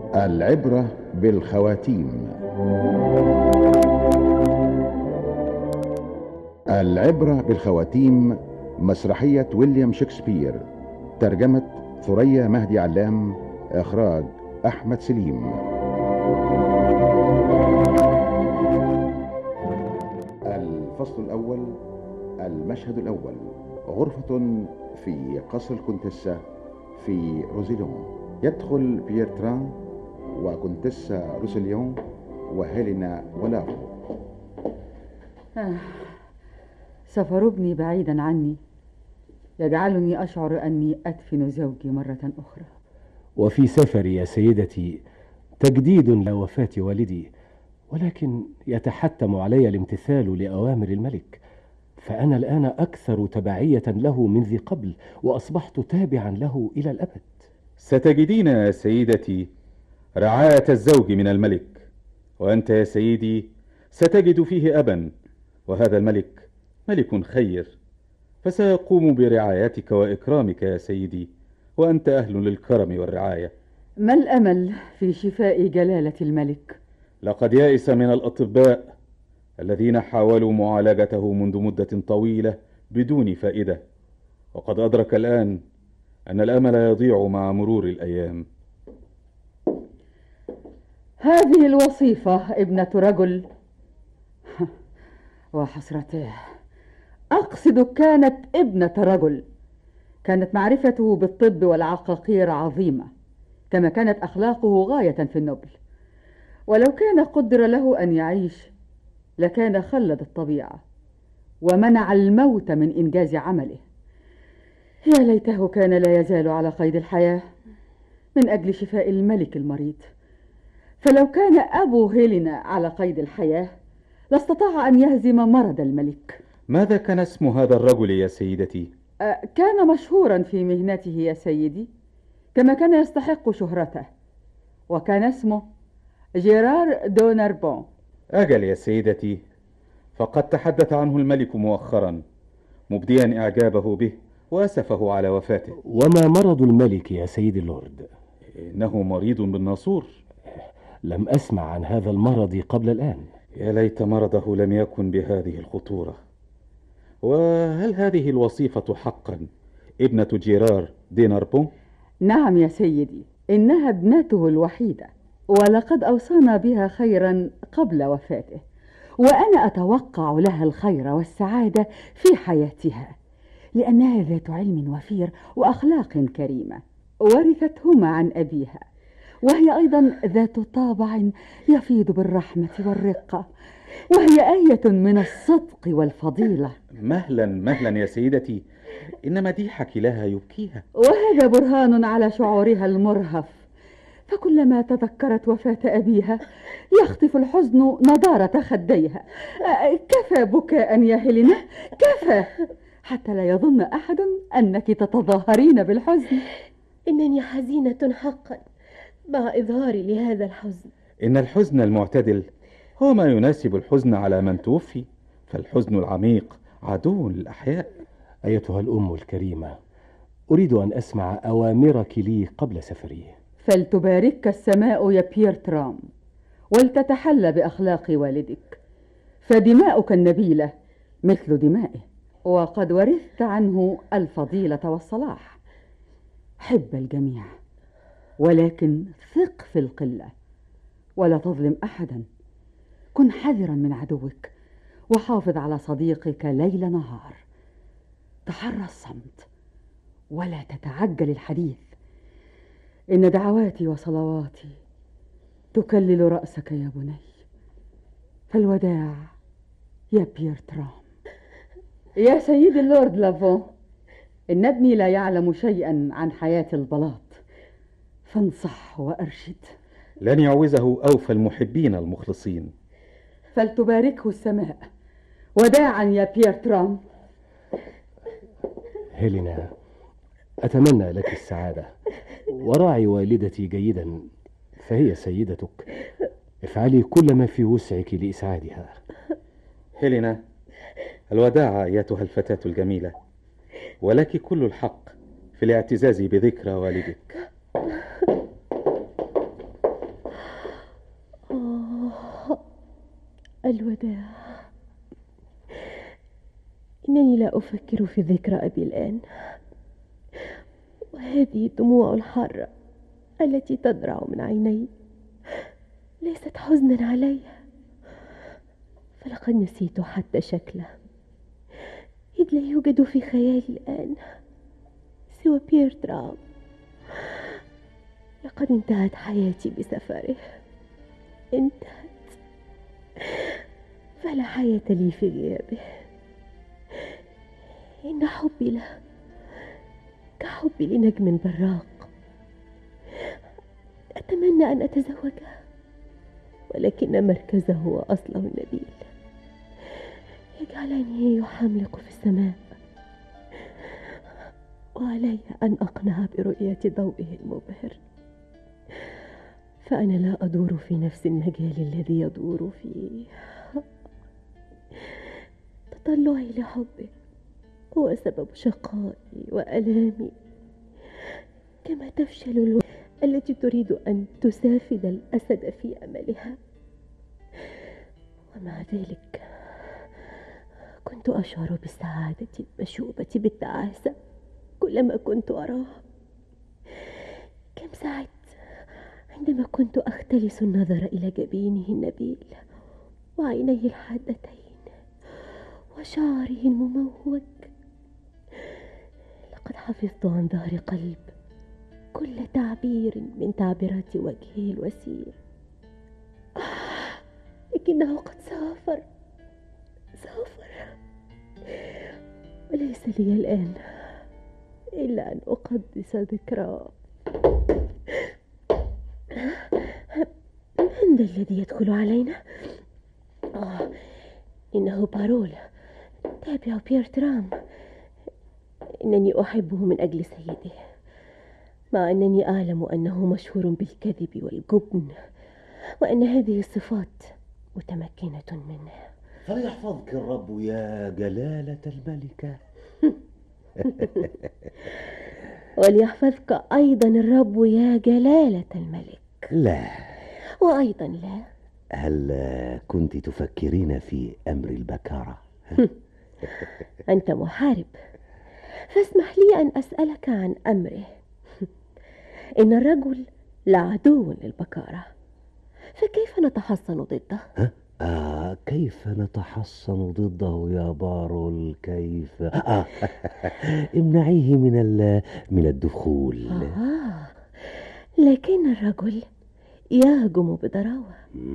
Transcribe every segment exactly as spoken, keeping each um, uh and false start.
العبرة بالخواتيم. العبرة بالخواتيم مسرحية ويليام شكسبير، ترجمة ثريا مهدي علام، إخراج أحمد سليم. الفصل الأول، المشهد الأول. غرفة في قصر الكونتيسا في روزيليون. يدخل بيرتران وكونتيسا روسيليون وهيلينا ولافو. آه. سفر ابني بعيدا عني يجعلني أشعر أني أدفن زوجي مرة أخرى. وفي سفري يا سيدتي تجديد لوفاة والدي، ولكن يتحتم علي الامتثال لأوامر الملك، فأنا الآن أكثر تبعية له من ذي قبل، وأصبحت تابعا له إلى الأبد. ستجدين يا سيدتي رعاية الزوج من الملك، وأنت يا سيدي ستجد فيه أبا، وهذا الملك ملك خير، فسيقوم برعايتك وإكرامك يا سيدي، وأنت أهل للكرم والرعاية. ما الأمل في شفاء جلالة الملك؟ لقد يئس من الأطباء الذين حاولوا معالجته منذ مدة طويلة بدون فائدة، وقد أدرك الآن أن الأمل يضيع مع مرور الأيام. هذه الوصيفة ابنة رجل وحسرته، أقصد كانت ابنة رجل، كانت معرفته بالطب والعقاقير عظيمة، كما كانت أخلاقه غاية في النبل. ولو كان قدر له أن يعيش لكان خلد الطبيعة ومنع الموت من إنجاز عمله. يا ليته كان لا يزال على قيد الحياة من أجل شفاء الملك المريض، فلو كان أبو هيلينا على قيد الحياة لاستطاع أن يهزم مرض الملك. ماذا كان اسم هذا الرجل يا سيدتي؟ أه كان مشهورا في مهنته يا سيدي، كما كان يستحق شهرته، وكان اسمه جيرار دو ناربون. أجل يا سيدتي، فقد تحدث عنه الملك مؤخرا مبديا إعجابه به وأسفه على وفاته. وما مرض الملك يا سيدي اللورد؟ إنه مريض بالناصور. لم أسمع عن هذا المرض قبل الآن. يا ليت مرضه لم يكن بهذه الخطورة. وهل هذه الوصيفة حقا ابنة جيرار دي ناربون؟ نعم يا سيدي، إنها ابنته الوحيدة، ولقد أوصانا بها خيرا قبل وفاته، وأنا أتوقع لها الخير والسعادة في حياتها، لأنها ذات علم وفير وأخلاق كريمة ورثتهما عن أبيها، وهي أيضا ذات طابع يفيض بالرحمة والرقة، وهي آية من الصدق والفضيلة. مهلا مهلا يا سيدتي، إن مديحك لها يبكيها، وهذا برهان على شعورها المرهف، فكلما تذكرت وفاة أبيها يخطف الحزن نضارة خديها. كفى بكاء يا هيلينا، كفى، حتى لا يظن أحد أنك تتظاهرين بالحزن. إنني حزينة حقا مع إظهاري لهذا الحزن. إن الحزن المعتدل هو ما يناسب الحزن على من توفي، فالحزن العميق عدو للأحياء. أيتها الأم الكريمة، أريد أن أسمع أوامرك لي قبل سفري. فلتباركك السماء يا بيرترام، ولتتحلى بأخلاق والدك، فدماؤك النبيلة مثل دمائه، وقد ورثت عنه الفضيلة والصلاح. حب الجميع، ولكن ثق في القلة، ولا تظلم أحدا. كن حذرا من عدوك، وحافظ على صديقك ليل نهار. تحرى الصمت ولا تتعجل الحديث، إن دعواتي وصلواتي تكلل رأسك يا بني. فالوداع يا بيرترام. يا سيدي اللورد لافون، إن ابني لا يعلم شيئا عن حياة البلاط، فانصح وأرشد. لن يعوزه أوفى المحبين المخلصين. فلتباركه السماء. وداعا يا بيرترام. هيلينا، أتمنى لك السعادة، وراعي والدتي جيدا، فهي سيدتك. افعلي كل ما في وسعك لإسعادها. هيلينا، الوداع أيتها الفتاة الجميلة، ولك كل الحق في الاعتزاز بذكرى والدك. الوداع. إنني لا أفكر في ذكرى أبي الآن، وهذه الدموع الحارة التي تضرع من عيني ليست حزنا علي، فلقد نسيت حتى شكله، إذ لا يوجد في خيالي الآن سوى بيرترام. لقد انتهت حياتي بسفره، انتهت، فلا حياة لي في غيابه. إن حبي له كحبي لنجم براق. أتمنى أن أتزوجه، ولكن مركزه وأصله النبيل يجعلني يحملق في السماء، وعلي أن أقنع برؤية ضوئه المبهر، فأنا لا أدور في نفس المجال الذي يدور فيه. تطلعي لحبه هو سبب شقائي وألامي، كما تفشل الو... التي تريد أن تسافد الأسد في أملها. ومع ذلك كنت أشعر بالسعادة المشوبة بالتعاسة كلما كنت أراه. كم سعدت عندما كنت أختلس النظر إلى جبينه النبيل وعينيه الحادتين وشعره المموج. لقد حفظت عن ظهر قلب كل تعبير من تعبيرات وجهه الوسيم، لكنه قد سافر سافر وليس لي الآن إلا أن أقدس ذكراه. من ذا الذي يدخل علينا؟ آه إنه بارول، تابع بيرترام. إنني أحبه من أجل سيده، مع أنني أعلم أنه مشهور بالكذب والجبن، وأن هذه الصفات متمكنة منه. فليحفظك الرب يا جلالة الملكة. وليحفظك أيضا الرب يا جلالة الملك. لا، وأيضا لا. هل كنت تفكرين في أمر البكارة؟ أنت محارب، فاسمح لي أن أسألك عن أمره. إن الرجل لعدو للبكارة، فكيف نتحصن ضده؟ ها؟ آه كيف نتحصن ضده يا بارول؟ كيف؟ آه امنعيه من ال... من الدخول. آه لكن الرجل يهجم بضراوة،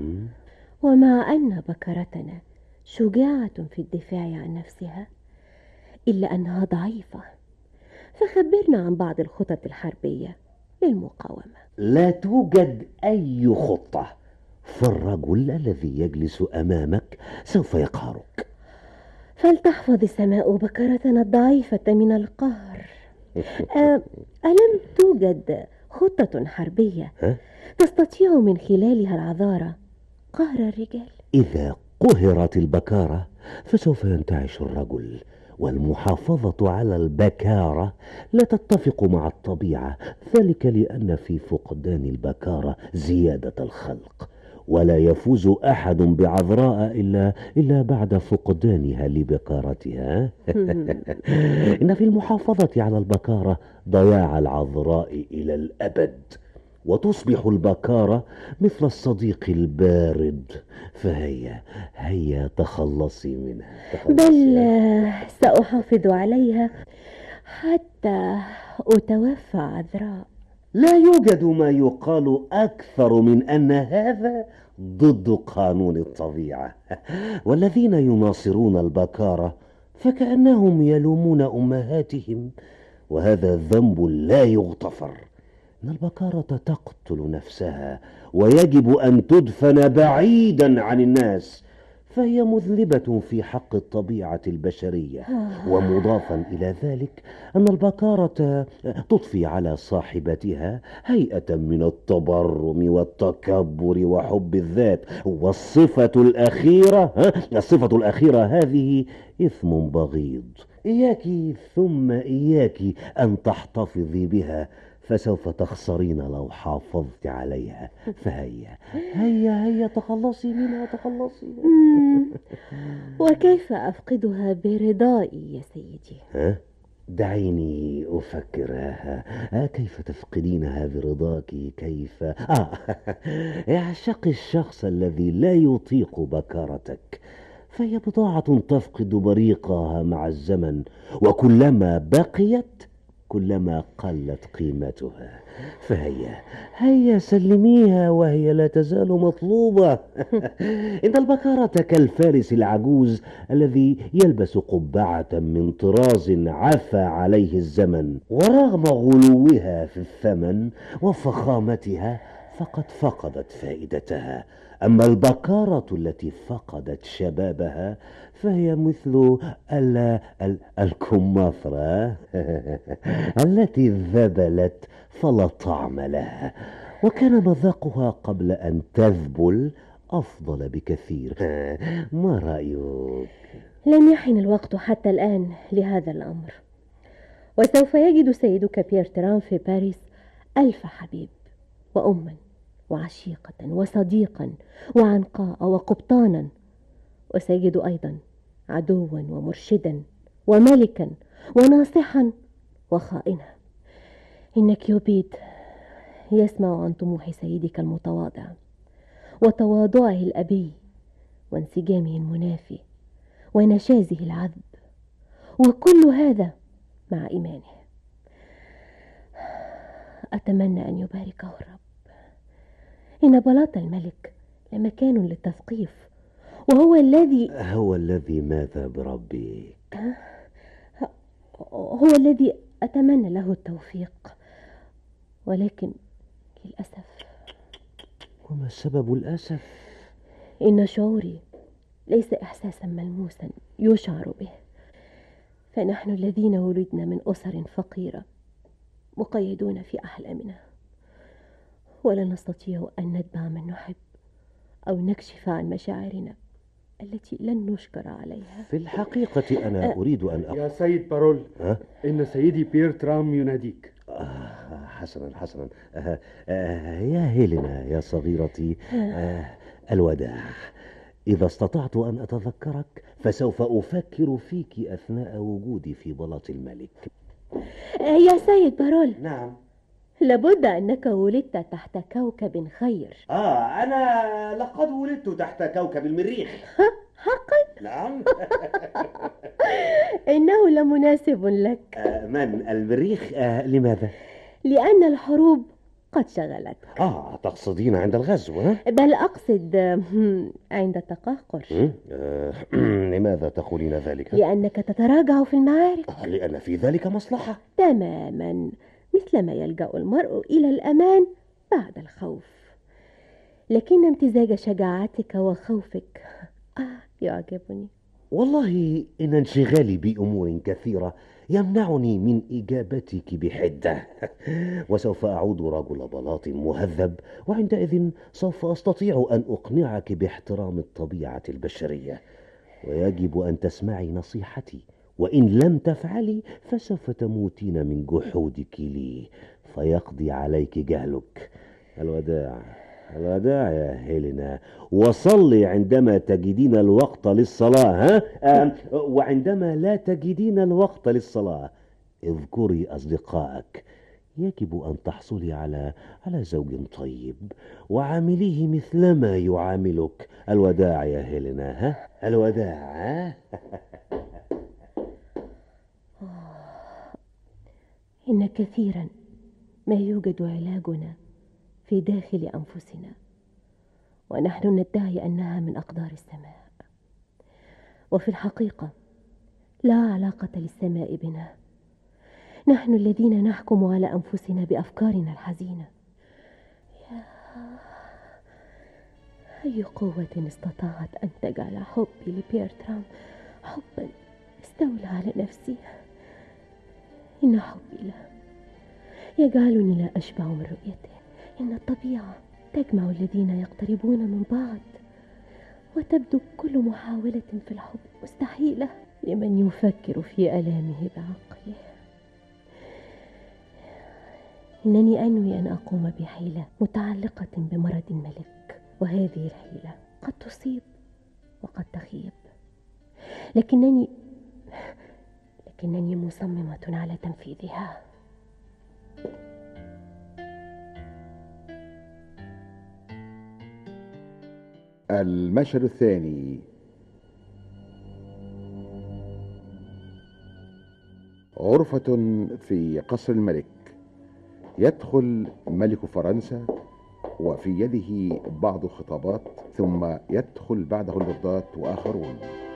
ومع أن بكرتنا شجاعة في الدفاع عن نفسها إلا أنها ضعيفة. فخبرنا عن بعض الخطط الحربية للمقاومة. لا توجد أي خطة، فالرجل الذي يجلس أمامك سوف يقهرك. فلتحفظ السماء بكرتنا الضعيفة من القهر. ألم توجد خطة حربية تستطيع من خلالها العذارى قهر الرجال؟ إذا قهرت البكارة فسوف ينتعش الرجل، والمحافظة على البكارة لا تتفق مع الطبيعة، ذلك لأن في فقدان البكارة زيادة الخلق، ولا يفوز أحد بعذراء إلا, إلا بعد فقدانها لبكارتها. إن في المحافظة على البكارة ضياع العذراء إلى الأبد، وتصبح البكارة مثل الصديق البارد، فهيا هيا تخلصي منها. تخلصي. بل سأحافظ عليها حتى أتوفى عذراء. لا يوجد ما يقال أكثر من أن هذا ضد قانون الطبيعة، والذين يناصرون البكارة فكأنهم يلومون أمهاتهم، وهذا ذنب لا يغتفر. إن البكارة تقتل نفسها، ويجب أن تدفن بعيدا عن الناس، فهي مذنبة في حق الطبيعة البشرية. ومضافا إلى ذلك أن البكارة تضفي على صاحبتها هيئة من التبرم والتكبر وحب الذات، والصفة الأخيرة الصفة الأخيرة هذه إثم بغيض. إياك ثم إياك أن تحتفظي بها، فسوف تخسرين لو حافظت عليها. فهيا هيا هيا تخلصي منها، تخلصي. مم. وكيف أفقدها برضائي يا سيدي؟ ها؟ دعيني أفكر. ها ها كيف تفقدينها برضاك؟ كيف؟ آه اعشقي الشخص الذي لا يطيق بكارتك، فهي بضاعة تفقد بريقها مع الزمن، وكلما بقيت كلما قلت قيمتها. فهيا هيا سلميها وهي لا تزال مطلوبة. إن البكارة كالفارس العجوز الذي يلبس قبعة من طراز عفى عليه الزمن، ورغم غلوها في الثمن وفخامتها فقد فقدت فائدتها. أما البكارة التي فقدت شبابها فهي مثل ال ال الكمثرى التي ذبلت فلا طعم لها، وكان مذاقها قبل أن تذبل أفضل بكثير. ما رأيك؟ لم يحن الوقت حتى الآن لهذا الأمر، وسوف يجد سيدك بيير تران في باريس ألف حبيب وأما وعشيقة وصديقا وعنقاء وقبطانا، وسيجد أيضا عدوا ومرشدا وملكا وناصحا وخائنا. إن كيوبيد يسمع عن طموح سيدك المتواضع وتواضعه الأبي وانسجامه المنافي ونشازه العذب، وكل هذا مع إيمانه. أتمنى أن يباركه الرب. إن بلاط الملك لمكان للتثقيف، وهو الذي هو الذي ماذا بربي؟ هو الذي أتمنى له التوفيق، ولكن للأسف. وما سبب الأسف؟ إن شعوري ليس إحساسا ملموسا يشعر به، فنحن الذين ولدنا من أسر فقيرة مقيدون في أحلامنا، ولا نستطيع أن نتبع من نحب أو نكشف عن مشاعرنا التي لن نشكر عليها. في الحقيقة أنا أريد أن أقول يا سيد بارول، ها؟ إن سيدي بيير ترام يناديك. آه حسنا حسنا. آه آه يا هيلينا يا صغيرتي، آه الوداع. إذا استطعت أن أتذكرك فسوف أفكر فيك أثناء وجودي في بلاط الملك. يا سيد بارول، نعم. لابد أنك ولدت تحت كوكب خير. آه أنا لقد ولدت تحت كوكب المريخ. حقا؟ نعم. إنه لمناسب لك. آه من المريخ؟ آه لماذا؟ لأن الحروب قد شغلتك. آه تقصدين عند الغزو؟ ها؟ بل أقصد عند التقهقر. آه لماذا تقولين ذلك؟ لأنك تتراجع في المعارك. آه لأن في ذلك مصلحة. تماما مثلما يلجأ المرء إلى الأمان بعد الخوف. لكن امتزاج شجاعتك وخوفك آه يعجبني. والله إن انشغالي بأمور كثيرة يمنعني من إجابتك بحدة. وسوف أعود رجل بلاط مهذب، وعندئذ سوف أستطيع أن أقنعك باحترام الطبيعة البشرية. ويجب أن تسمعي نصيحتي، وإن لم تفعلي فسوف تموتين من جحودك لي، فيقضي عليك جهلك. الوداع الوداع يا هيلينا، وصلي عندما تجدين الوقت للصلاة. ها؟ وعندما لا تجدين الوقت للصلاة اذكري أصدقائك. يجب أن تحصلي على على زوج طيب، وعامليه مثلما يعاملك. الوداع يا هيلينا. ها؟ الوداع. إن كثيرا ما يوجد علاجنا في داخل أنفسنا، ونحن ندعي أنها من أقدار السماء، وفي الحقيقة لا علاقة للسماء بنا. نحن الذين نحكم على أنفسنا بأفكارنا الحزينة. يا أي قوة استطاعت أن تجعل حبي لبيير ترام حبا استولى على نفسي. إن حبي له يجعلني لا أشبع من رؤيته. إن الطبيعة تجمع الذين يقتربون من بعض، وتبدو كل محاولة في الحب مستحيلة. لمن يفكر في ألامه بعقله. إنني أنوي أن أقوم بحيلة متعلقة بمرض الملك، وهذه الحيلة قد تصيب وقد تخيب، لكنني لكنني مصممة على تنفيذها. المشهد الثاني. غرفة في قصر الملك. يدخل ملك فرنسا وفي يده بعض الخطابات، ثم يدخل بعده اللوردات وآخرون.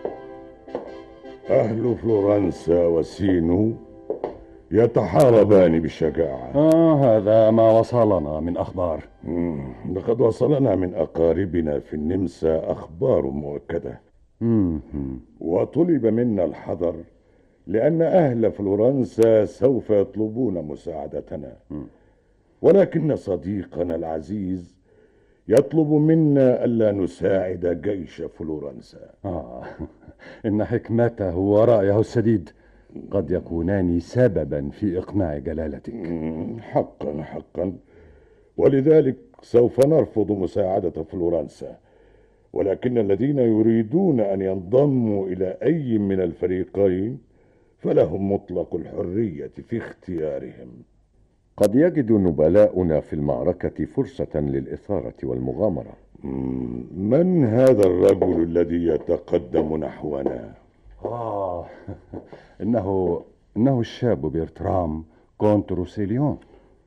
أهل فلورنسا وسينو يتحاربان بشجاعة. آه هذا ما وصلنا من أخبار. مم. لقد وصلنا من أقاربنا في النمسا أخبار مؤكدة. مم. وطلب منا الحذر لأن أهل فلورنسا سوف يطلبون مساعدتنا. مم. ولكن صديقنا العزيز يطلب منا ألا نساعد جيش فلورنسا. آه إن حكمته ورأيه السديد قد يكونان سببا في إقناع جلالتك. حقا حقا، ولذلك سوف نرفض مساعدة فلورنسا، ولكن الذين يريدون أن ينضموا إلى أي من الفريقين فلهم مطلق الحرية في اختيارهم. قد يجد نبلاؤنا في المعركة فرصة للإثارة والمغامرة. من هذا الرجل الذي يتقدم نحونا؟ آه إنه إنه الشاب بيرترام كونت روسيليون.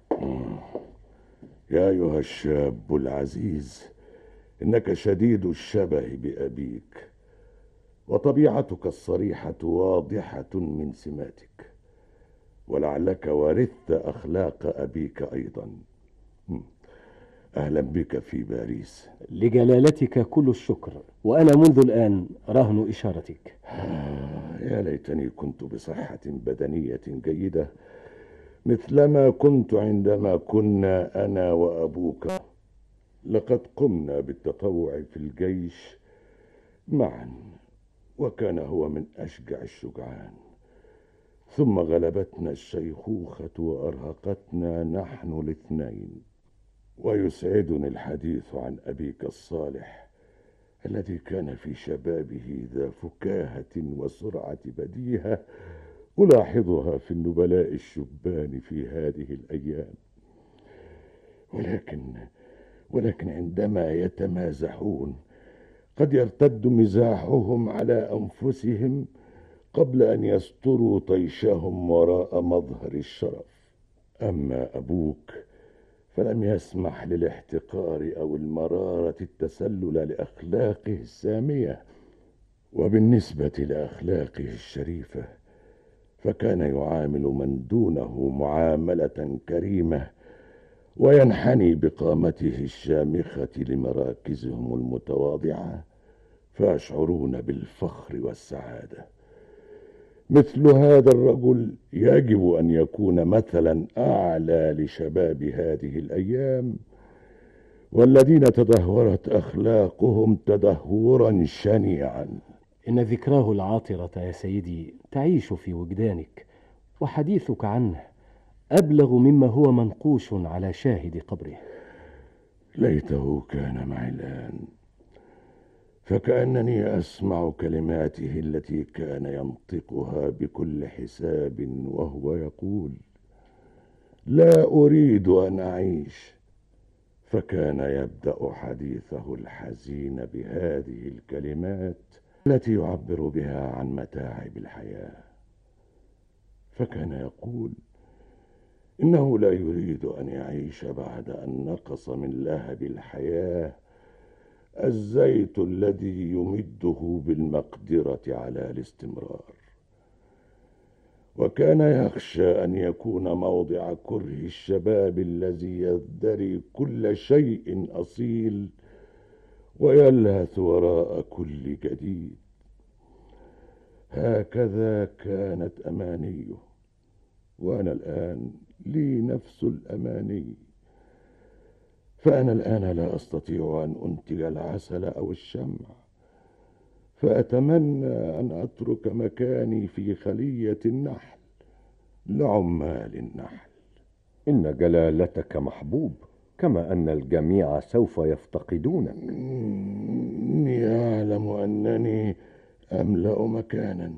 يا أيها الشاب العزيز، إنك شديد الشبه بأبيك، وطبيعتك الصريحة واضحة من سماتك، ولعلك ورثت أخلاق أبيك أيضا. أهلا بك في باريس. لجلالتك كل الشكر، وأنا منذ الآن رهن إشارتك. يا ليتني كنت بصحة بدنية جيدة مثلما كنت عندما كنا أنا وأبوك. لقد قمنا بالتطوع في الجيش معا، وكان هو من أشجع الشجعان، ثم غلبتنا الشيخوخة وأرهقتنا نحن الاثنين. ويسعدني الحديث عن أبيك الصالح الذي كان في شبابه ذا فكاهة وسرعة بديهة ألاحظها في النبلاء الشبان في هذه الأيام. ولكن ولكن عندما يتمازحون قد يرتد مزاحهم على أنفسهم قبل أن يستروا طيشهم وراء مظهر الشرف. أما أبوك فلم يسمح للاحتقار أو المرارة التسلل لأخلاقه السامية، وبالنسبة لأخلاقه الشريفة فكان يعامل من دونه معاملة كريمة، وينحني بقامته الشامخة لمراكزهم المتواضعة، فيشعرون بالفخر والسعادة. مثل هذا الرجل يجب أن يكون مثلا أعلى لشباب هذه الأيام، والذين تدهورت أخلاقهم تدهورا شنيعا. إن ذكراه العاطرة يا سيدي تعيش في وجدانك، وحديثك عنه أبلغ مما هو منقوش على شاهد قبره. ليته كان معي الآن، فكأنني أسمع كلماته التي كان ينطقها بكل حساب وهو يقول: لا أريد أن أعيش. فكان يبدأ حديثه الحزين بهذه الكلمات التي يعبر بها عن متاعب الحياة. فكان يقول إنه لا يريد أن يعيش بعد أن نقص من لهب الحياة الزيت الذي يمده بالمقدرة على الاستمرار. وكان يخشى أن يكون موضع كره الشباب الذي يزدري كل شيء أصيل ويلهث وراء كل جديد. هكذا كانت أمانيه، وأنا الآن لي نفس الأماني. فأنا الآن لا أستطيع أن أنتج العسل أو الشمع، فأتمنى أن أترك مكاني في خلية النحل لعمال النحل. إن جلالتك محبوب، كما أن الجميع سوف يفتقدونك. إني أعلم أنني أملأ مكانا،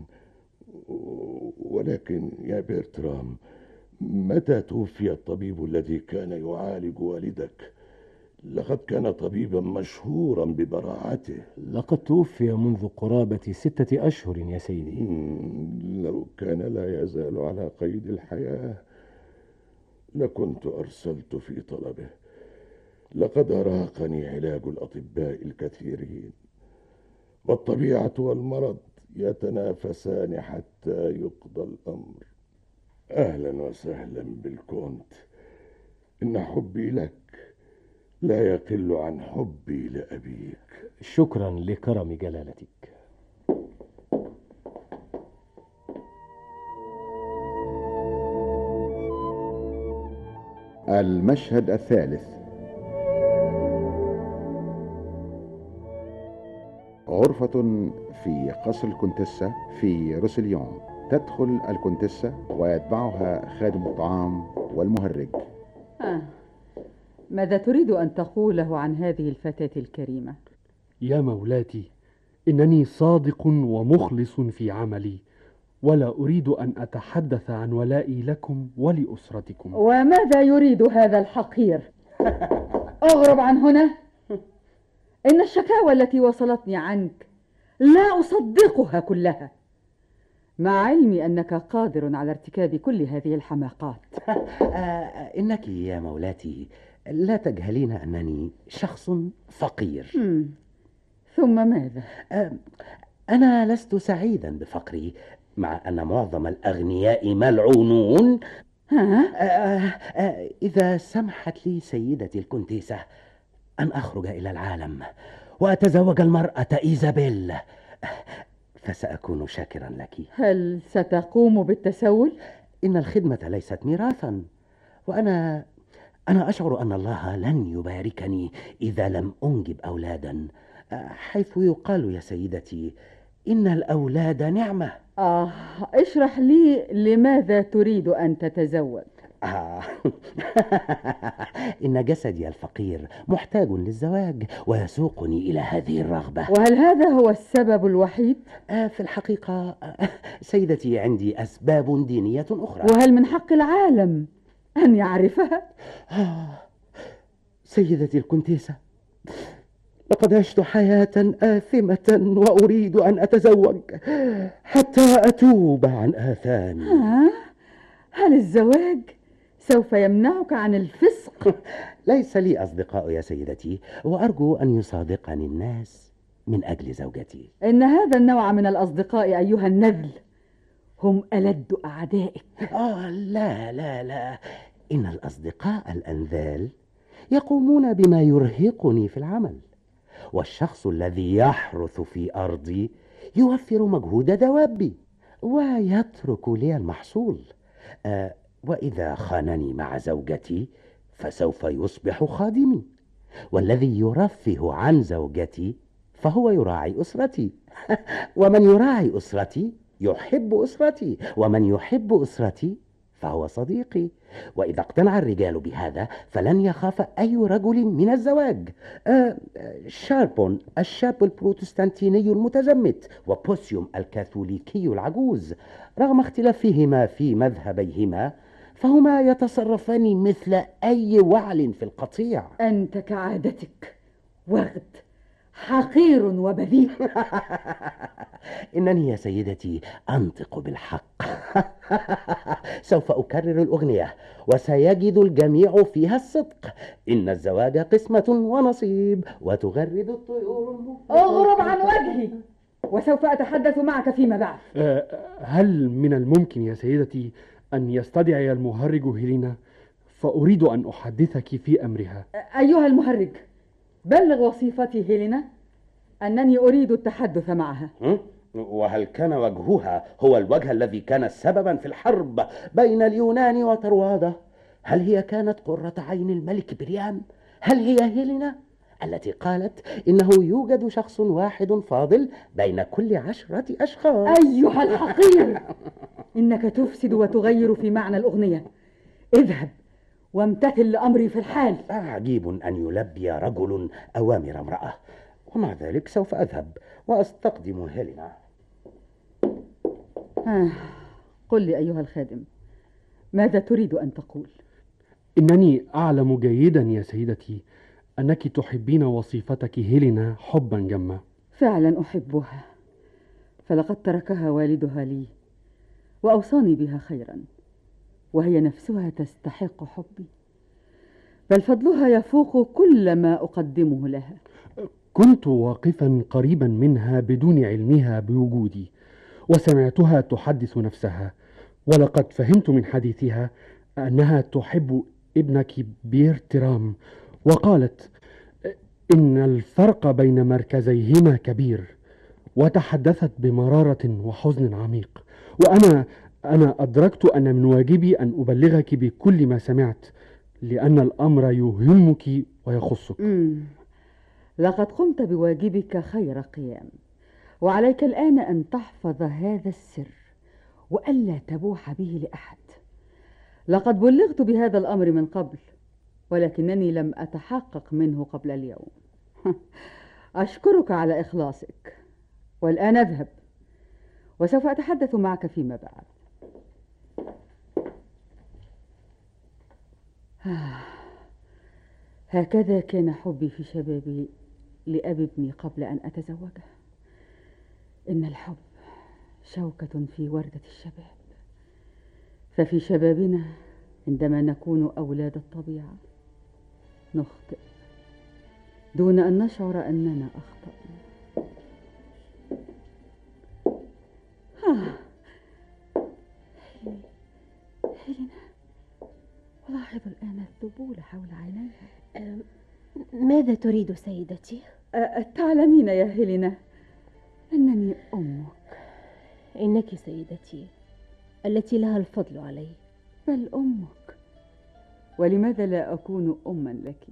ولكن يا بيرترام، متى توفي الطبيب الذي كان يعالج والدك؟ لقد كان طبيبا مشهورا ببراعته. لقد توفي منذ قرابة ستة أشهر يا سيدي. لو كان لا يزال على قيد الحياة لكنت أرسلت في طلبه. لقد أراقني علاج الأطباء الكثيرين، والطبيعة والمرض يتنافسان حتى يقضى الأمر. أهلا وسهلا بالكونت، إن حبي لك لا يقل عن حبي لأبيك. شكرا لكرم جلالتك. المشهد الثالث. غرفة في قصر الكونتيسة في روسيليون. تدخل الكونتيسة ويتبعها خادم الطعام والمهرج. آه. ماذا تريد أن تقوله عن هذه الفتاة الكريمة؟ يا مولاتي، إنني صادق ومخلص في عملي، ولا أريد أن أتحدث عن ولائي لكم ولأسرتكم. وماذا يريد هذا الحقير؟ اغرب عن هنا. إن الشكاوى التي وصلتني عنك لا أصدقها كلها، مع علمي أنك قادر على ارتكاب كل هذه الحماقات. إنك يا مولاتي لا تجهلين أنني شخص فقير. مم. ثم ماذا؟ أنا لست سعيدا بفقري، مع أن معظم الأغنياء ملعونون. ها؟ إذا سمحت لي سيدتي الكونتيسة أن أخرج إلى العالم وأتزوج المرأة إيزابيل، فسأكون شاكرا لك. هل ستقوم بالتسول؟ إن الخدمة ليست ميراثا، وأنا أنا أشعر أن الله لن يباركني إذا لم أنجب أولادا، حيث يقال يا سيدتي إن الأولاد نعمة. آه، اشرح لي لماذا تريد أن تتزوج؟ آه. إن جسدي الفقير محتاج للزواج ويسوقني إلى هذه الرغبة. وهل هذا هو السبب الوحيد؟ آه في الحقيقة آه سيدتي عندي أسباب دينية أخرى. وهل من حق العالم أن يعرفها؟ آه سيدتي الكونتيسة، لقد عشت حياة آثمة وأريد أن أتزوج حتى أتوب عن آثامي. آه؟ هل الزواج سوف يمنعك عن الفسق؟ ليس لي أصدقاء يا سيدتي، وأرجو أن يصادقني الناس من أجل زوجتي. إن هذا النوع من الأصدقاء أيها النذل هم ألد أعدائك. آه لا لا لا، إن الأصدقاء الأنذال يقومون بما يرهقني في العمل، والشخص الذي يحرث في أرضي يوفر مجهود دوابي ويترك لي المحصول. آه وإذا خانني مع زوجتي فسوف يصبح خادمي، والذي يرفه عن زوجتي فهو يراعي أسرتي. ومن يراعي أسرتي يحب أسرتي، ومن يحب أسرتي فهو صديقي. وإذا اقتنع الرجال بهذا فلن يخاف أي رجل من الزواج. آه شاربون الشاب البروتستانتيني المتزمت، وبوسيوم الكاثوليكي العجوز، رغم اختلافهما في مذهبيهما فهما يتصرفان مثل أي وعل في القطيع. أنت كعادتك وغد، حقير وبذيء. إنني يا سيدتي أنطق بالحق. سوف أكرر الأغنية وسيجد الجميع فيها الصدق. إن الزواج قسمة ونصيب وتغرد الطيور. اغرب عن وجهي وسوف أتحدث معك فيما بعد. هل من الممكن يا سيدتي أن يستدعي المهرج هيلينا؟ فأريد أن أحدثك في أمرها. أيها المهرج، بلغ وصيفتي هيلينا أنني أريد التحدث معها. وهل كان وجهها هو الوجه الذي كان سببا في الحرب بين اليونان وطروادة؟ هل هي كانت قرة عين الملك بريام؟ هل هي هيلينا؟ التي قالت إنه يوجد شخص واحد فاضل بين كل عشرة أشخاص. أيها الحقير، إنك تفسد وتغير في معنى الأغنية. اذهب وامتثل لأمري في الحال. عجيب أن يلبي رجل أوامر امرأة، ومع ذلك سوف أذهب وأستقدم هيلينا. آه. قل لي أيها الخادم، ماذا تريد أن تقول؟ إنني أعلم جيدا يا سيدتي أنك تحبين وصيفتك هيلينا حبا جما. فعلا أحبها، فلقد تركها والدها لي وأوصاني بها خيرا، وهي نفسها تستحق حبي، بل فضلها يفوق كل ما أقدمه لها. كنت واقفا قريبا منها بدون علمها بوجودي، وسمعتها تحدث نفسها، ولقد فهمت من حديثها أنها تحب ابنك بيرترام، وقالت إن الفرق بين مركزيهما كبير، وتحدثت بمرارة وحزن عميق. وأنا أنا أدركت أن من واجبي أن أبلغك بكل ما سمعت، لأن الأمر يهمك ويخصك. مم. لقد قمت بواجبك خير قيام، وعليك الآن أن تحفظ هذا السر وألا تبوح به لأحد. لقد بلغت بهذا الأمر من قبل، ولكنني لم أتحقق منه قبل اليوم. أشكرك على إخلاصك، والآن أذهب وسوف أتحدث معك فيما بعد. هكذا كان حبي في شبابي لأبي ابني قبل أن أتزوجه. إن الحب شوكة في وردة الشباب، ففي شبابنا عندما نكون أولاد الطبيعة نخطئ دون أن نشعر أننا أخطأنا. هيلينا، ألاحظ الآن الذبول حول عينيها. ماذا تريد سيدتي؟ تعلمين يا هيلينا أنني أمك. إنك سيدتي التي لها الفضل علي. بل أمك، ولماذا لا أكون أما لك؟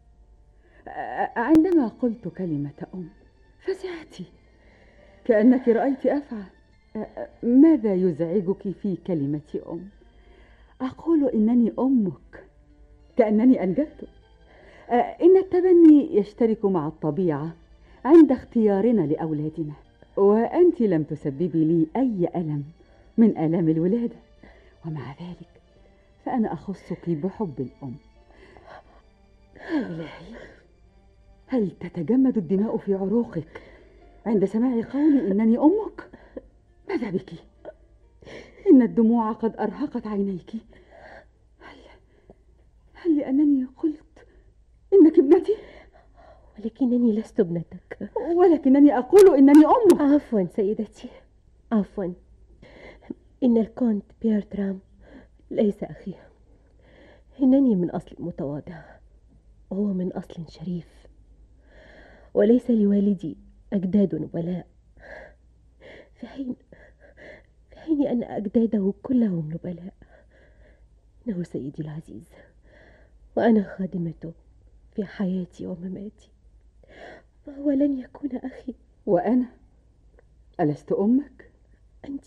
عندما قلت كلمة أم فزعتِ كأنك رأيت أفعى. ماذا يزعجك في كلمة أم؟ أقول إنني أمك كأنني أنجبت. إن التبني يشترك مع الطبيعة عند اختيارنا لأولادنا، وأنت لم تسببي لي أي ألم من آلام الولادة، ومع ذلك فأنا أخصك بحب الأم. يا إلهي، هل تتجمد الدماء في عروقك عند سماع قولي إنني أمك؟ ماذا بك؟ إن الدموع قد أرهقت عينيك. هل هل لأنني قلت إنك ابنتي؟ ولكنني لست ابنتك، ولكنني أقول إنني أمك. عفوا سيدتي، عفوا. إن الكونت بيرترام ليس أخي. إنني من أصل متواضع وهو من أصل شريف، وليس لوالدي أجداد نبلاء، في حين في حين أن أجداده كلهم نبلاء. إنه سيدي العزيز، وأنا خادمته في حياتي ومماتي، فهو لن يكون أخي. وأنا ألست أمك؟ أنت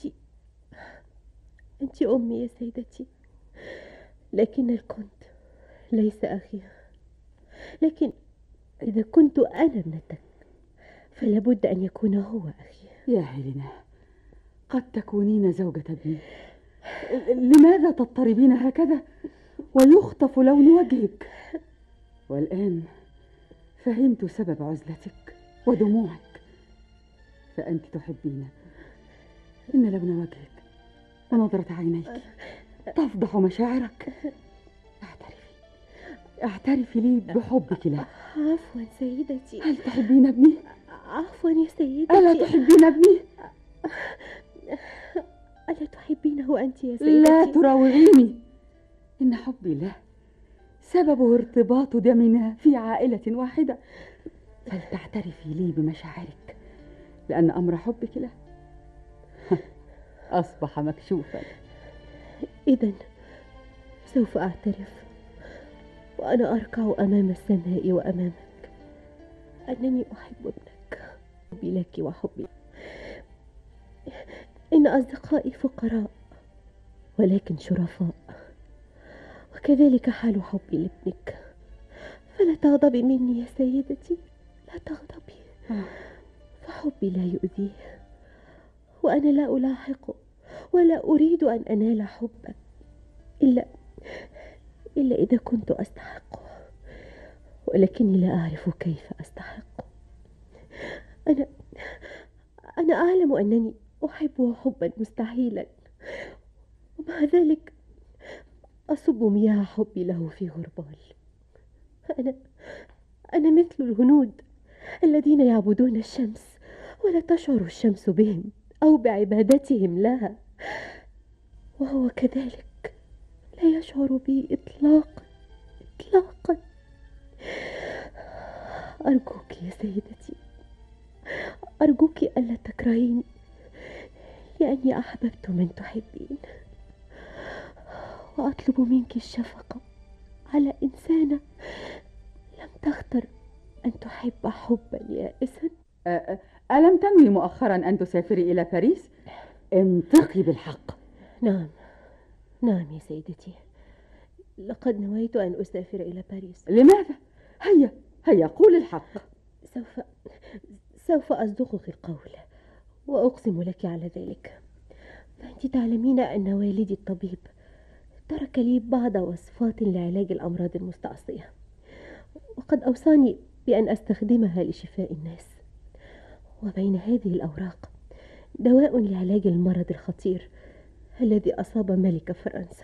أنت أمي يا سيدتي، لكن الكنت ليس أخي. لكن إذا كنت أنا ابنتك فلا بد أن يكون هو أخي. يا هيلينا، قد تكونين زوجة ابني، لماذا تضطربين هكذا ويخطف لون وجهك؟ والآن فهمت سبب عزلتك ودموعك، فأنت تحبين. إن لون وجهك ونظرة عينيك تفضح مشاعرك. اعترفي اعترفي لي بحبك له. عفوا سيدتي. هل تحبين ابني؟ عفوا يا سيدتي. ألا تحبين ابني؟ ألا تحبينه أنت يا سيدتي؟ لا تراوغيني. إن حبي له سببه ارتباط دمنا في عائلة واحدة، فلتعترفي لي بمشاعرك، لأن أمر حبك له أصبح مكشوفا. إذن سوف أعترف، وأنا أركع أمام السماء وأمامك أنني أحب ابنك، حبي لك وحبي. إن أصدقائي فقراء ولكن شرفاء، وكذلك حال حبي لابنك. فلا تغضبي مني يا سيدتي، لا تغضبي، فحبي لا يؤذيه، وأنا لا ألاحقه ولا أريد أن أنال حبا إلا إلا إذا كنت أستحقه، ولكني لا أعرف كيف أستحقه. أنا أنا أعلم أنني أحبه حبا مستحيلا، ومع ذلك أصب مياه حبي له في غربال. أنا أنا مثل الهنود الذين يعبدون الشمس ولا تشعر الشمس بهم أو بعبادتهم لها، وهو كذلك لا يشعر بي إطلاقا إطلاقا. أرجوك يا سيدتي، أرجوك ألا تكرهيني، لأني أحببت من تحبين، وأطلب منك الشفقة على إنسانة لم تختر أن تحب حبا يائسا. ألم تنوي مؤخرا أن تسافري إلى باريس؟ انطقي بالحق. نعم نعم يا سيدتي، لقد نويت أن أسافر إلى باريس. لماذا؟ هيا هيا قول الحق. سوف سوف أصدقك القول وأقسم لك على ذلك. فأنت تعلمين أن والدي الطبيب ترك لي بعض وصفات لعلاج الأمراض المستعصية، وقد أوصاني بأن أستخدمها لشفاء الناس. وبين هذه الأوراق دواء لعلاج المرض الخطير الذي أصاب ملك فرنسا.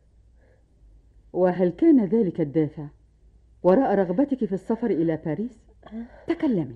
وهل كان ذلك الدافع وراء رغبتك في السفر إلى باريس؟ تكلمي.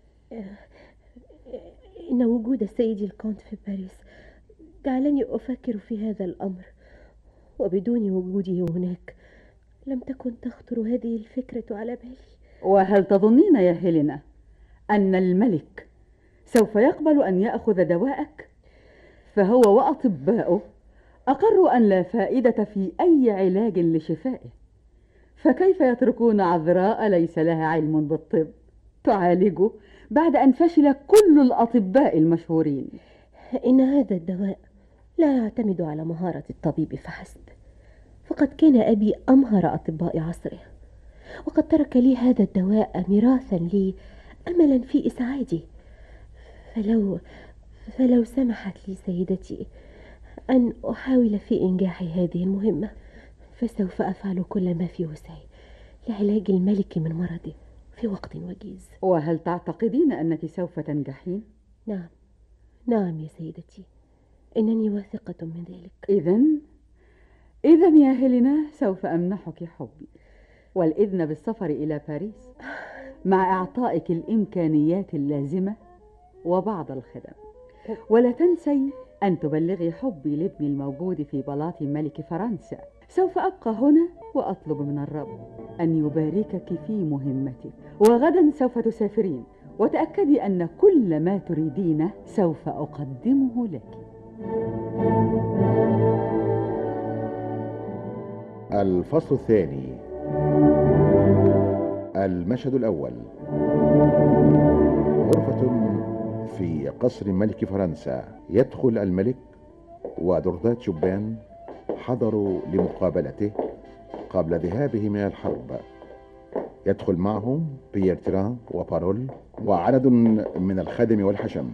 إن وجود السيد الكونت في باريس جعلني أفكر في هذا الأمر، وبدون وجوده هناك لم تكن تخطر هذه الفكرة على بالي. وهل تظنين يا هيلينا أن الملك سوف يقبل أن يأخذ دواءك؟ فهو وأطباؤه أقروا أن لا فائدة في أي علاج لشفائه، فكيف يتركون عذراء ليس لها علم بالطب تعالجه بعد أن فشل كل الأطباء المشهورين؟ إن هذا الدواء لا يعتمد على مهارة الطبيب فحسب، فقد كان أبي أمهر أطباء عصره، وقد ترك لي هذا الدواء ميراثا لي أملا في إسعادي. فلو فلو سمحت لي سيدتي أن أحاول في إنجاح هذه المهمة، فسوف أفعل كل ما في وسعي لعلاج الملك من مرضه في وقت وجيز. وهل تعتقدين أنك سوف تنجحين؟ نعم نعم يا سيدتي، إنني واثقة من ذلك. إذن إذن يا هيلينا سوف أمنحك حبي والإذن بالسفر إلى باريس مع إعطائك الإمكانيات اللازمة وبعض الخدم. ولا تنسي أن تبلغي حبي لابني الموجود في بلاط ملك فرنسا. سوف أبقى هنا وأطلب من الرب أن يباركك في مهمتك، وغدا سوف تسافرين، وتأكدي أن كل ما تريدينه سوف أقدمه لك. الفصل الثاني. المشهد الأول. غرفة في قصر ملك فرنسا. يدخل الملك ودردات شبان حضروا لمقابلته قبل ذهابه من الحرب. يدخل معهم بيير تيران وبارول وعدد من الخدم والحشم.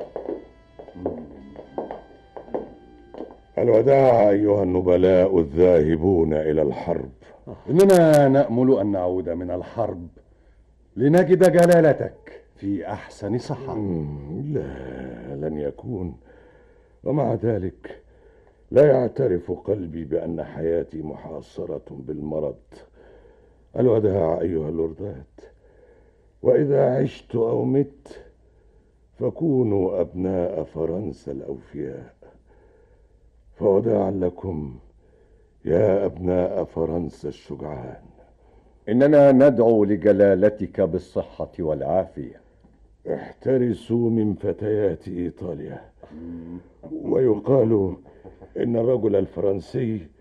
الوداع أيها النبلاء الذاهبون إلى الحرب. إننا نأمل أن نعود من الحرب لنجد جلالتك في أحسن صحة. لا، لن يكون. ومع ذلك لا يعترف قلبي بأن حياتي محاصرة بالمرض. الوداع أيها اللوردات، وإذا عشت أو مت فكونوا أبناء فرنسا الأوفياء. فوداعا لكم يا أبناء فرنسا الشجعان. إننا ندعو لجلالتك بالصحة والعافية. احترسوا من فتيات إيطاليا. ويقال إن الرجل الفرنسي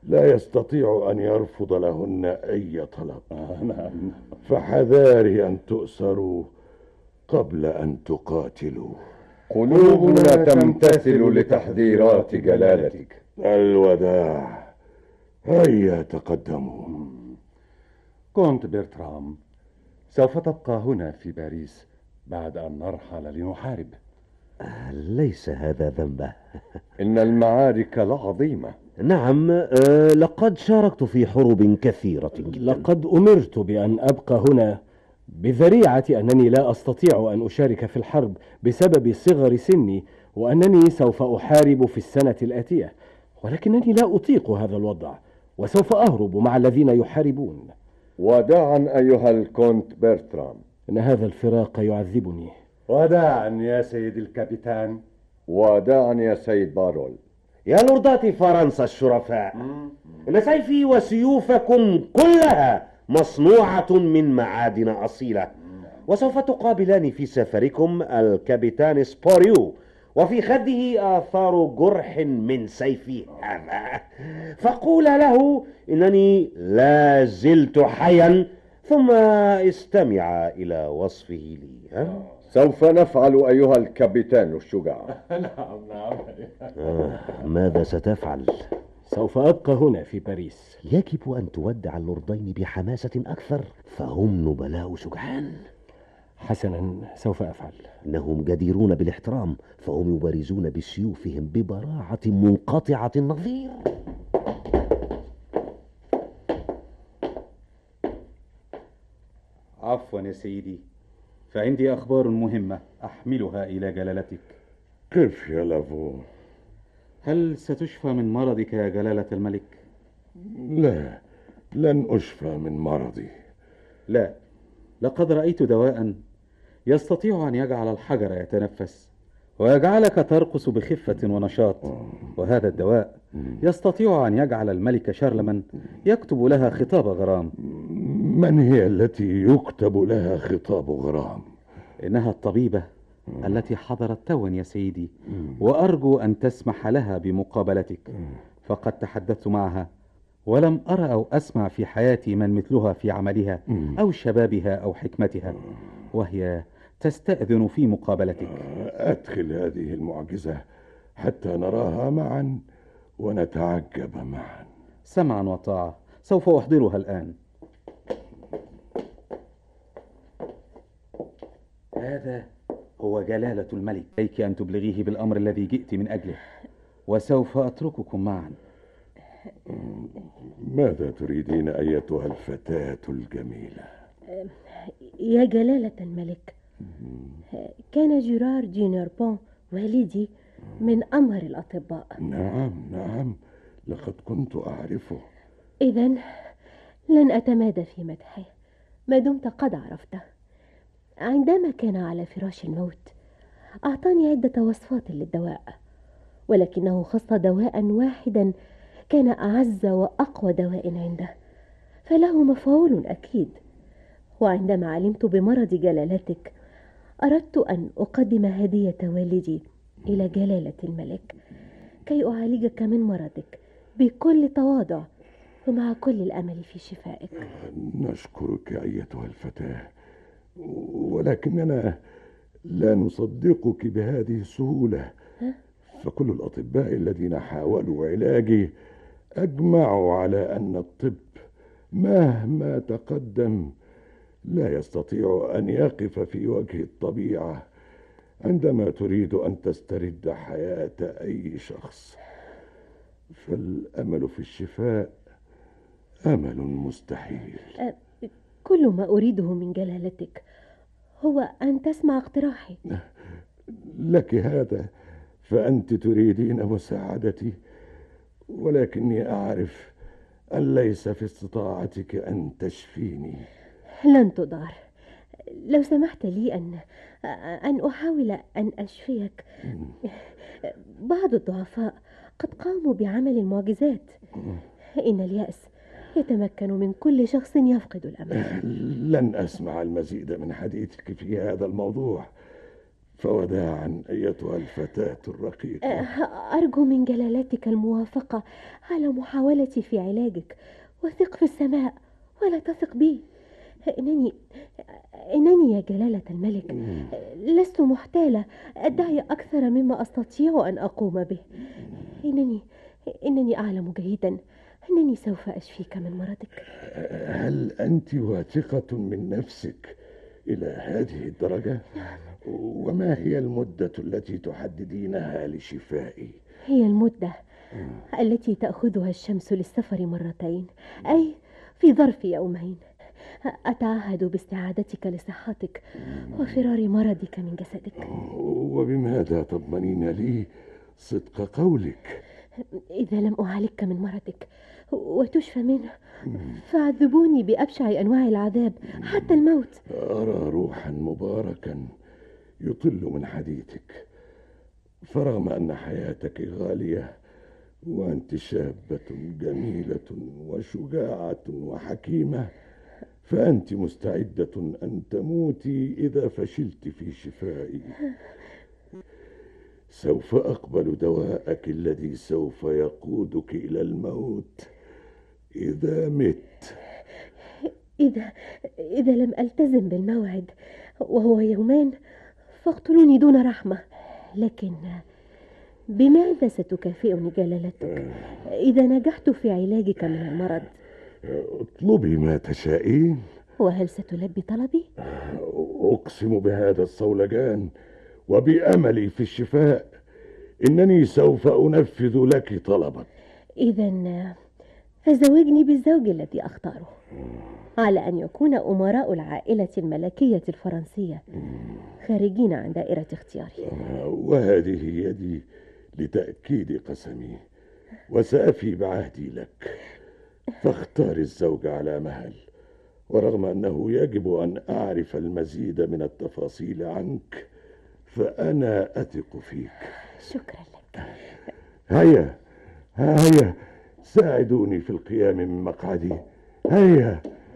لا يستطيع أن يرفض لهن أي طلب. آه نعم. فحذاري أن تؤسروا قبل أن تقاتلوا. قلوبنا تمتثل لتحذيرات جلالتك. الوداع، هيا تقدموا. كونت برترام، سوف تبقى هنا في باريس بعد أن نرحل لنحارب. ليس هذا ذنبه. إن المعارك لعظيمة. نعم، أه لقد شاركت في حروب كثيرة جدا. لقد أمرت بأن أبقى هنا بذريعة أنني لا أستطيع أن أشارك في الحرب بسبب صغر سني، وأنني سوف أحارب في السنة الآتية، ولكنني لا أطيق هذا الوضع وسوف أهرب مع الذين يحاربون. وداعا أيها الكونت برترام. إن هذا الفراق يعذبني. وداعا يا سيد الكابيتان. وداعا يا سيد بارول. يا لوردات فرنسا الشرفاء، إن سيفي وسيوفكم كلها مصنوعة من معادن أصيلة، وسوف تقابلان في سفركم الكابيتان سبوريو، وفي خده آثار جرح من سيفي هذا، فقول له إنني لا زلت حيا، ثم استمع إلى وصفه لي. ها؟ سوف نفعل أيها الكابيتان الشجاع. نعم نعم. آه، ماذا ستفعل؟ سوف أبقى هنا في باريس. يجب أن تودع اللوردين بحماسة أكثر، فهم نبلاء شجعان. حسنا، سوف أفعل. إنهم جديرون بالاحترام، فهم يبارزون بسيوفهم ببراعة منقطعة النظير. عفوا يا سيدي، فعندي أخبار مهمة أحملها إلى جلالتك. كيف يا لافو؟ هل ستشفى من مرضك يا جلالة الملك؟ لا، لن أشفى من مرضي. لا، لقد رأيت دواء يستطيع أن يجعل الحجر يتنفس ويجعلك ترقص بخفة ونشاط، وهذا الدواء يستطيع أن يجعل الملك شارلمان يكتب لها خطاب غرام. من هي التي يكتب لها خطاب غرام؟ إنها الطبيبة التي حضرت توا يا سيدي، وأرجو أن تسمح لها بمقابلتك، فقد تحدثت معها ولم أرى أو أسمع في حياتي من مثلها في عملها أو شبابها أو حكمتها، وهي تستأذن في مقابلتك. أدخل هذه المعجزة حتى نراها معا ونتعجب معا. سمعا وطاعة، سوف أحضرها الآن. هذا هو جلالة الملك، عليك أن تبلغيه بالأمر الذي جئت من أجله، وسوف أترككم معا. ماذا تريدين أيتها الفتاة الجميلة؟ يا جلالة الملك، كان جيرار دي نيربون والدي من أمهر الأطباء. نعم نعم، لقد كنت أعرفه. إذن لن أتمادى في مدحه ما دمت قد عرفته. عندما كان على فراش الموت أعطاني عدة وصفات للدواء، ولكنه خص دواء واحدا كان أعز وأقوى دواء عنده، فله مفعول أكيد. وعندما علمت بمرض جلالتك أردت أن أقدم هدية والدي إلى جلالة الملك كي أعالجك من مرضك بكل تواضع ومع كل الأمل في شفائك. نشكرك أيتها الفتاة، ولكننا لا نصدقك بهذه السهولة. فكل الأطباء الذين حاولوا علاجي أجمعوا على أن الطب مهما تقدم لا يستطيع أن يقف في وجه الطبيعة عندما تريد أن تسترد حياة أي شخص. فالأمل في الشفاء أمل مستحيل. كل ما أريده من جلالتك هو أن تسمع اقتراحي. لك هذا، فأنت تريدين مساعدتي، ولكني أعرف أن ليس في استطاعتك أن تشفيني. لن تضار. لو سمحت لي أن أن أحاول أن أشفيك. بعض الضعفاء قد قاموا بعمل المعجزات. إن اليأس يتمكن من كل شخص يفقد الأمل. لن أسمع المزيد من حديثك في هذا الموضوع، فوداعا أيتها الفتاة الرقيقة. أرجو من جلالتك الموافقة على محاولتي في علاجك، وثق في السماء ولا تثق بي. إنني إنني يا جلالة الملك لست محتالة أدعي أكثر مما أستطيع أن أقوم به. إنني إنني أعلم جيدا أنني سوف أشفيك من مرضك. هل أنت واثقة من نفسك إلى هذه الدرجة؟ وما هي المدة التي تحددينها لشفائي؟ هي المدة التي تأخذها الشمس للسفر مرتين، أي في ظرف يومين. أتعهد باستعادتك لصحتك وفرار مرضك من جسدك. وبماذا تضمنين لي صدق قولك؟ إذا لم أعالجك من مرضك وتشفى منه فعذبوني بأبشع أنواع العذاب حتى الموت. أرى روحا مباركا يطل من حديثك، فرغم أن حياتك غالية وأنت شابة جميلة وشجاعة وحكيمة، فأنت مستعدة أن تموتي إذا فشلت في شفائي. سوف أقبل دواءك الذي سوف يقودك إلى الموت إذا مت. إذا إذا لم ألتزم بالموعد وهو يومان فاقتلوني دون رحمة. لكن بماذا ستكافئني جلالتك إذا نجحت في علاجك من المرض؟ اطلبي ما تشائين. وهل ستلبي طلبي؟ أقسم بهذا الصولجان وبأملي في الشفاء إنني سوف أنفذ لك طلبك. إذن فزوجني بالزوج الذي أختاره، على أن يكون أمراء العائلة الملكية الفرنسية خارجين عن دائرة اختياري. وهذه يدي لتأكيد قسمي، وسأفي بعهدي لك. فاختار الزوج على مهل، ورغم أنه يجب أن أعرف المزيد من التفاصيل عنك فأنا أثق فيك. شكرا لك. هيا هيا ساعدوني في القيام من مقعدي. هيا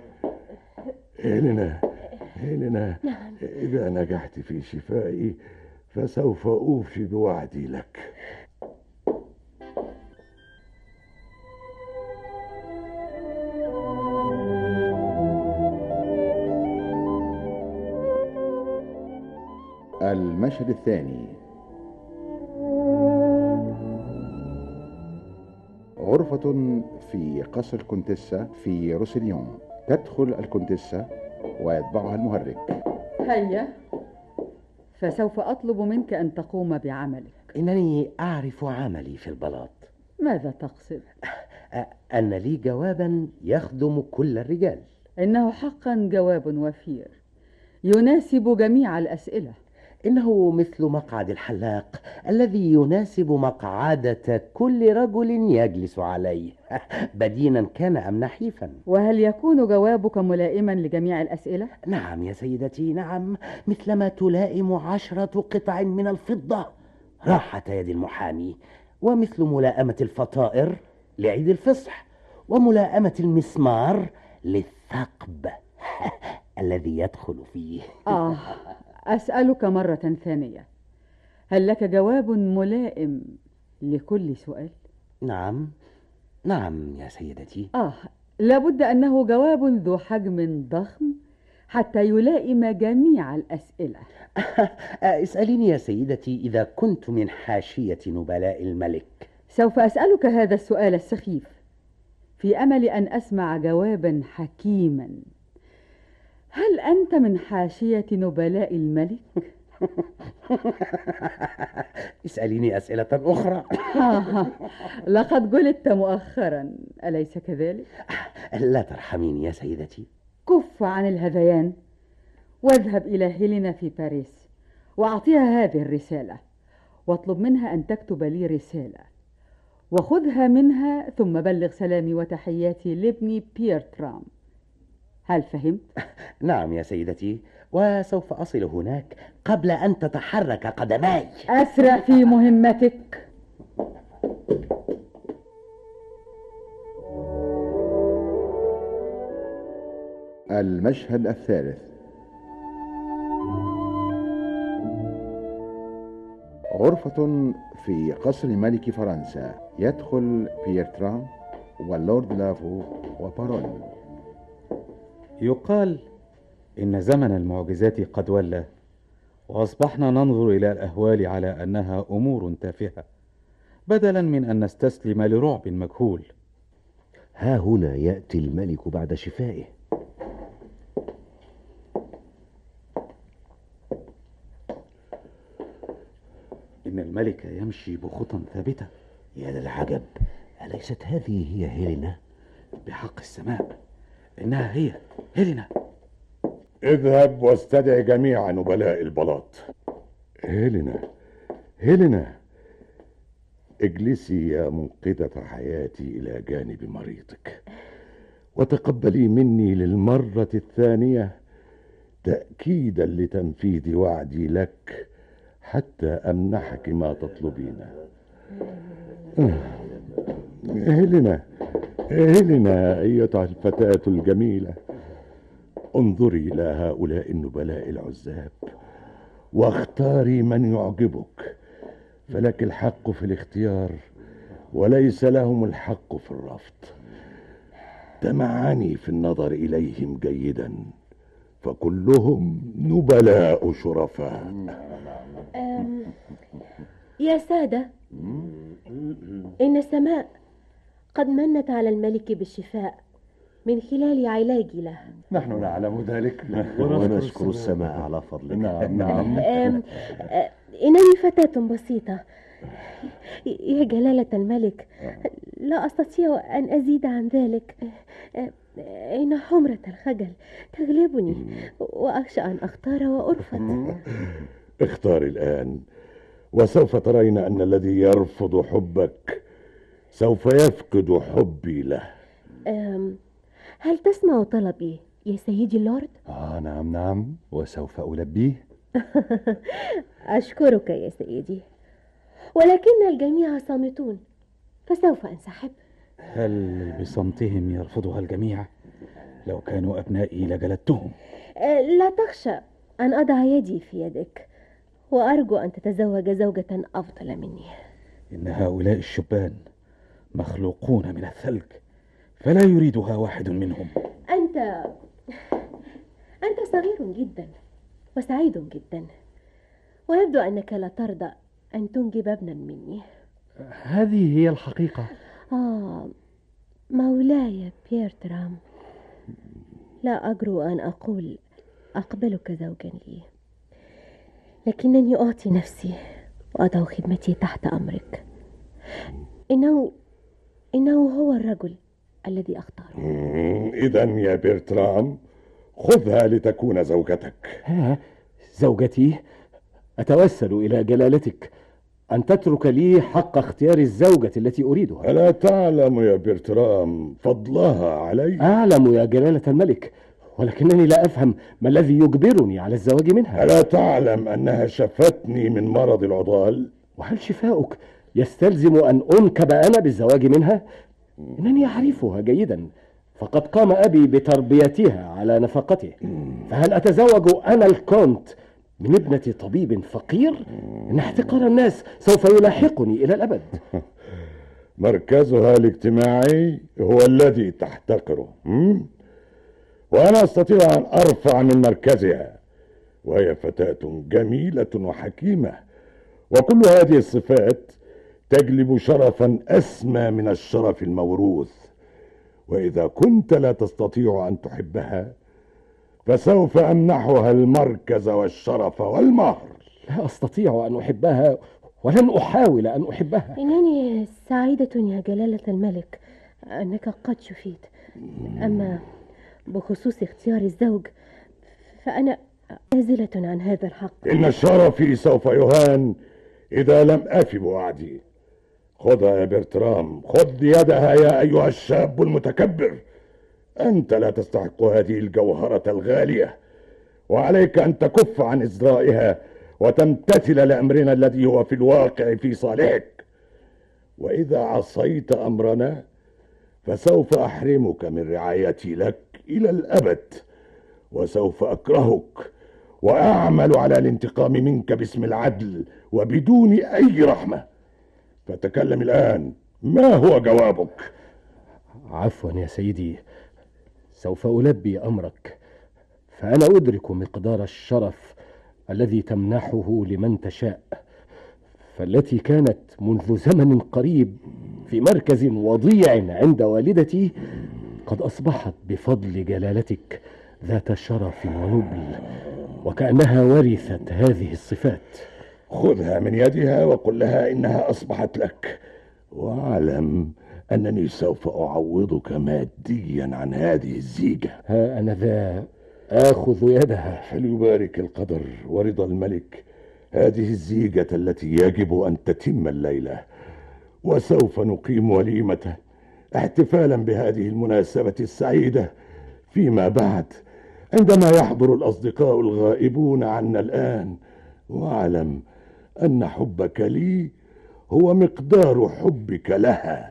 هيلنا هيلنا. نعم. إذا نجحت في شفائي فسوف أوفي بوعدي لك. المشهد الثاني. غرفة في قصر الكونتيسا في روسيليون. تدخل الكونتيسا ويتبعها المهرج. هيا، فسوف أطلب منك أن تقوم بعملك. إنني أعرف عملي في البلاط. ماذا تقصد؟ أن لي جوابا يخدم كل الرجال. إنه حقا جواب وفير يناسب جميع الأسئلة. إنه مثل مقعد الحلاق الذي يناسب مقعدة كل رجل يجلس عليه، بدينا كان أم نحيفا. وهل يكون جوابك ملائما لجميع الأسئلة؟ نعم يا سيدتي، نعم، مثلما تلائم عشرة قطع من الفضة راحة يد المحامي، ومثل ملائمة الفطائر لعيد الفصح، وملائمة المسمار للثقب الذي يدخل فيه. آه، أسألك مرة ثانية، هل لك جواب ملائم لكل سؤال؟ نعم نعم يا سيدتي. آه، لابد أنه جواب ذو حجم ضخم حتى يلائم جميع الأسئلة. اسأليني يا سيدتي إذا كنت من حاشية نبلاء الملك. سوف أسألك هذا السؤال السخيف في أمل أن أسمع جوابا حكيما. هل أنت من حاشية نبلاء الملك؟ اسأليني أسئلة أخرى. لقد جلدت مؤخرا، أليس كذلك؟ لا ترحميني يا سيدتي. كف عن الهذيان واذهب إلى هيلينا في باريس وأعطيها هذه الرسالة، واطلب منها أن تكتب لي رسالة، وخذها منها ثم بلغ سلامي وتحياتي لابني بيير ترام. هل فهمت؟ نعم يا سيدتي، وسوف أصل هناك قبل أن تتحرك قدماي. أسرع في مهمتك. المشهد الثالث. غرفة في قصر ملك فرنسا، يدخل بيرتران واللورد لافو وبارول. يقال إن زمن المعجزات قد ولى، وأصبحنا ننظر إلى الأهوال على أنها أمور تافهة بدلا من أن نستسلم لرعب مجهول. ها هنا يأتي الملك بعد شفائه. إن الملك يمشي بخطى ثابتة. يا للعجب، أليست هذه هي هيلينا؟ بحق السماء إنها هي هيلينا. اذهب واستدع جميع نبلاء البلاط. هيلينا، هيلينا، اجلسي يا منقذة حياتي إلى جانب مريضك، وتقبلي مني للمرة الثانية تأكيدا لتنفيذ وعدي لك حتى أمنحك ما تطلبينه. هيلينا، هيلينا أيتها الفتاة الجميلة، انظري إلى هؤلاء النبلاء العزاب واختاري من يعجبك، فلك الحق في الاختيار وليس لهم الحق في الرفض. تمعني في النظر إليهم جيدا، فكلهم نبلاء شرفاء. يا سادة، إن السماء قد منت على الملك بالشفاء من خلال علاجي له. نحن نعلم ذلك ونشكر السماء على فضلك. نعم نعم. إنني فتاة بسيطة يا جلالة الملك، لا أستطيع أن أزيد عن ذلك. إن حمرة الخجل تغلبني وأخشى أن أختار وأرفض. اختاري الآن، وسوف ترين أن الذي يرفض حبك سوف يفقد حبي له. هل تسمع طلبي يا سيدي اللورد؟ آه نعم نعم، وسوف ألبيه. أشكرك يا سيدي، ولكن الجميع صامتون، فسوف أنسحب. هل بصمتهم يرفضها الجميع؟ لو كانوا أبنائي لجلدتهم. لا تخشى أن أضع يدي في يدك، وأرجو أن تتزوج زوجة أفضل مني. إن هؤلاء الشبان مخلوقون من الثلج، فلا يريدها واحد منهم. أنت أنت صغير جدا وسعيد جدا، ويبدو أنك لا ترضى أن تنجب ابنا مني. هذه هي الحقيقة. آه مولاي بيرترام، لا أجرؤ أن أقول أقبلك زوجا لي، لكنني أعطي نفسي وأضع خدمتي تحت أمرك. إنه إنه هو الرجل الذي أختاره. إذا يا بيرترام خذها لتكون زوجتك. ها، زوجتي؟ أتوسل إلى جلالتك أن تترك لي حق اختيار الزوجة التي أريدها. ألا تعلم يا بيرترام فضلها علي؟ أعلم يا جلالة الملك، ولكنني لا أفهم ما الذي يجبرني على الزواج منها. ألا تعلم أنها شفتني من مرض العضال؟ وهل شفاؤك يستلزم أن أنكب أنا بالزواج منها؟ إنني أعرفها جيدا، فقد قام أبي بتربيتها على نفقته، فهل أتزوج أنا الكونت من ابنة طبيب فقير؟ إن احتقار الناس سوف يلاحقني إلى الأبد. مركزها الاجتماعي هو الذي تحتقره، وأنا أستطيع أن أرفع من مركزها، وهي فتاة جميلة وحكيمة، وكل هذه الصفات تجلب شرفا أسمى من الشرف الموروث. وإذا كنت لا تستطيع أن تحبها فسوف أمنحها المركز والشرف والمهر. لا أستطيع أن أحبها ولن أحاول أن أحبها. إنني سعيدة يا جلالة الملك أنك قد شفيت، أما بخصوص اختيار الزوج فأنا نازلة عن هذا الحق. إن شرفي سوف يهان إذا لم أف بوعدي. خذها يا برترام، خذ يدها يا أيها الشاب المتكبر. أنت لا تستحق هذه الجوهرة الغالية، وعليك أن تكف عن إزرائها وتمتثل لأمرنا الذي هو في الواقع في صالحك. وإذا عصيت أمرنا فسوف أحرمك من رعايتي لك إلى الأبد، وسوف أكرهك وأعمل على الانتقام منك باسم العدل وبدون أي رحمة. فتكلم الآن، ما هو جوابك؟ عفوا يا سيدي، سوف ألبي أمرك. فأنا أدرك مقدار الشرف الذي تمنحه لمن تشاء، فالتي كانت منذ زمن قريب في مركز وضيع عند والدتي قد أصبحت بفضل جلالتك ذات شرف ونبل، وكأنها ورثت هذه الصفات. خذها من يدها وقل لها إنها أصبحت لك، واعلم أنني سوف أعوضك ماديا عن هذه الزيجة. ها أنا ذا آخذ يدها. فليبارك القدر ورضا الملك هذه الزيجة التي يجب أن تتم الليلة، وسوف نقيم وليمة احتفالا بهذه المناسبة السعيدة فيما بعد عندما يحضر الأصدقاء الغائبون عنا الآن. واعلم أن حبك لي هو مقدار حبك لها.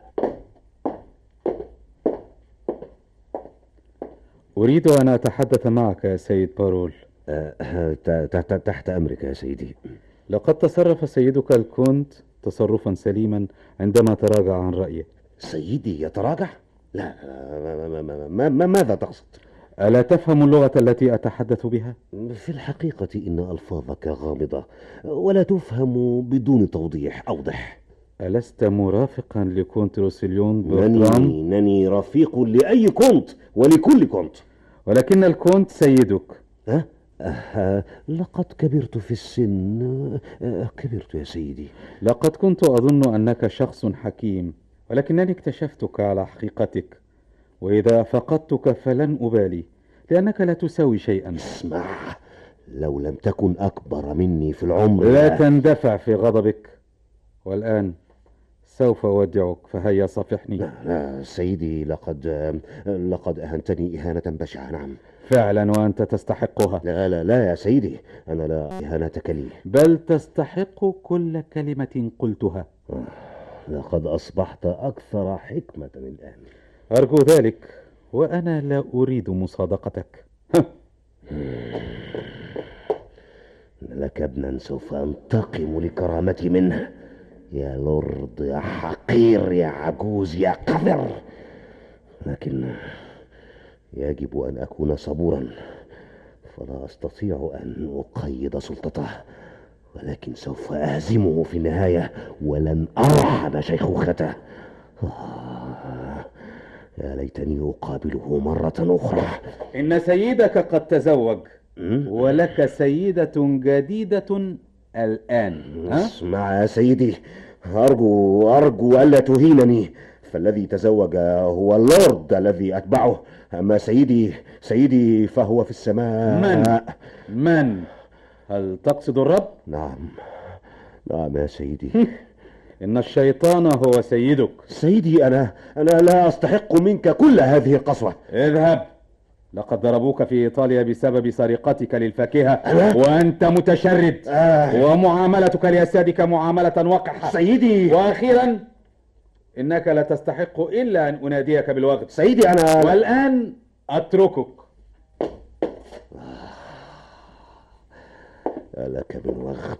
أريد أن أتحدث معك يا سيد بارول. أه تحت أمرك يا سيدي. لقد تصرف سيدك الكونت تصرفا سليما عندما تراجع عن رأيه. سيدي يتراجع؟ لا، ما ما ما ماذا تقصد؟ ألا تفهم اللغة التي أتحدث بها؟ في الحقيقة إن ألفاظك غامضة ولا تفهم بدون توضيح أوضح. ألست مرافقا لكونت روسيليون برترام؟ نني, نني رفيق لأي كونت ولكل كونت، ولكن الكونت سيدك. ها؟ أه لقد كبرت في السن. أه كبرت يا سيدي. لقد كنت أظن أنك شخص حكيم، ولكنني اكتشفتك على حقيقتك، وإذا فقدتك فلن أبالي، لأنك لا تساوي شيئا. اسمع، لو لم تكن أكبر مني في العمر لا تندفع في غضبك. والآن سوف أودعك، فهيا صافحني. لا, لا سيدي، لقد لقد أهنتني إهانة بشعة. نعم فعلا، وأنت تستحقها. لا لا لا يا سيدي، أنا لا إهانتك لي، بل تستحق كل كلمة قلتها. لقد أصبحت أكثر حكمة الآن. أرجو ذلك، وأنا لا أريد مصادقتك. لك ابنا سوف أنتقم لكرامتي منه. يا لورد، يا حقير، يا عجوز، يا قذر. لكن يجب أن أكون صبورا، فلا أستطيع أن أقيد سلطته، ولكن سوف أهزمه في النهاية ولن أرحم شيخوخته. آه، يا ليتني أقابله مرة أخرى. إن سيدك قد تزوج، ولك سيدة جديدة الآن. اسمع يا سيدي، أرجو أرجو ألا تهينني، فالذي تزوج هو اللورد الذي أتبعه، أما سيدي سيدي فهو في السماء. من؟ من؟ هل تقصد الرب؟ نعم نعم يا سيدي. إن الشيطان هو سيدك. سيدي، أنا أنا لا أستحق منك كل هذه القسوة. اذهب، لقد ضربوك في إيطاليا بسبب سرقتك للفاكهة، وأنت متشرد. آه. ومعاملتك لأسيادك معاملة وقحة. سيدي، وأخيرا إنك لا تستحق إلا أن أناديك بالوقت. سيدي أنا، والآن أتركك. لك بالوقت.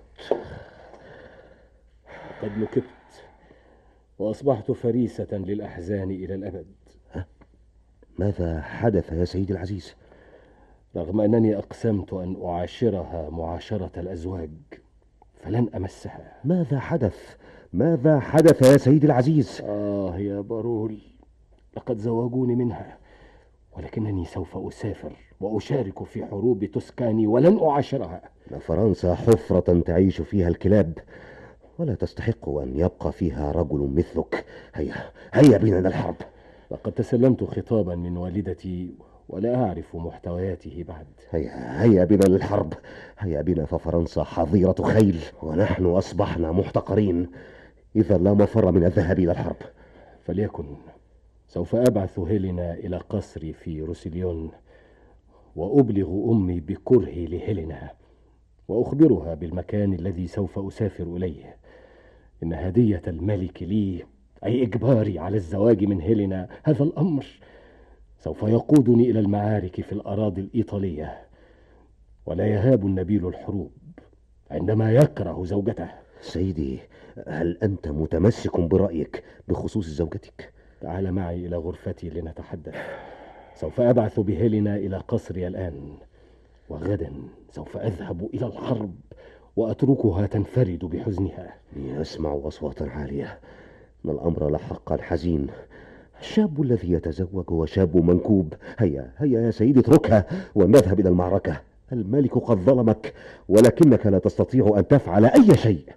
قد نكبت وأصبحت فريسة للأحزان إلى الأبد. ماذا حدث يا سيدي العزيز؟ رغم أنني أقسمت أن أعاشرها معاشرة الأزواج فلن أمسها. ماذا حدث؟ ماذا حدث يا سيدي العزيز؟ آه يا بارول، لقد زوجوني منها، ولكنني سوف أسافر وأشارك في حروب توسكاني ولن أعاشرها. فرنسا حفرة تعيش فيها الكلاب، ولا تستحق أن يبقى فيها رجل مثلك. هيا هيا بنا للحرب. لقد تسلمت خطابا من والدتي ولا أعرف محتوياته بعد. هيا هيا بنا للحرب. هيا بنا، ففرنسا حظيرة خيل ونحن أصبحنا محتقرين. إذا لا مفر من الذهاب إلى الحرب. فليكن. سوف أبعث هيلينا إلى قصري في روسيليون، وأبلغ أمي بكرهي لهيلينا، وأخبرها بالمكان الذي سوف أسافر إليه. إن هدية الملك لي، أي إجباري على الزواج من هيلينا، هذا الأمر سوف يقودني إلى المعارك في الأراضي الإيطالية. ولا يهاب النبيل الحروب عندما يكره زوجته. سيدي، هل أنت متمسك برأيك بخصوص زوجتك؟ تعال معي إلى غرفتي لنتحدث. سوف أبعث بهيلينا إلى قصري الآن، وغدا سوف أذهب إلى الحرب وأتركها تنفرد بحزنها. أسمع أصواتا عالية، إن الأمر لحقا حزين. الشاب الذي يتزوج وشاب منكوب. هيا هيا يا سيدي، اتركها ونذهب إلى المعركة. الملك قد ظلمك، ولكنك لا تستطيع أن تفعل أي شيء.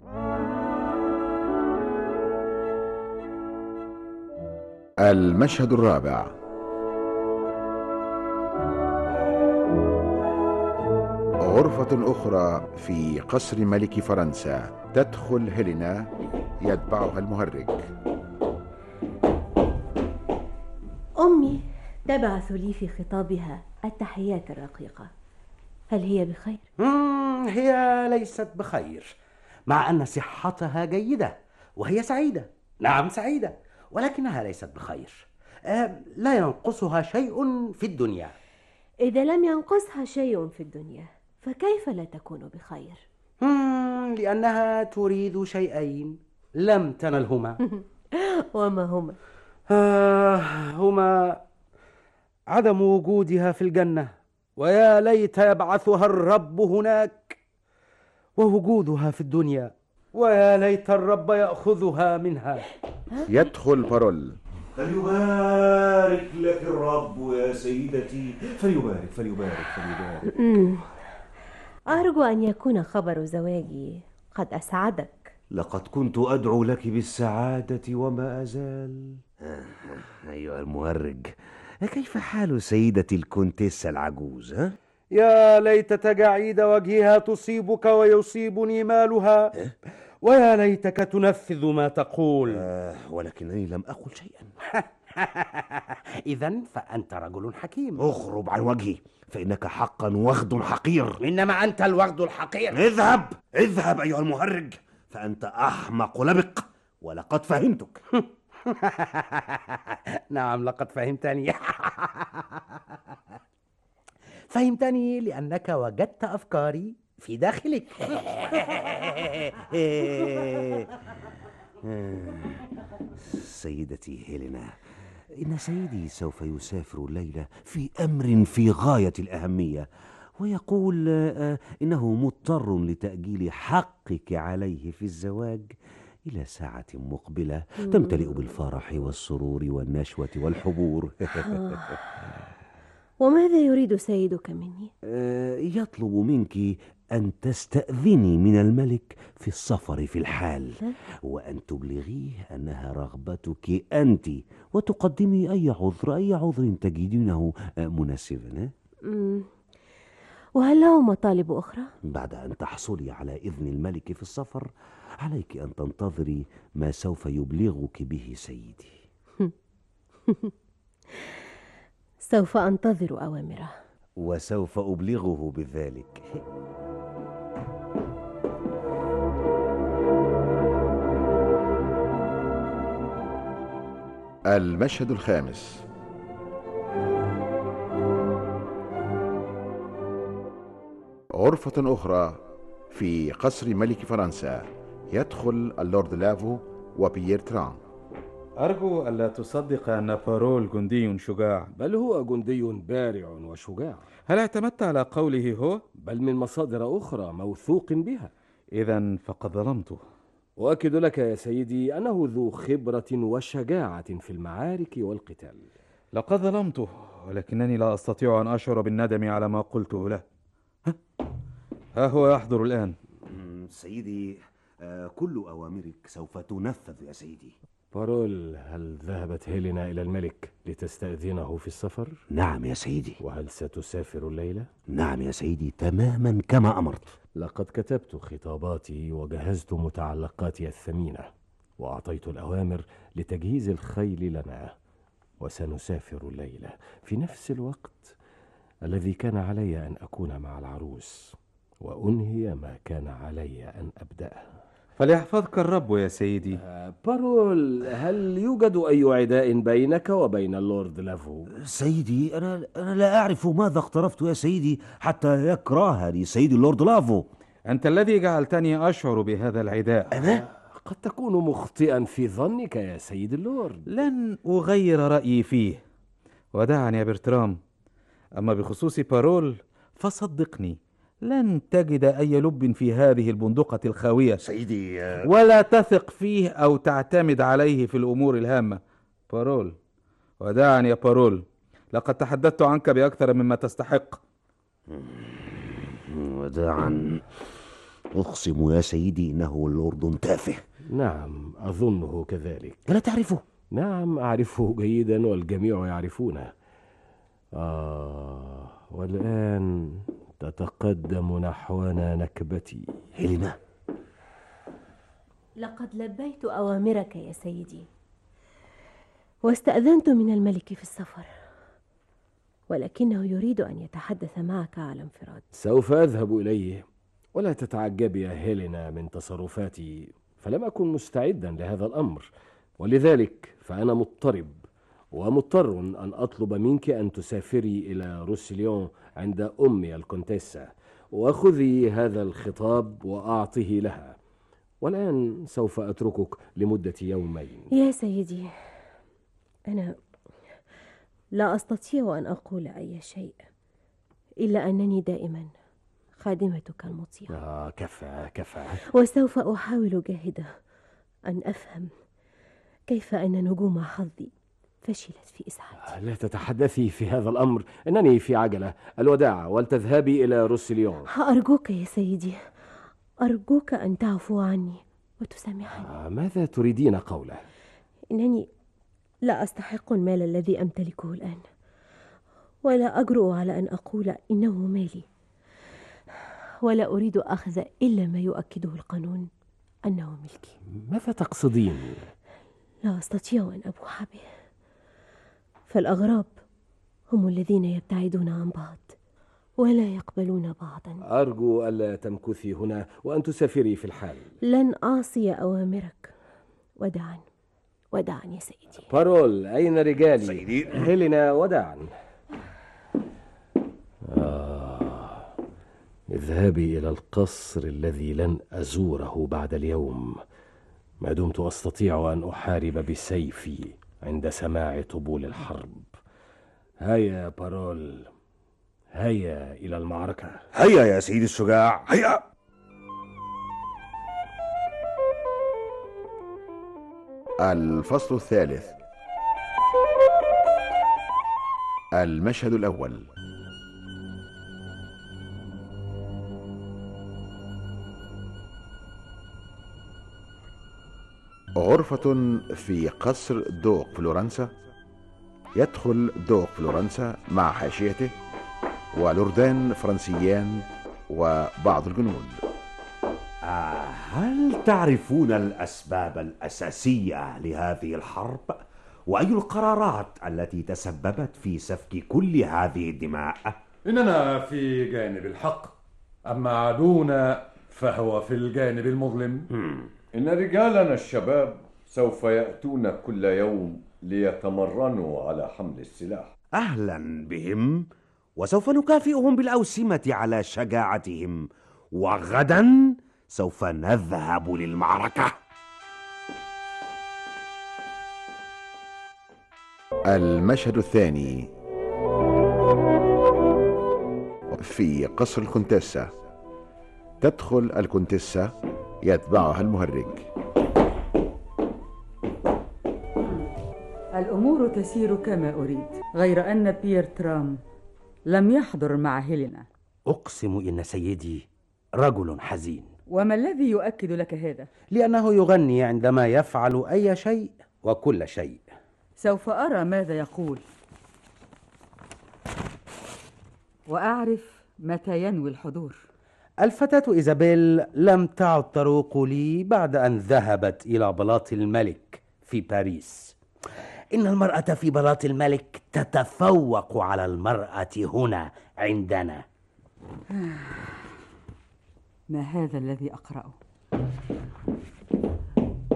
المشهد الرابع. غرفة أخرى في قصر ملك فرنسا. تدخل هيلينا، يتبعها المهرج. أمي تبعث لي في خطابها التحيات الرقيقة. هل هي بخير؟ مم هي ليست بخير، مع أن صحتها جيدة وهي سعيدة. نعم سعيدة، ولكنها ليست بخير. آه لا ينقصها شيء في الدنيا. إذا لم ينقصها شيء في الدنيا فكيف لا تكون بخير؟ مم لأنها تريد شيئين لم تنلهما. وما هما؟ آه هما عدم وجودها في الجنة، ويا ليت يبعثها الرب هناك، ووجودها في الدنيا، ويا ليت الرب يأخذها منها. يدخل بارول. فليبارك لك الرب يا سيدتي، فليبارك فليبارك فليبارك. أرجو أن يكون خبر زواجي قد أسعدك. لقد كنت أدعو لك بالسعادة وما أزال. أيها المهرج، كيف حال سيدتي الكونتيسة العجوز؟ ها؟ يا ليت تجاعيد وجهها تصيبك ويصيبني مالها، ويا ليتك تنفذ ما تقول. آه ولكنني لم أقل شيئا. إذن فأنت رجل حكيم. اغرب عن وجهي، فإنك حقا وغد حقير. إنما أنت الوغد الحقير. اذهب اذهب أيها المهرج، فأنت أحمق لبق، ولقد فهمتك. نعم لقد فهمتني. فهمتني لأنك وجدت أفكاري في داخلك. سيدتي هيلينا، إن سيدي سوف يسافر الليلة في أمر في غاية الأهمية، ويقول إنه مضطر لتأجيل حقك عليه في الزواج إلى ساعة مقبلة تمتلئ بالفرح والسرور والنشوة والحبور. وماذا يريد سيدك مني؟ يطلب منك أن تستأذني من الملك في السفر في الحال، وأن تبلغيه أنها رغبتك أنت، وتقدمي أي عذر أي عذر تجدينه مناسبا. وهل له مطالب أخرى؟ بعد أن تحصلي على إذن الملك في السفر، عليك أن تنتظري ما سوف يبلغك به سيدي. سوف أنتظر أوامره، وسوف أبلغه بذلك. المشهد الخامس. غرفة أخرى في قصر ملك فرنسا. يدخل اللورد لافو وبيير تران. أرجو ألا تصدق أن بارول جندي شجاع، بل هو جندي بارع وشجاع. هل اعتمدت على قوله هو؟ بل من مصادر أخرى موثوق بها. إذن فقد ظلمته. أؤكد لك يا سيدي أنه ذو خبرة وشجاعة في المعارك والقتال. لقد ظلمته، ولكنني لا أستطيع أن أشعر بالندم على ما قلته له. ها, ها هو يحضر الآن. سيدي، كل أوامرك سوف تنفذ يا سيدي. بارول، هل ذهبت هيلينا إلى الملك لتستأذنه في السفر؟ نعم يا سيدي. وهل ستسافر الليلة؟ نعم يا سيدي، تماما كما أمرت. لقد كتبت خطاباتي وجهزت متعلقاتي الثمينة، وأعطيت الأوامر لتجهيز الخيل لنا، وسنسافر الليلة في نفس الوقت الذي كان علي أن أكون مع العروس، وأنهي ما كان علي أن أبدأه. فليحفظك الرب يا سيدي. آه بارول، هل يوجد أي عداء بينك وبين اللورد لافو؟ سيدي، أنا, أنا لا أعرف ماذا اقترفت يا سيدي حتى يكرهني سيدي اللورد لافو. أنت الذي جعلتني أشعر بهذا العداء. أنا؟ قد تكون مخطئا في ظنك يا سيد اللورد. لن أغير رأيي فيه، ودعني يا برترام. أما بخصوص بارول فصدقني، لن تجد أي لب في هذه البندقة الخاوية سيدي. ولا تثق فيه أو تعتمد عليه في الأمور الهامة. بارول، ودعني يا بارول، لقد تحدثت عنك بأكثر مما تستحق. وداعا. أقسم يا سيدي إنه اللورد تافه. نعم، أظنه كذلك. ألا تعرفه؟ نعم، أعرفه جيدا والجميع يعرفونه. آه والآن تتقدم نحونا نكبتي. هيلينا، لقد لبيت أوامرك يا سيدي، واستأذنت من الملك في السفر، ولكنه يريد أن يتحدث معك على انفراد. سوف أذهب إليه، ولا تتعجبي يا هيلينا من تصرفاتي، فلم أكن مستعدا لهذا الأمر، ولذلك فأنا مضطرب ومضطر أن أطلب منك أن تسافري إلى روسيليون عند أمي الكونتيسة، وخذي هذا الخطاب وأعطيه لها. والآن سوف أتركك لمدة يومين. يا سيدي، أنا لا أستطيع أن أقول أي شيء إلا أنني دائما خادمتك المطيعة. آه كفى كفى. وسوف أحاول جاهدة أن أفهم كيف أن نجوم حظي فشلت في إسعادي. لا تتحدثي في هذا الأمر، إنني في عجلة. الوداع، ولتذهبي إلى روسيليون. أرجوك يا سيدي، أرجوك أن تعفو عني وتسامحني. آه ماذا تريدين قوله؟ إنني لا أستحق المال الذي أمتلكه الآن، ولا أجرؤ على أن أقول إنه مالي، ولا أريد أخذ إلا ما يؤكده القانون أنه ملكي. ماذا تقصدين؟ لا أستطيع أن أبوح به، فالأغراب هم الذين يبتعدون عن بعض ولا يقبلون بعضا. أرجو ألا تمكثي هنا وأن تسافري في الحال. لن أعصي أوامرك. وداعا وداعا يا سيدي. بارول، أين رجالي؟ سيدي. هيلينا، وداعا. آه. اذهبي إلى القصر الذي لن أزوره بعد اليوم، ما دمت أستطيع أن أحارب بسيفي عند سماع طبول الحرب. هيا بارول، هيا إلى المعركة. هيا يا سيدي الشجاع، هيا. الفصل الثالث. المشهد الأول. غرفة في قصر دوق فلورنسا. يدخل دوق فلورنسا مع حاشيته ولوردان فرنسيان وبعض الجنود. آه هل تعرفون الأسباب الأساسية لهذه الحرب؟ وأي القرارات التي تسببت في سفك كل هذه الدماء؟ إننا في جانب الحق، أما عدونا فهو في الجانب المظلم. إن رجالنا الشباب سوف يأتون كل يوم ليتمرنوا على حمل السلاح. أهلا بهم، وسوف نكافئهم بالأوسمة على شجاعتهم، وغدا سوف نذهب للمعركة. المشهد الثاني. في قصر الكونتيسة. تدخل الكونتيسة، يتبعها المهرج. الأمور تسير كما أريد، غير أن بيير ترام لم يحضر مع هيلينا. أقسم إن سيدي رجل حزين. وما الذي يؤكد لك هذا؟ لأنه يغني عندما يفعل أي شيء وكل شيء. سوف أرى ماذا يقول، وأعرف متى ينوي الحضور. الفتاة إيزابيل لم تعد تروق لي بعد أن ذهبت إلى بلاط الملك في باريس. إن المرأة في بلاط الملك تتفوق على المرأة هنا عندنا. ما هذا الذي أقرأه؟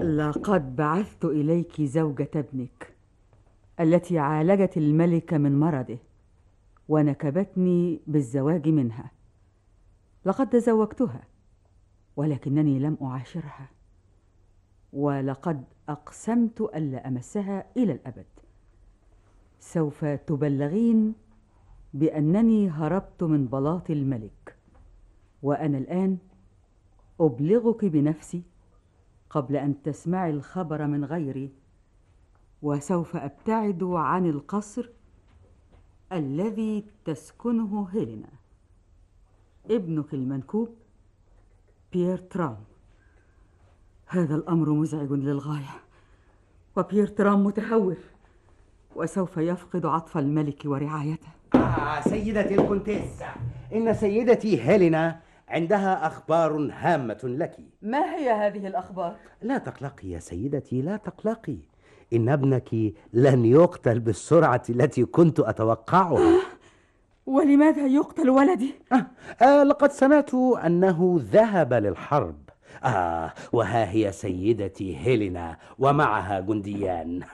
لقد بعثت إليك زوجة ابنك التي عالجت الملك من مرضه ونكبتني بالزواج منها. لقد تزوجتها ولكنني لم أعاشرها، ولقد أقسمت ألا أمسها إلى الأبد. سوف تبلغين بأنني هربت من بلاط الملك، وأنا الآن أبلغك بنفسي قبل أن تسمعي الخبر من غيري، وسوف أبتعد عن القصر الذي تسكنه هيلينا. ابنك المنكوب بيير ترام. هذا الأمر مزعج للغاية، وبيير ترام متهور وسوف يفقد عطف الملك ورعايته. آه سيدتي الكونتيسة، إن سيدتي هيلينا عندها أخبار هامة لك. ما هي هذه الأخبار؟ لا تقلقي يا سيدتي، لا تقلقي. إن ابنك لن يقتل بالسرعة التي كنت أتوقعها. ولماذا يقتل ولدي؟ آه آه لقد سمعت أنه ذهب للحرب. آه وها هي سيدتي هيلينا ومعها جنديان.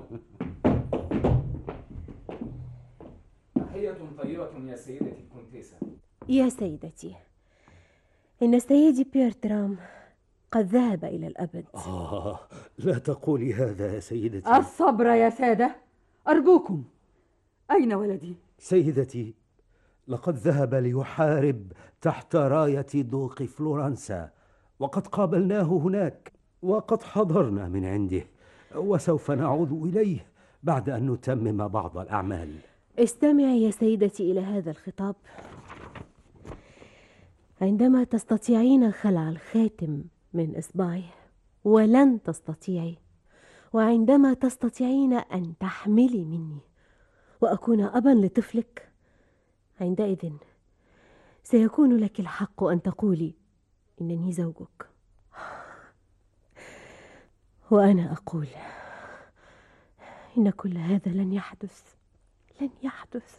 تحية طيبة يا سيدتي الكونتيسة. يا سيدتي، إن سيدي بيير ترام قد ذهب إلى الأبد. آه لا تقولي هذا يا سيدتي. الصبر يا سادة أرجوكم. أين ولدي؟ سيدتي، لقد ذهب ليحارب تحت راية دوق فلورنسا، وقد قابلناه هناك وقد حضرنا من عنده، وسوف نعود إليه بعد أن نتمم بعض الأعمال. استمعي يا سيدتي إلى هذا الخطاب. عندما تستطيعين خلع الخاتم من إصبعه ولن تستطيعي، وعندما تستطيعين أن تحملي مني وأكون أبا لطفلك، عندئذ سيكون لك الحق أن تقولي إنني زوجك. وأنا أقول إن كل هذا لن يحدث، لن يحدث.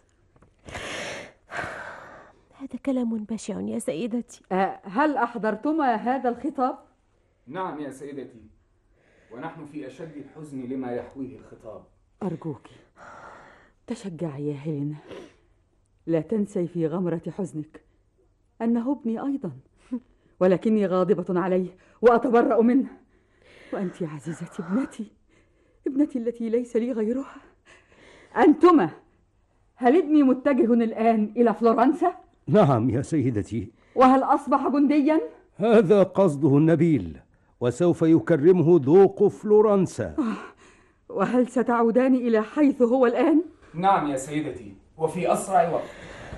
هذا كلام بشع يا سيدتي. أه هل أحضرتما هذا الخطاب؟ نعم يا سيدتي، ونحن في أشد الحزن لما يحويه الخطاب. أرجوك تشجعي يا هيلينا، لا تنسي في غمرة حزنك أنه ابني أيضا، ولكني غاضبة عليه وأتبرأ منه. وأنت يا عزيزتي ابنتي، ابنتي التي ليس لي غيرها. أنتما، هل ابني متجه الآن إلى فلورنسا؟ نعم يا سيدتي. وهل أصبح جنديا؟ هذا قصده النبيل، وسوف يكرمه ذوق فلورنسا. وهل ستعودان إلى حيث هو الآن؟ نعم يا سيدتي، وفي أسرع وقت.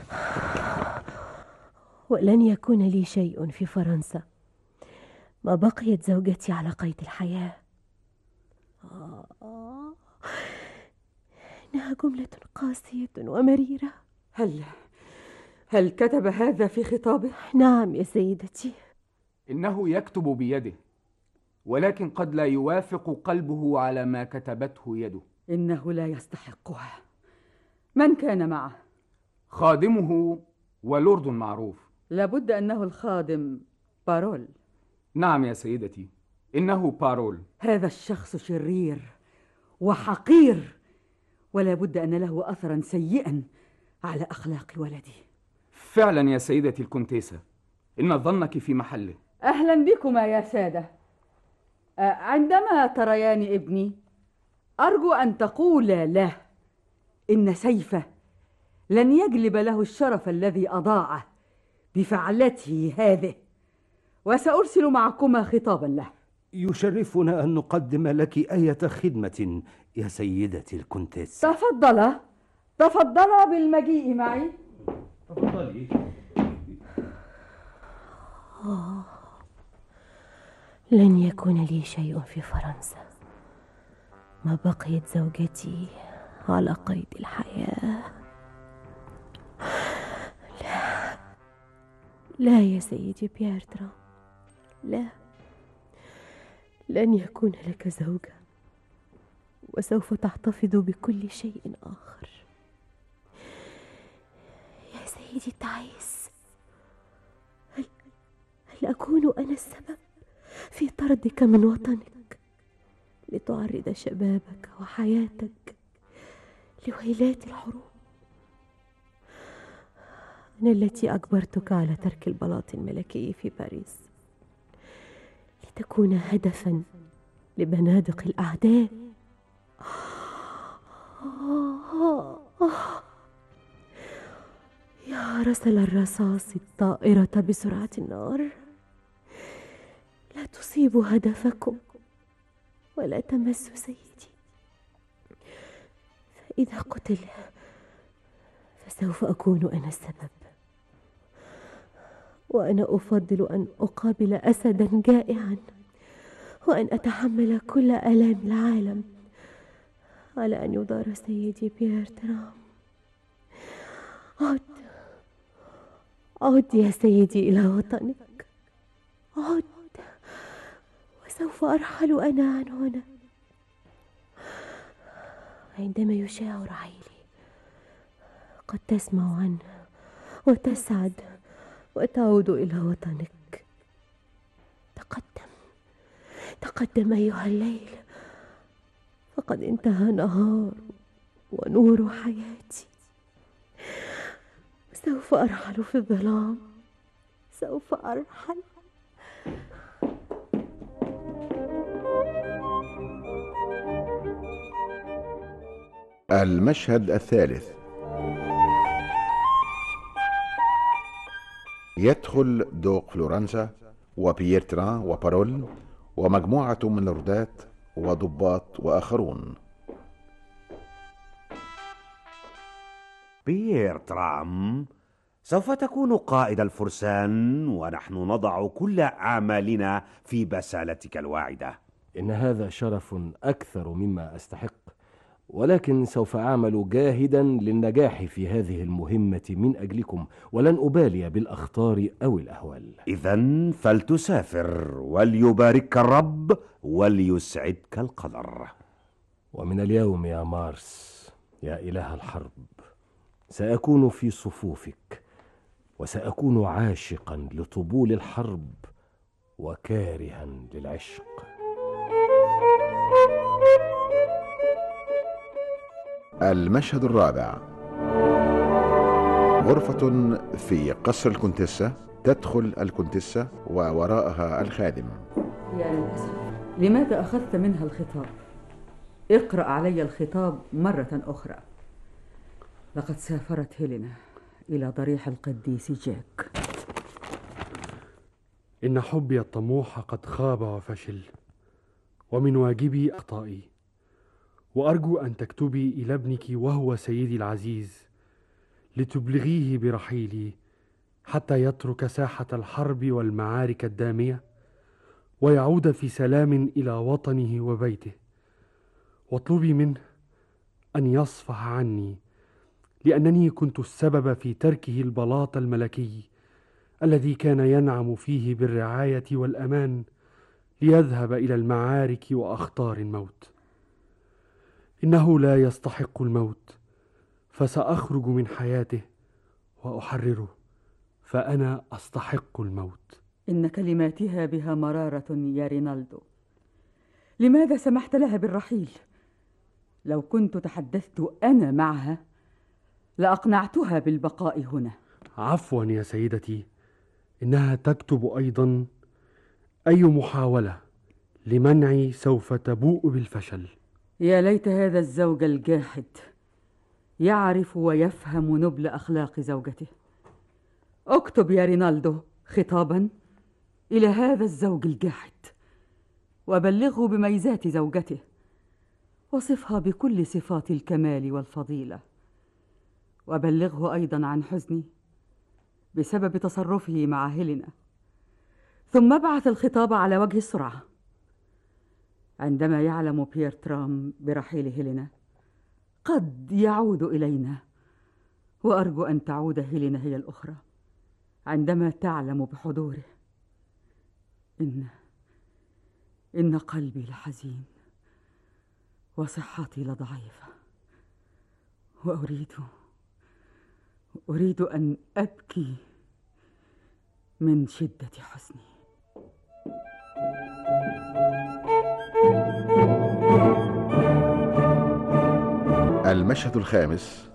ولن يكون لي شيء في فرنسا ما بقيت زوجتي على قيد الحياة. آه. إنها جملة قاسية ومريرة. هل هل كتب هذا في خطابه؟ نعم يا سيدتي. إنه يكتب بيده، ولكن قد لا يوافق قلبه على ما كتبته يده. إنه لا يستحقها. من كان معه؟ خادمه ولورد معروف. لابد أنه الخادم بارول. نعم يا سيدتي، إنه بارول. هذا الشخص شرير وحقير، ولا بد أن له أثرا سيئا على أخلاق ولدي. فعلا يا سيدتي الكونتيسة، إن ظنك في محله. أهلا بكما يا سادة. عندما تريان ابني أرجو أن تقولا له إن سيفه لن يجلب له الشرف الذي أضاعه بفعلته هذه، وسأرسل معكما خطابا له. يشرفنا أن نقدم لك أية خدمة يا سيدتي الكونتيسة. تفضلا تفضلا بالمجيء معي. تفضلي. آه. لن يكون لي شيء في فرنسا ما بقيت زوجتي على قيد الحياة. لا لا يا سيدي بيير ترام، لا، لن يكون لك زوجة، وسوف تحتفظ بكل شيء آخر. يا سيدي التعيس، هل, هل أكون أنا السبب في طردك من وطنك لتعرض شبابك وحياتك لويلات الحروب. أنا التي أجبرتك على ترك البلاط الملكي في باريس لتكون هدفا لبنادق الأعداء. يا رسل الرصاص الطائرة بسرعة النار، لا تصيبوا هدفكم ولا تمسوا سيدي، فإذا قتل فسوف أكون أنا السبب، وأنا أفضل أن أقابل أسدا جائعا وأن أتحمل كل آلام العالم على أن يدار سيدي بيير ترام. عد عد يا سيدي إلى وطنك، عد وسوف أرحل أنا عن هنا. عندما يشاع رحيلي قد تسمع عنه وتسعد وتعود إلى وطنك. تقدم تقدم أيها الليل، فقد انتهى نهار ونور حياتي. سوف أرحل في الظلام، سوف أرحل. المشهد الثالث. يدخل دوق فلورنسا وبيير تران وبارول ومجموعة من لوردات وضباط وآخرون. بيير ترام سوف تكون قائد الفرسان، ونحن نضع كل آمالنا في بسالتك الواعدة. إن هذا شرف أكثر مما أستحق، ولكن سوف أعمل جاهدا للنجاح في هذه المهمة من أجلكم، ولن أبالي بالأخطار أو الأهوال. إذن فلتسافر، وليبارك الرب وليسعدك القدر. ومن اليوم يا مارس يا إله الحرب سأكون في صفوفك، وسأكون عاشقا لطبول الحرب وكارها للعشق. المشهد الرابع. غرفة في قصر الكونتيسة. تدخل الكونتيسة ووراءها الخادم. يا للأسف، لماذا أخذت منها الخطاب؟ اقرأ علي الخطاب مرة أخرى. لقد سافرت هيلينا إلى ضريح القديس جاك. إن حبي الطموح قد خاب وفشل، ومن واجبي أخطائي، وأرجو أن تكتبي إلى ابنك وهو سيدي العزيز لتبلغيه برحيلي حتى يترك ساحة الحرب والمعارك الدامية ويعود في سلام إلى وطنه وبيته. واطلبي منه أن يصفح عني، لأنني كنت السبب في تركه البلاط الملكي الذي كان ينعم فيه بالرعاية والأمان ليذهب إلى المعارك وأخطار الموت. إنه لا يستحق الموت، فسأخرج من حياته وأحرره، فأنا أستحق الموت. إن كلماتها بها مرارة يا رينالدو. لماذا سمحت لها بالرحيل؟ لو كنت تحدثت أنا معها لأقنعتها بالبقاء هنا. عفوا يا سيدتي، إنها تكتب أيضا: أي محاولة لمنعي سوف تبوء بالفشل. يا ليت هذا الزوج الجاحد يعرف ويفهم نبل أخلاق زوجته. اكتب يا رينالدو خطابا إلى هذا الزوج الجاحد، وبلغه بميزات زوجته، وصفها بكل صفات الكمال والفضيلة، وبلغه أيضا عن حزني بسبب تصرفه مع هيلينا. ثم ابعث الخطاب على وجه السرعة. عندما يعلم بيير ترام برحيل هيلينا قد يعود إلينا، وأرجو أن تعود هيلينا هي الأخرى عندما تعلم بحضوره. إن إن قلبي لحزين وصحتي لضعيفة، وأريد أريد أن أبكي من شدة حزني. المشهد الخامس.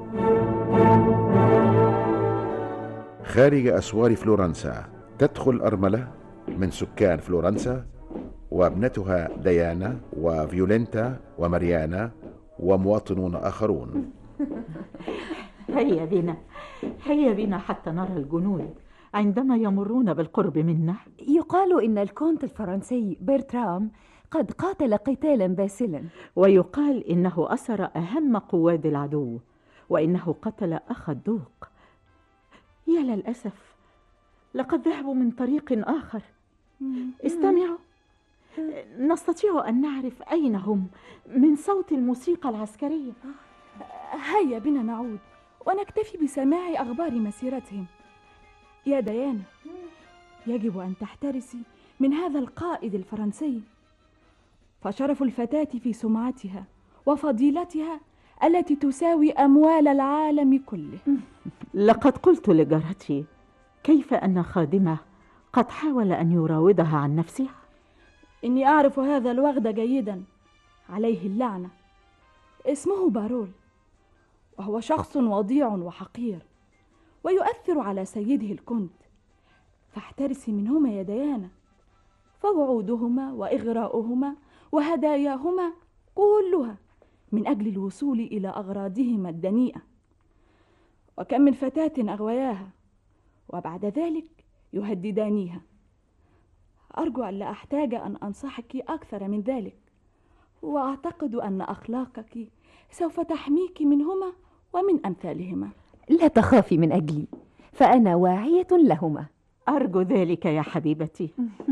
خارج أسوار فلورنسا تدخل أرملة من سكان فلورنسا وابنتها ديانا وفيولنتا وماريانا ومواطنون آخرون. هيا بنا هيا بنا حتى نرى الجنود عندما يمرون بالقرب منا. يقال إن الكونت الفرنسي برترام قد قاتل قتالا باسلا، ويقال إنه أسر أهم قواد العدو، وإنه قتل أخ الدوق. يا للأسف لقد ذهبوا من طريق آخر. استمعوا، نستطيع أن نعرف أين هم من صوت الموسيقى العسكرية. هيا بنا نعود ونكتفي بسماع أخبار مسيرتهم. يا ديانا، يجب أن تحترسي من هذا القائد الفرنسي، فشرف الفتاة في سمعتها وفضيلتها التي تساوي أموال العالم كله. لقد قلت لجارتي كيف أن خادمه قد حاول أن يراودها عن نفسها. إني أعرف هذا الوغد جيدا، عليه اللعنة. اسمه بارول، وهو شخص وضيع وحقير ويؤثر على سيده الكونت، فاحترسي منهما يا ديانا، فوعودهما وإغراؤهما وهداياهما كلها من أجل الوصول إلى أغراضهما الدنيئة. وكم من فتاة أغوياها وبعد ذلك يهددانيها. أرجو أن لا أحتاج أن أنصحك أكثر من ذلك، وأعتقد أن أخلاقك سوف تحميك منهما ومن أمثالهما. لا تخافي من أجلي، فأنا واعية لهما. أرجو ذلك يا حبيبتي.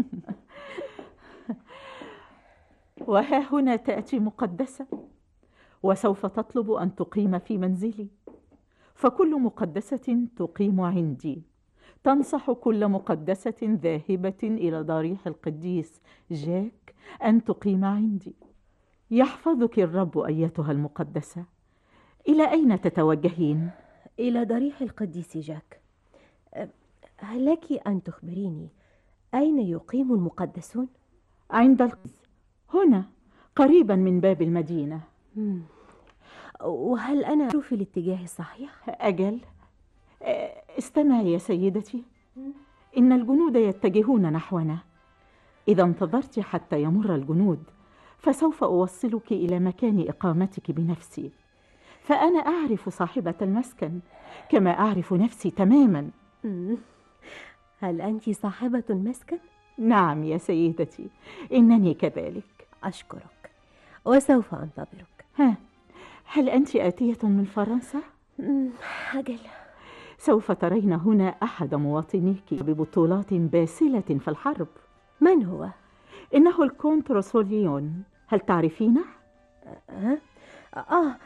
وها هنا تأتي مقدسة، وسوف تطلب أن تقيم في منزلي، فكل مقدسة تقيم عندي تنصح كل مقدسة ذاهبة إلى ضريح القديس جاك أن تقيم عندي. يحفظك الرب أيتها المقدسة. إلى أين تتوجهين؟ إلى ضريح القديس جاك. هل لك أن تخبريني أين يقيم المقدسون؟ عند القدس، هنا قريبا من باب المدينة. مم. وهل أنا في الاتجاه الصحيح؟ أجل. استمعي يا سيدتي، إن الجنود يتجهون نحونا. إذا انتظرت حتى يمر الجنود فسوف أوصلك إلى مكان إقامتك بنفسي، فأنا أعرف صاحبة المسكن كما أعرف نفسي تماما. هل أنت صاحبة المسكن؟ نعم يا سيدتي، إنني كذلك. أشكرك وسوف أنتظرك. ها، هل أنت آتية من فرنسا؟ أجل. سوف ترين هنا أحد مواطنيك ببطولات باسلة في الحرب. من هو؟ إنه الكونت روسوليون، هل تعرفينه؟ أه؟ آه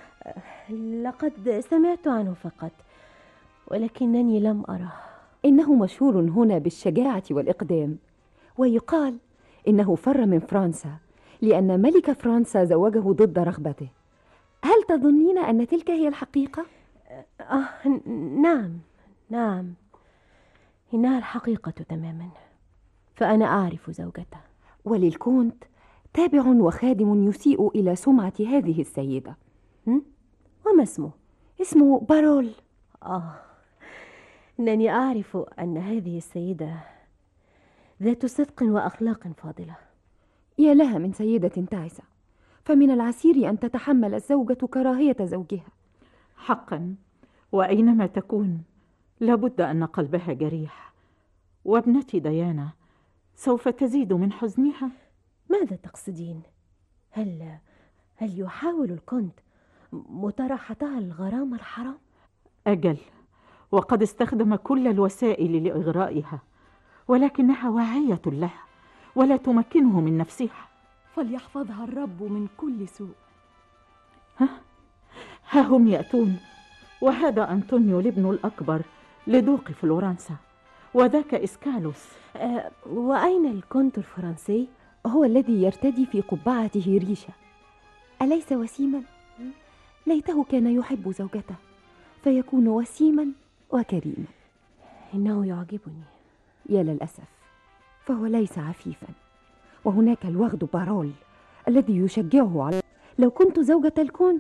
لقد سمعت عنه فقط، ولكنني لم أره. إنه مشهور هنا بالشجاعة والإقدام، ويقال إنه فر من فرنسا لأن ملك فرنسا زوجه ضد رغبته. هل تظنين أن تلك هي الحقيقة؟ آه نعم نعم، إنها الحقيقة تماما، فأنا أعرف زوجته. وللكونت تابع وخادم يسيء إلى سمعة هذه السيدة. وما اسمه؟ اسمه بارول. آه إنني أعرف أن هذه السيدة ذات صدق وأخلاق فاضلة. يا لها من سيدة تعسة، فمن العسير أن تتحمل الزوجة كراهية زوجها. حقا، وأينما تكون لابد أن قلبها جريح، وابنتي ديانا سوف تزيد من حزنها. ماذا تقصدين؟ هل هل يحاول الكونت مطارحتها الغرام الحرام؟ أجل، وقد استخدم كل الوسائل لإغرائها، ولكنها واعية له ولا تمكنه من نفسها. فليحفظها الرب من كل سوء. ها, ها هم يأتون، وهذا أنطونيو الابن الأكبر لدوق فلورنسا، وذاك إسكالوس. أه وأين الكونت الفرنسي؟ هو الذي يرتدي في قبعته ريشة. أليس وسيما؟ ليته كان يحب زوجته فيكون وسيما وكريما. إنه يعجبني. يا للأسف، فهو ليس عفيفا. وهناك الوغد بارول الذي يشجعه على. لو كنت زوجة الكونت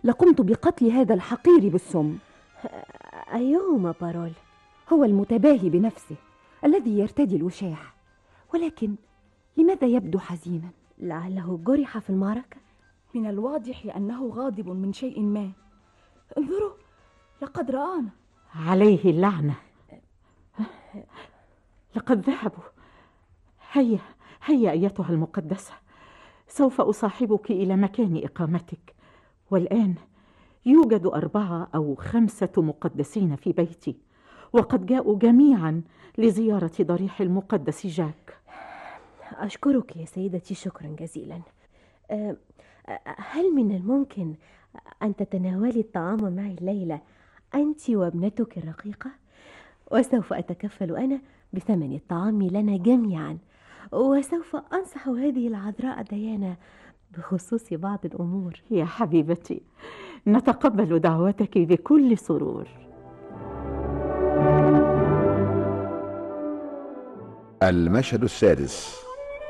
لقمت بقتل هذا الحقير بالسم. أيهما بارول؟ هو المتباهي بنفسه الذي يرتدي الوشاح، ولكن لماذا يبدو حزينا؟ لعله جرح في المعركة. من الواضح أنه غاضب من شيء ما. انظروا، لقد رآنا. عليه اللعنة، لقد ذهبوا. هيا هيا أيتها المقدسة، سوف أصاحبك إلى مكان إقامتك. والآن يوجد أربعة أو خمسة مقدسين في بيتي، وقد جاءوا جميعا لزيارة ضريح المقدس جاك. أشكرك يا سيدتي شكرا جزيلا. هل من الممكن أن تتناولي الطعام معي الليلة أنت وابنتك الرقيقة؟ وسوف أتكفل أنا بثمن الطعام لنا جميعا، وسوف أنصح هذه العذراء ديانا بخصوص بعض الأمور. يا حبيبتي، نتقبل دعوتك بكل سرور. المشهد السادس.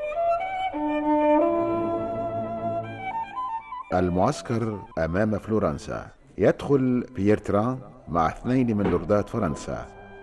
المعسكر أمام فلورنسا. يدخل بيرتران مع اثنين من لوردات فرنسا.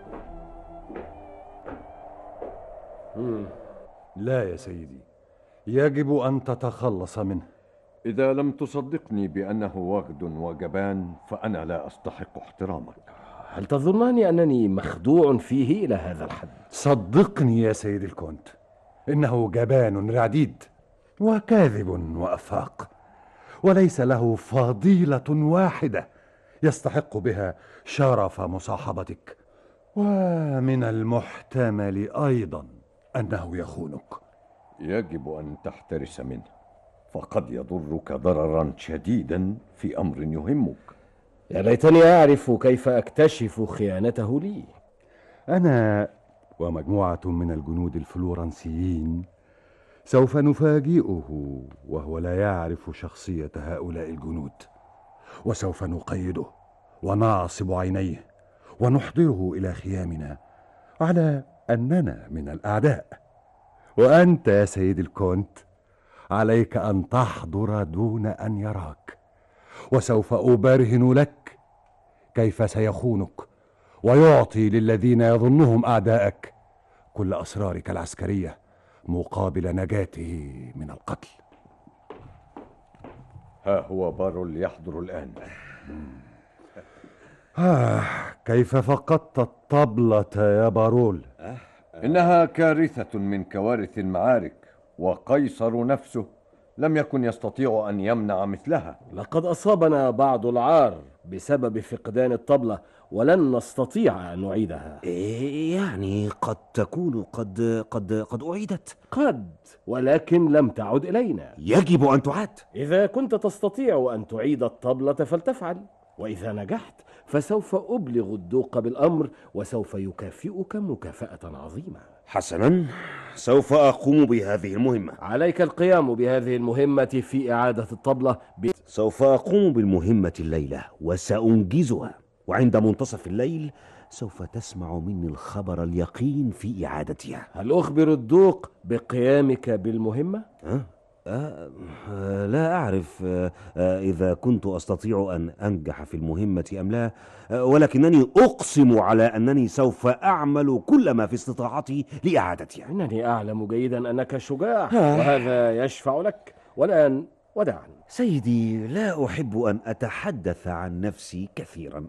لا يا سيدي، يجب أن تتخلص منه. إذا لم تصدقني بأنه وغد وجبان فأنا لا أستحق احترامك. هل تظنني أنني مخدوع فيه إلى هذا الحد؟ صدقني يا سيد الكونت، إنه جبان رعديد وكاذب وأفاق، وليس له فضيلة واحدة يستحق بها شرف مصاحبتك، ومن المحتمل أيضا أنه يخونك. يجب أن تحترس منه، فقد يضرك ضررا شديدا في أمر يهمك. يا ليتني أعرف كيف أكتشف خيانته لي. أنا ومجموعة من الجنود الفلورنسيين سوف نفاجئه وهو لا يعرف شخصية هؤلاء الجنود، وسوف نقيده ونعصب عينيه ونحضره إلى خيامنا على أننا من الأعداء. وأنت يا سيد الكونت عليك أن تحضر دون أن يراك، وسوف أبرهن لك كيف سيخونك ويعطي للذين يظنهم أعداءك كل أسرارك العسكرية مقابل نجاته من القتل. ها هو بارول يحضر الآن. آه كيف فقدت الطبلة يا بارول؟ إنها كارثة من كوارث المعارك، وقيصر نفسه لم يكن يستطيع أن يمنع مثلها. لقد أصابنا بعض العار بسبب فقدان الطبلة، ولن نستطيع أن نعيدها. إيه يعني قد تكون قد قد قد أعيدت. قد، ولكن لم تعد إلينا. يجب أن تعاد. إذا كنت تستطيع أن تعيد الطبلة فلتفعل، وإذا نجحت فسوف أبلغ الدوق بالأمر، وسوف يكافئك مكافأة عظيمة. حسنا، سوف أقوم بهذه المهمة. عليك القيام بهذه المهمة في إعادة الطبلة ب... سوف أقوم بالمهمة الليلة وسأنجزها، وعند منتصف الليل سوف تسمع مني الخبر اليقين في إعادتها. هل أخبر الدوق بقيامك بالمهمة؟ أه؟ أه أه لا أعرف أه إذا كنت أستطيع أن أنجح في المهمة أم لا، أه ولكنني أقسم على أنني سوف أعمل كل ما في استطاعتي لإعادتها. إنني أعلم جيدا أنك شجاع، وهذا يشفع لك. والآن وداعا. سيدي، لا أحب أن أتحدث عن نفسي كثيرا.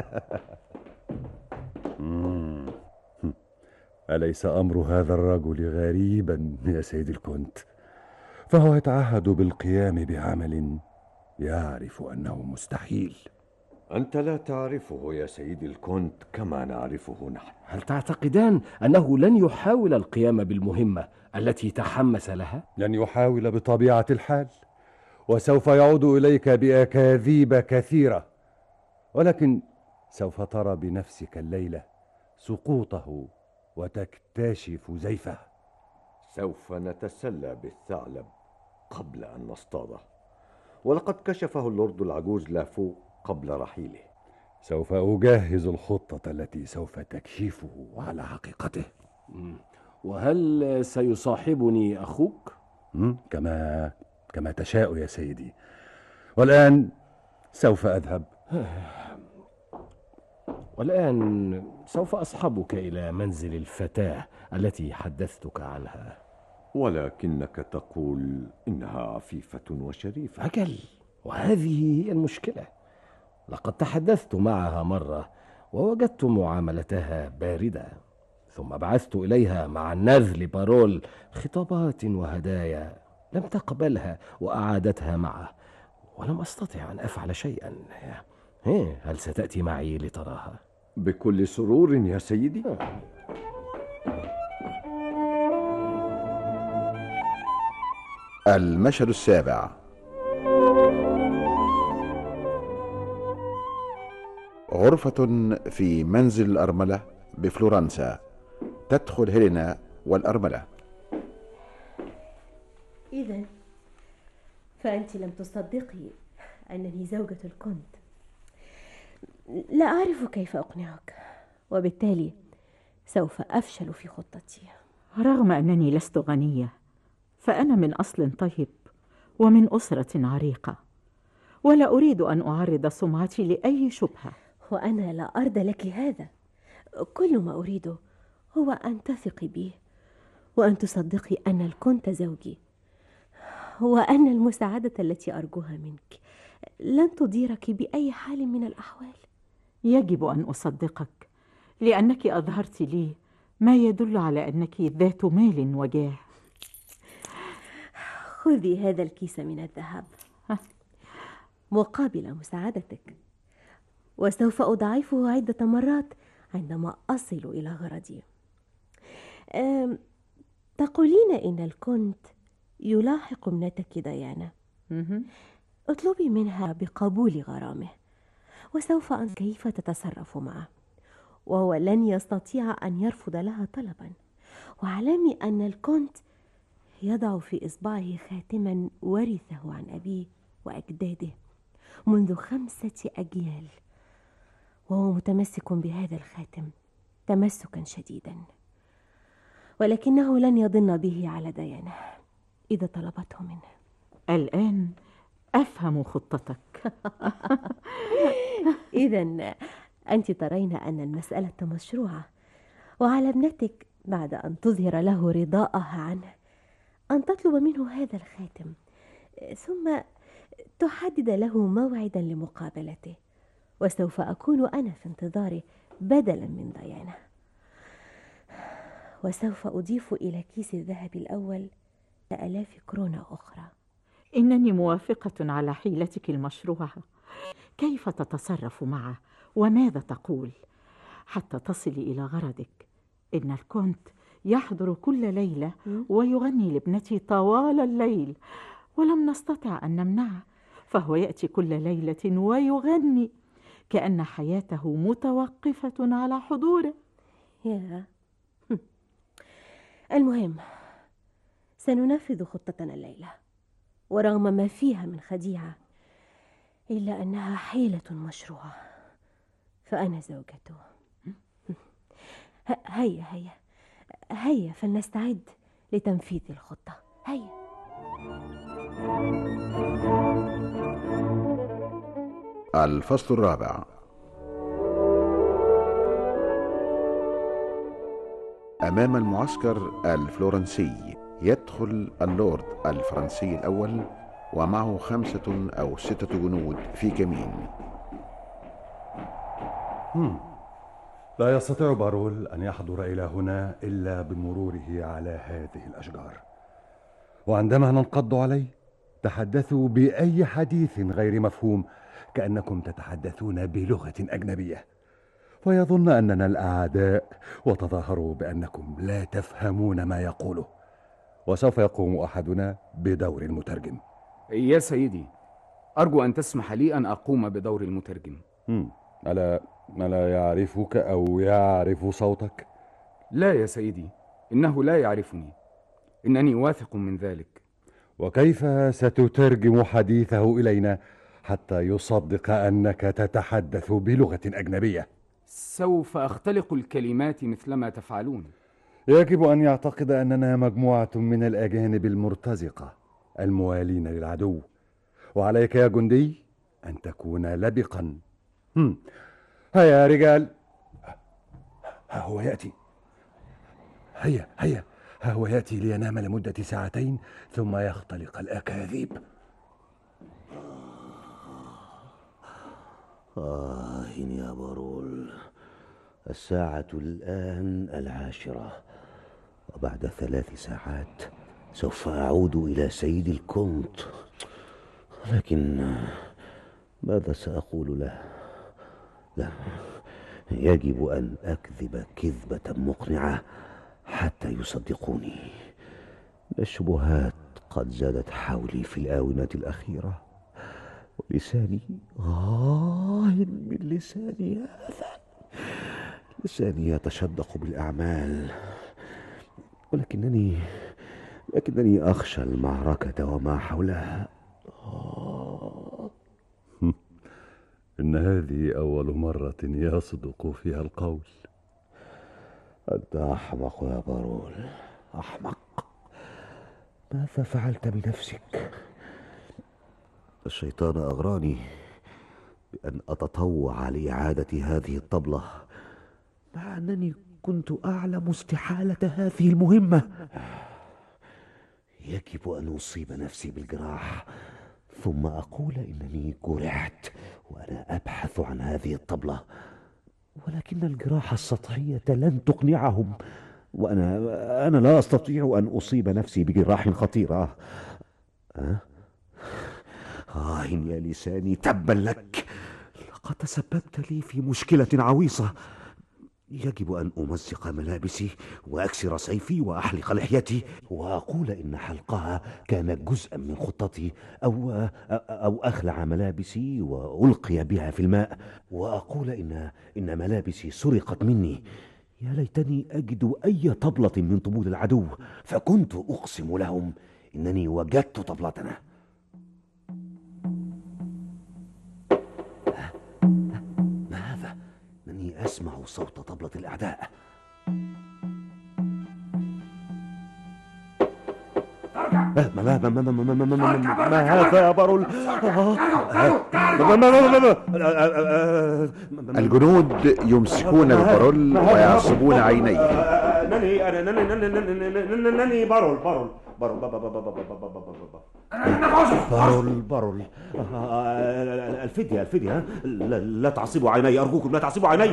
أليس أمر هذا الرجل غريبا يا سيد الكونت؟ فهو يتعهد بالقيام بعمل يعرف أنه مستحيل. أنت لا تعرفه يا سيدي الكونت كما نعرفه نحن. هل تعتقدان أنه لن يحاول القيام بالمهمة التي تحمس لها؟ لن يحاول بطبيعة الحال، وسوف يعود إليك بأكاذيب كثيرة، ولكن سوف ترى بنفسك الليلة سقوطه وتكتشف زيفه. سوف نتسلى بالثعلب قبل أن نصطاده، ولقد كشفه اللورد العجوز لافو قبل رحيله. سوف أجهز الخطة التي سوف تكشفه على حقيقته. وهل سيصاحبني أخوك؟ كما كما تشاء يا سيدي. والآن سوف أذهب. والآن سوف أصحبك إلى منزل الفتاة التي حدثتك عنها. ولكنك تقول إنها عفيفة وشريفة. أجل، وهذه هي المشكلة. لقد تحدثت معها مرة ووجدت معاملتها باردة، ثم بعثت إليها مع النذل بارول خطابات وهدايا، لم تقبلها وأعادتها معه، ولم أستطع أن أفعل شيئا. هل ستأتي معي لتراها؟ بكل سرور يا سيدي. المشهد السابع. غرفة في منزل الأرملة بفلورنسا. تدخل هيلينا والأرملة. إذا فأنت لم تصدقي أنني زوجة الكونت. لا أعرف كيف أقنعك، وبالتالي سوف أفشل في خطتي. رغم أنني لست غنية، فأنا من أصل طيب ومن أسرة عريقة، ولا أريد أن أعرض سمعتي لأي شبهة. وأنا لا أرضى لك هذا. كل ما أريده هو أن تثقي بي، وأن تصدقي أن الكونت زوجي، وأن المساعدة التي أرجوها منك لن تضيرك بأي حال من الأحوال. يجب أن أصدقك، لأنك أظهرت لي ما يدل على أنك ذات مال وجاه. خذي هذا الكيس من الذهب مقابل مساعدتك، وسوف أضاعفه عدة مرات عندما أصل إلى غرضي. تقولين إن الكونت يلاحق ابنتك ديانا. اطلبي منها بقبول غرامه، وسوف أن كيف تتصرف معه، وهو لن يستطيع أن يرفض لها طلبا. واعلمي أن الكونت يضع في إصبعه خاتما ورثه عن أبيه وأجداده منذ خمسة أجيال، وهو متمسك بهذا الخاتم تمسكا شديدا، ولكنه لن يضن به على ديانة إذا طلبته منه. الآن أفهم خطتك. إذن أنت ترين أن المسألة مشروعة، وعلى ابنتك بعد أن تظهر له رضاءها عنه أن تطلب منه هذا الخاتم، ثم تحدد له موعدا لمقابلته، وسوف أكون أنا في انتظاره بدلا من ديانة، وسوف أضيف إلى كيس الذهب الأول آلاف كرونة أخرى. إنني موافقة على حيلتك المشروعة. كيف تتصرف معه وماذا تقول حتى تصلي إلى غرضك؟ إن الكونت يحضر كل ليلة ويغني لابنتي طوال الليل، ولم نستطع أن نمنعه، فهو يأتي كل ليلة ويغني كأن حياته متوقفة على حضوره. يا المهم سننفذ خطتنا الليلة، ورغم ما فيها من خديعة إلا أنها حيلة مشروعة، فأنا زوجته. هيا هيا هيا فلنستعد لتنفيذ الخطة. هيا. الفصل الرابع. أمام المعسكر الفلورنسي يدخل اللورد الفرنسي الأول ومعه خمسة أو ستة جنود في كمين. مم. لا يستطيع بارول أن يحضر إلى هنا إلا بمروره على هذه الأشجار، وعندما ننقض عليه تحدثوا بأي حديث غير مفهوم كأنكم تتحدثون بلغة أجنبية، ويظن أننا الأعداء وتظاهروا بأنكم لا تفهمون ما يقوله، وسوف يقوم أحدنا بدور المترجم. يا سيدي، أرجو أن تسمح لي أن أقوم بدور المترجم. مم. ألا ألا يعرفك أو يعرف صوتك؟ لا يا سيدي، إنه لا يعرفني، إنني واثق من ذلك. وكيف ستترجم حديثه إلينا حتى يصدق أنك تتحدث بلغة أجنبية؟ سوف أختلق الكلمات مثلما تفعلون. يجب أن يعتقد أننا مجموعة من الأجانب المرتزقة الموالين للعدو، وعليك يا جندي أن تكون لبقا. هم. هيا يا رجال، ها هو يأتي. هيا هيا، ها هو يأتي لينام لمدة ساعتين ثم يختلق الأكاذيب. آه يا بارول، الساعة الآن العاشرة، وبعد ثلاث ساعات سوف أعود إلى سيد الكونت، لكن ماذا سأقول له؟ لا، يجب أن أكذب كذبة مقنعة حتى يصدقوني. الشبهات قد زادت حولي في الآونة الأخيرة، ولساني غاه من لساني هذا. لساني يتشدق بالأعمال، ولكنني لكنني أخشى المعركة وما حولها. آه. إن هذه أول مرة يصدق فيها القول. أنت أحمق يا بارول، أحمق. ماذا فعلت بنفسك؟ الشيطان أغراني بأن أتطوع لإعادة هذه الطبلة، مع أنني كنت أعلم استحالة هذه المهمة. يجب أن أصيب نفسي بالجراح ثم أقول إنني جرحت وأنا أبحث عن هذه الطبلة، ولكن الجراح السطحية لن تقنعهم، وأنا أنا لا أستطيع أن أصيب نفسي بجراح خطيرة. أه؟ آه يا لساني، تبا لك، لقد تسببت لي في مشكلة عويصة. يجب أن أمزق ملابسي وأكسر سيفي وأحلق لحيتي وأقول إن حلقها كان جزءا من خطتي، أو أو أخلع ملابسي وألقي بها في الماء، وأقول إن إن ملابسي سرقت مني. يا ليتني أجد أي طبلة من طبول العدو، فكنت أقسم لهم إنني وجدت طبلتنا. أسمع صوت طبلة الأعداء. ما ما ما ما ما ما ما ما ما هذا يا بارول؟ الجنود يمسكون ببارول ويعصبون عينيه. نني أنا نني نني بارول بارول بارول بارول بارول الفدية الفدية، لا, لا تعصبوا عيني أرجوكم، لا تعصبوا عيني.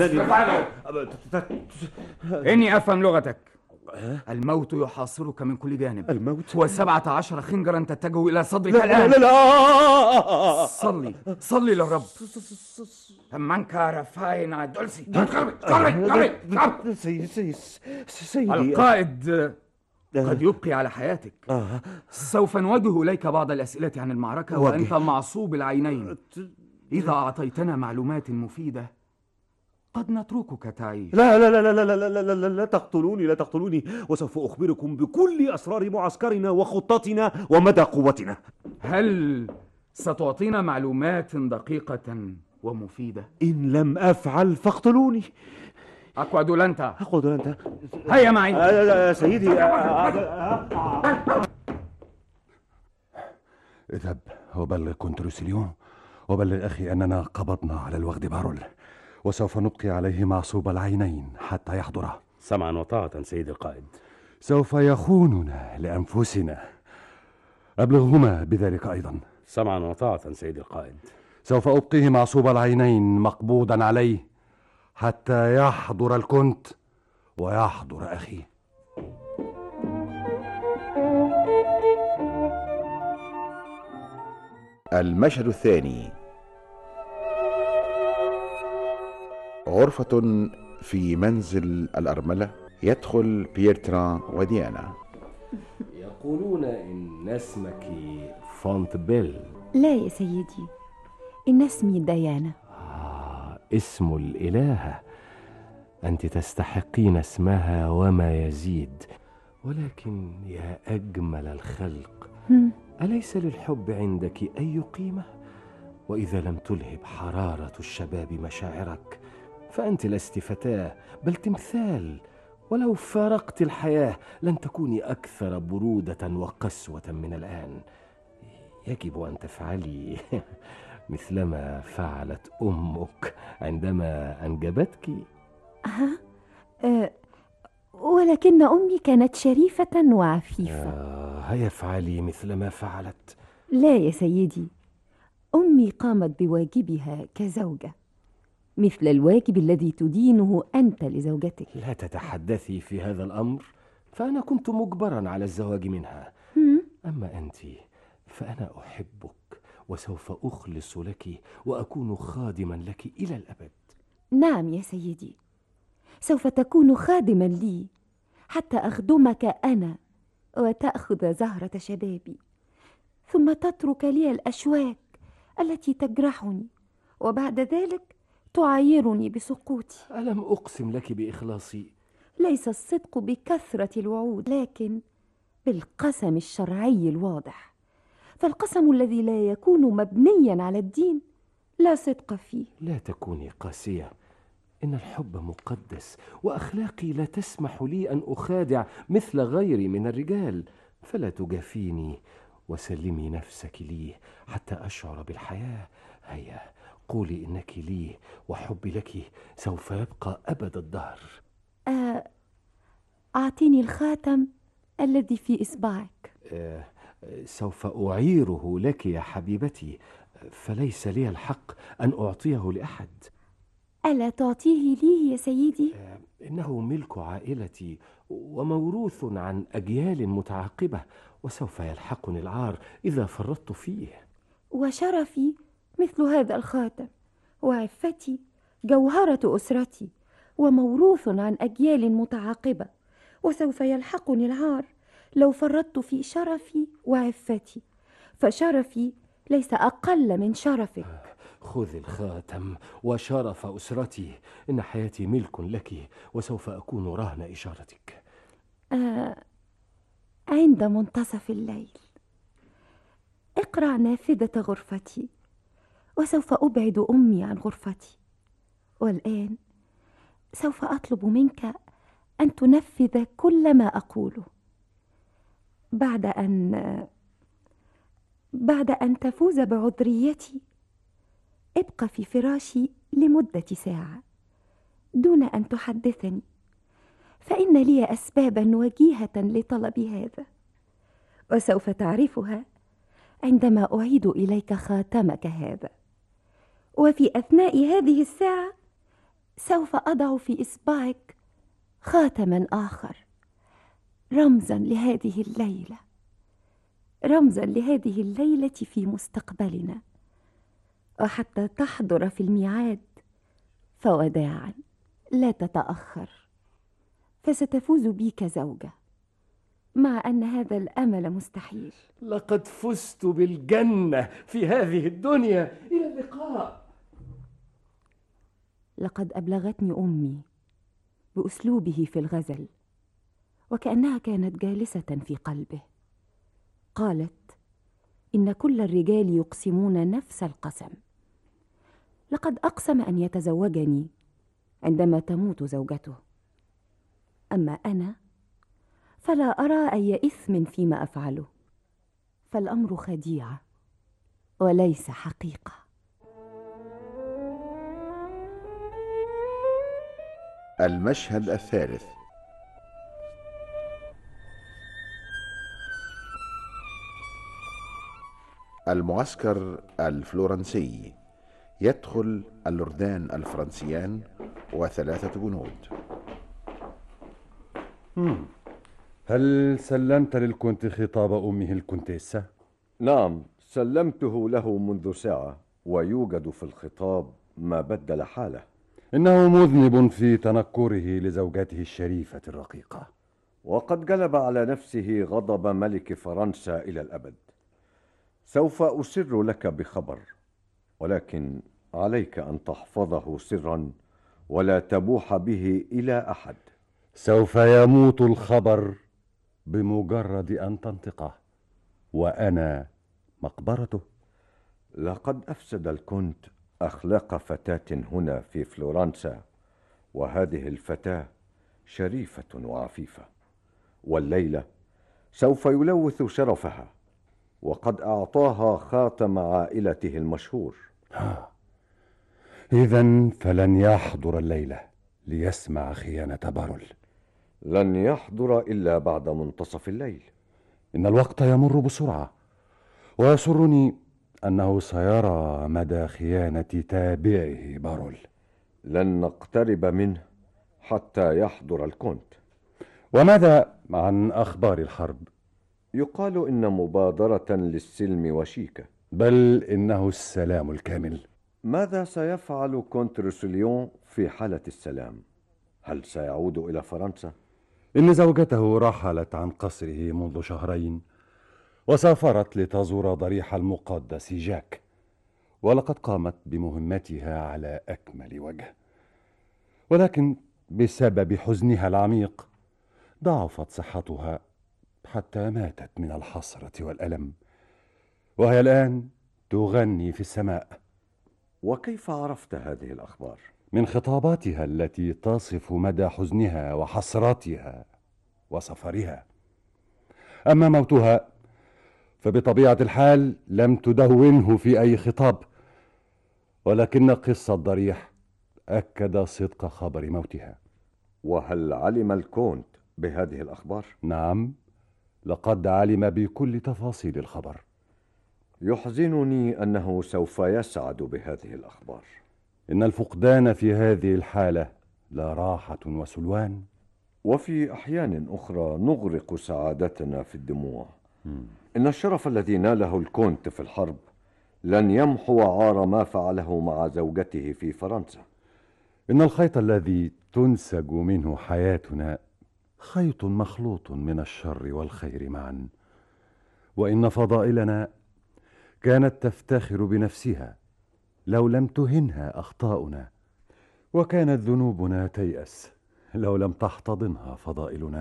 إني أفهم لغتك. الموت يحاصرك من كل جانب. الموت وسبعة عشر خنجرا تتجه إلى صدرك لا الآن. لا لا صلي صلي للرب. منك رفاينا دولسي. قرب قرب سيدي سيدي القائد قد يبقي على حياتك. سوف نوجه إليك بعض الأسئلة عن المعركة وأنت معصوب العينين. إذا أعطيتنا معلومات مفيدة قد نتركك تعيش. لا لا لا لا لا لا لا لا لا تقتلوني لا تقتلوني، وسوف أخبركم بكل أسرار معسكرنا وخطتنا ومدى قوتنا. هل ستعطينا معلومات دقيقة ومفيدة؟ إن لم أفعل فاقتلوني. أقعد لنت أقعد لنت هيا معي. آه سيدي. اذهب وبلغ كونتروسيليون وبلغ أخي أننا قبضنا على الوغد بارول، وسوف نبقي عليه معصوب العينين حتى يحضر. سمعا وطاعة سيد القائد. سوف يخوننا لأنفسنا، أبلغهما بذلك أيضا. سمعا وطاعة سيد القائد. سوف أبقيه معصوب العينين مقبوضا عليه حتى يحضر الكونت ويحضر أخي. المشهد الثاني. غرفة في منزل الأرملة، يدخل بيرتران وديانا. يقولون إن اسمك فونتبيل. لا يا سيدي، إن اسمي ديانا. آه، اسم الإلهة. أنت تستحقين اسمها وما يزيد، ولكن يا أجمل الخلق، أليس للحب عندك أي قيمة؟ وإذا لم تلهب حرارة الشباب مشاعرك فأنت لست فتاة بل تمثال، ولو فارقت الحياة لن تكوني أكثر برودة وقسوة من الآن. يجب أن تفعلي مثلما فعلت أمك عندما أنجبتك. ها؟ أه ولكن أمي كانت شريفة وعفيفة. آه هيا افعلي مثلما فعلت. لا يا سيدي، أمي قامت بواجبها كزوجة، مثل الواجب الذي تدينه أنت لزوجتك. لا تتحدثي في هذا الأمر، فأنا كنت مجبرا على الزواج منها. أما أنت فأنا أحبك وسوف أخلص لك وأكون خادما لك إلى الأبد. نعم يا سيدي، سوف تكون خادما لي حتى أخدمك أنا وتأخذ زهرة شبابي، ثم تترك لي الأشواك التي تجرحني، وبعد ذلك تعايرني بسقوطي. ألم أقسم لك بإخلاصي؟ ليس الصدق بكثرة الوعود، لكن بالقسم الشرعي الواضح، فالقسم الذي لا يكون مبنيا على الدين لا صدق فيه. لا تكوني قاسية، إن الحب مقدس، وأخلاقي لا تسمح لي أن أخادع مثل غيري من الرجال، فلا تجافيني وسلمي نفسك لي حتى أشعر بالحياة. هيا قولي إنك لي وحبي لك سوف يبقى أبد الدهر. آه أعطيني الخاتم الذي في إصبعك. آه سوف أعيره لك يا حبيبتي، فليس لي الحق أن أعطيه لأحد. ألا تعطيه لي يا سيدي؟ آه إنه ملك عائلتي وموروث عن أجيال متعاقبة، وسوف يلحقني العار إذا فرطت فيه. وشرفي مثل هذا الخاتم، وعفتي جوهرة أسرتي، وموروث عن أجيال متعاقبة، وسوف يلحقني العار لو فرطت في شرفي وعفتي، فشرفي ليس أقل من شرفك. خذ الخاتم وشرف أسرتي، إن حياتي ملك لك وسوف أكون رهن إشارتك. آه عند منتصف الليل اقرع نافذة غرفتي، وسوف أبعد أمي عن غرفتي. والآن سوف أطلب منك أن تنفذ كل ما أقوله. بعد أن بعد أن تفوز بعذريتي ابقى في فراشي لمدة ساعة دون أن تحدثني، فإن لي أسبابا وجيهة لطلب هذا، وسوف تعرفها عندما أعيد إليك خاتمك هذا. وفي أثناء هذه الساعة سوف أضع في إصبعك خاتما آخر، رمزا لهذه الليلة، رمزا لهذه الليلة في مستقبلنا، وحتى تحضر في الميعاد فوداعا لا تتأخر، فستفوز بي كزوجة، مع أن هذا الأمل مستحيل. لقد فزت بالجنة في هذه الدنيا. إلى اللقاء. لقد أبلغتني أمي بأسلوبه في الغزل، وكأنها كانت جالسة في قلبه. قالت إن كل الرجال يقسمون نفس القسم. لقد أقسم أن يتزوجني عندما تموت زوجته، أما أنا فلا أرى أي إثم فيما أفعله، فالأمر خديعة وليس حقيقة. المشهد الثالث. المعسكر الفلورنسي. يدخل اللوردان الفرنسيان وثلاثة جنود. مم. هل سلمت للكونت خطاب أمه الكونتيسة؟ نعم، سلمته له منذ ساعة، ويوجد في الخطاب ما بدل حاله. إنه مذنب في تنكره لزوجته الشريفة الرقيقة، وقد جلب على نفسه غضب ملك فرنسا إلى الأبد. سوف أسر لك بخبر، ولكن عليك أن تحفظه سرا ولا تبوح به إلى أحد. سوف يموت الخبر بمجرد أن تنطقه، وأنا مقبرته. لقد أفسد الكونت أخلاق فتاة هنا في فلورنسا، وهذه الفتاة شريفة وعفيفة، والليلة سوف يلوث شرفها، وقد أعطاها خاتم عائلته المشهور. إذن فلن يحضر الليلة ليسمع خيانة بارول. لن يحضر إلا بعد منتصف الليل. إن الوقت يمر بسرعة، ويسرني أنه سيرى مدى خيانة تابعه بارول. لن نقترب منه حتى يحضر الكونت. وماذا عن أخبار الحرب؟ يقال إن مبادرة للسلم وشيكة، بل إنه السلام الكامل. ماذا سيفعل كونت روسليون في حالة السلام؟ هل سيعود إلى فرنسا؟ إن زوجته رحلت عن قصره منذ شهرين، وسافرت لتزور ضريح المقدس جاك، ولقد قامت بمهمتها على أكمل وجه، ولكن بسبب حزنها العميق ضعفت صحتها حتى ماتت من الحسرة والألم، وهي الآن تغني في السماء. وكيف عرفت هذه الأخبار؟ من خطاباتها التي تصف مدى حزنها وحسرتها وسفرها. أما موتها فبطبيعة الحال لم تدونه في أي خطاب، ولكن قصة ضريح أكد صدق خبر موتها. وهل علم الكونت بهذه الأخبار؟ نعم، لقد علم بكل تفاصيل الخبر. يحزنني أنه سوف يسعد بهذه الأخبار. إن الفقدان في هذه الحالة لا راحة وسلوان، وفي أحيان أخرى نغرق سعادتنا في الدموع. إن الشرف الذي ناله الكونت في الحرب لن يمحو عار ما فعله مع زوجته في فرنسا. إن الخيط الذي تنسج منه حياتنا خيط مخلوط من الشر والخير معا، وإن فضائلنا كانت تفتخر بنفسها لو لم تهنها أخطاؤنا، وكانت ذنوبنا تيأس لو لم تحتضنها فضائلنا.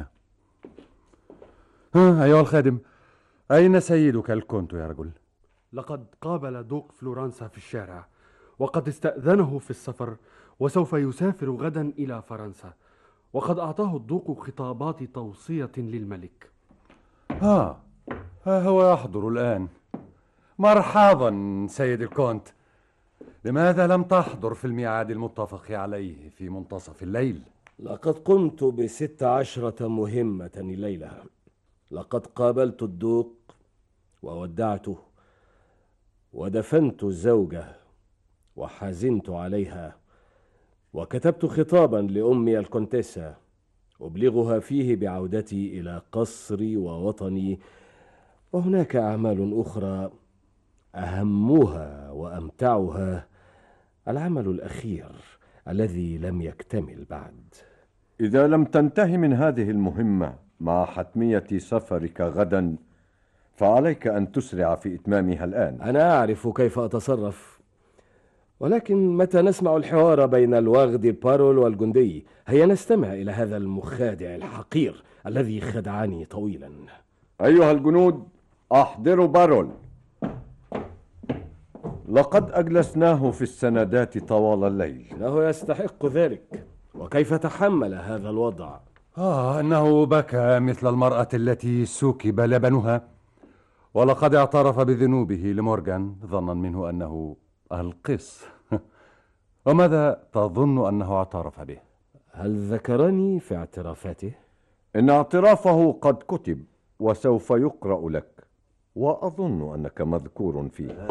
ها أيها الخادم، أين سيدك الكونت يا رجل؟ لقد قابل دوق فلورنسا في الشارع، وقد استأذنه في السفر، وسوف يسافر غدا إلى فرنسا، وقد أعطاه الدوق خطابات توصية للملك. ها ها هو يحضر الآن. مرحبا سيد الكونت. لماذا لم تحضر في الميعاد المتفق عليه في منتصف الليل؟ لقد قمت بست عشرة مهمة الليلة. لقد قابلت الدوق وودعته، ودفنت الزوجة وحزنت عليها، وكتبت خطابا لأمي الكونتيسا أبلغها فيه بعودتي إلى قصري ووطني، وهناك أعمال أخرى أهمها وأمتعها العمل الأخير الذي لم يكتمل بعد. إذا لم تنتهي من هذه المهمة مع حتمية سفرك غدا، فعليك أن تسرع في إتمامها الآن. أنا أعرف كيف أتصرف، ولكن متى نسمع الحوار بين الوغد بارول والجندي؟ هيا نستمع إلى هذا المخادع الحقير الذي خدعني طويلا. أيها الجنود، أحضروا بارول. لقد أجلسناه في السندات طوال الليل. إنه يستحق ذلك، وكيف تحمل هذا الوضع؟ آه أنه بكى مثل المرأة التي سكب لبنها، ولقد اعترف بذنوبه لمورغان ظنا منه أنه القس. وماذا تظن أنه اعترف به؟ هل ذكرني في اعترافاته؟ إن اعترافه قد كتب وسوف يقرأ لك، وأظن أنك مذكور فيه.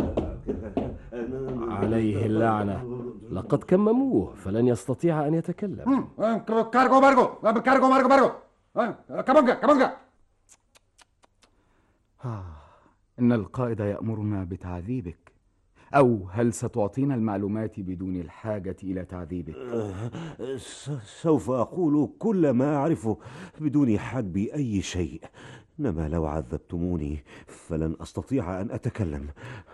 عليه اللعنة، لقد كمموه فلن يستطيع أن يتكلم. كارغو مارغو كارغو مارغو مارغو كابونجا كابونجا. إن القائد يأمرنا بتعذيبك، أو هل ستعطينا المعلومات بدون الحاجة إلى تعذيبك؟ سوف أقول كل ما أعرفه بدون حجب أي شيء، إنما لو عذبتموني فلن أستطيع أن أتكلم.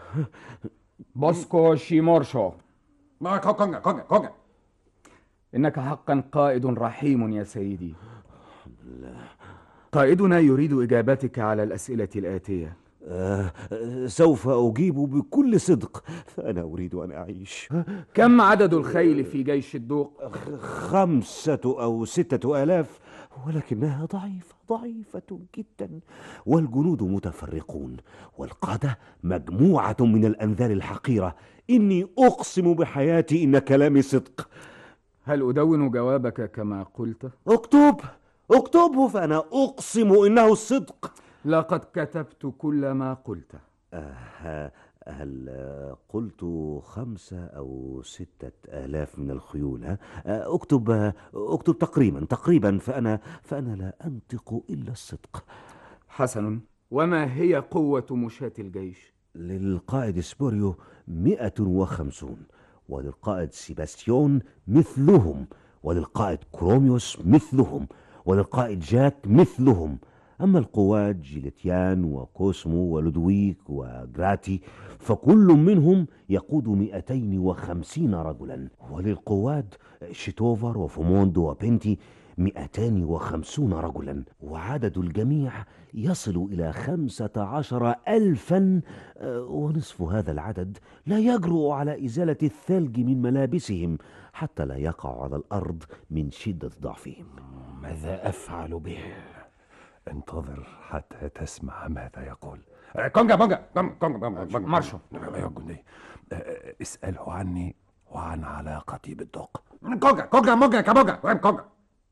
بوسكو شيمورشو. ما كونجا كونجا كونجا. إنك حقا قائد رحيم يا سيدي. لا. قائدنا يريد إجابتك على الأسئلة الآتية. آه سوف أجيب بكل صدق، فأنا أريد أن أعيش. كم عدد الخيل في جيش الدوق؟ خمسة أو ستة آلاف، ولكنها ضعيفة ضعيفة جدا، والجنود متفرقون، والقادة مجموعة من الأنذال الحقيرة. إني أقسم بحياتي إن كلامي صدق. هل أدون جوابك كما قلت؟ اكتب اكتبه، فأنا أقسم إنه الصدق. لقد كتبت كل ما قلت. آه هل قلت خمسة أو ستة آلاف من الخيول؟ ها؟ اكتب اكتب تقريبا تقريبا فأنا فأنا لا أنطق إلا الصدق. حسن، وما هي قوة مشاة الجيش؟ للقائد سبوريو مئة وخمسون، وللقائد سيباستيون مثلهم، وللقائد كروميوس مثلهم، وللقائد جاك مثلهم. أما القوات جيليتيان وكوسمو ولودويك وغراتي فكل منهم يقود مئتين وخمسين رجلا، وللقوات شيتوفر وفوموند وبنتي مئتان وخمسون رجلا، وعدد الجميع يصل إلى خمسة عشر ألفا، ونصف هذا العدد لا يجرؤ على إزالة الثلج من ملابسهم حتى لا يقع على الأرض من شدة ضعفهم. ماذا أفعل به؟ انتظر حتى تسمع ماذا يقول. كونجا بونجا كونجا بونجا مارشو. يا جندي، اسأله عني وعن علاقتي بالدوق. كونجا كونجا بونجا كابونجا وين كونجا.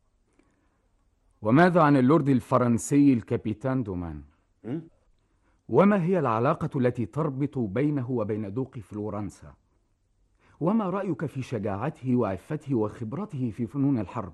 وماذا عن اللورد الفرنسي الكابيتان دومان؟ وما هي العلاقة التي تربط بينه وبين دوق فلورنسا؟ وما رأيك في شجاعته وعفته وخبرته في فنون الحرب؟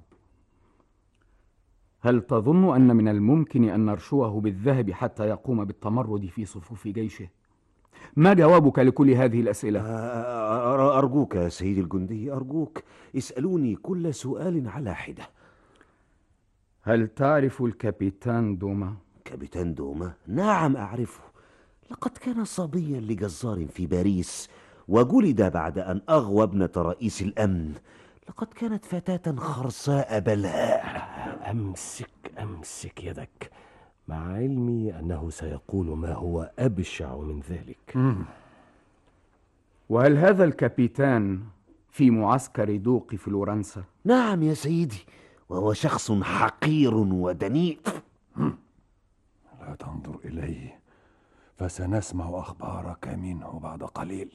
هل تظن أن من الممكن أن نرشوه بالذهب حتى يقوم بالتمرد في صفوف جيشه؟ ما جوابك لكل هذه الأسئلة؟ أرجوك يا سيدي الجندي، أرجوك اسألوني كل سؤال على حدة. هل تعرف الكابيتان دوما؟ كابيتان دوما؟ نعم أعرفه. لقد كان صبيا لجزار في باريس، وجلد بعد أن أغوى ابنة رئيس الأمن. لقد كانت فتاة خرصاء بلهاء. أمسك أمسك يدك، مع علمي أنه سيقول ما هو أبشع من ذلك. مم. وهل هذا الكابيتان في معسكر دوق فلورنسا؟ نعم يا سيدي، وهو شخص حقير ودنيء. لا تنظر إليه، فسنسمع أخبارك منه بعد قليل.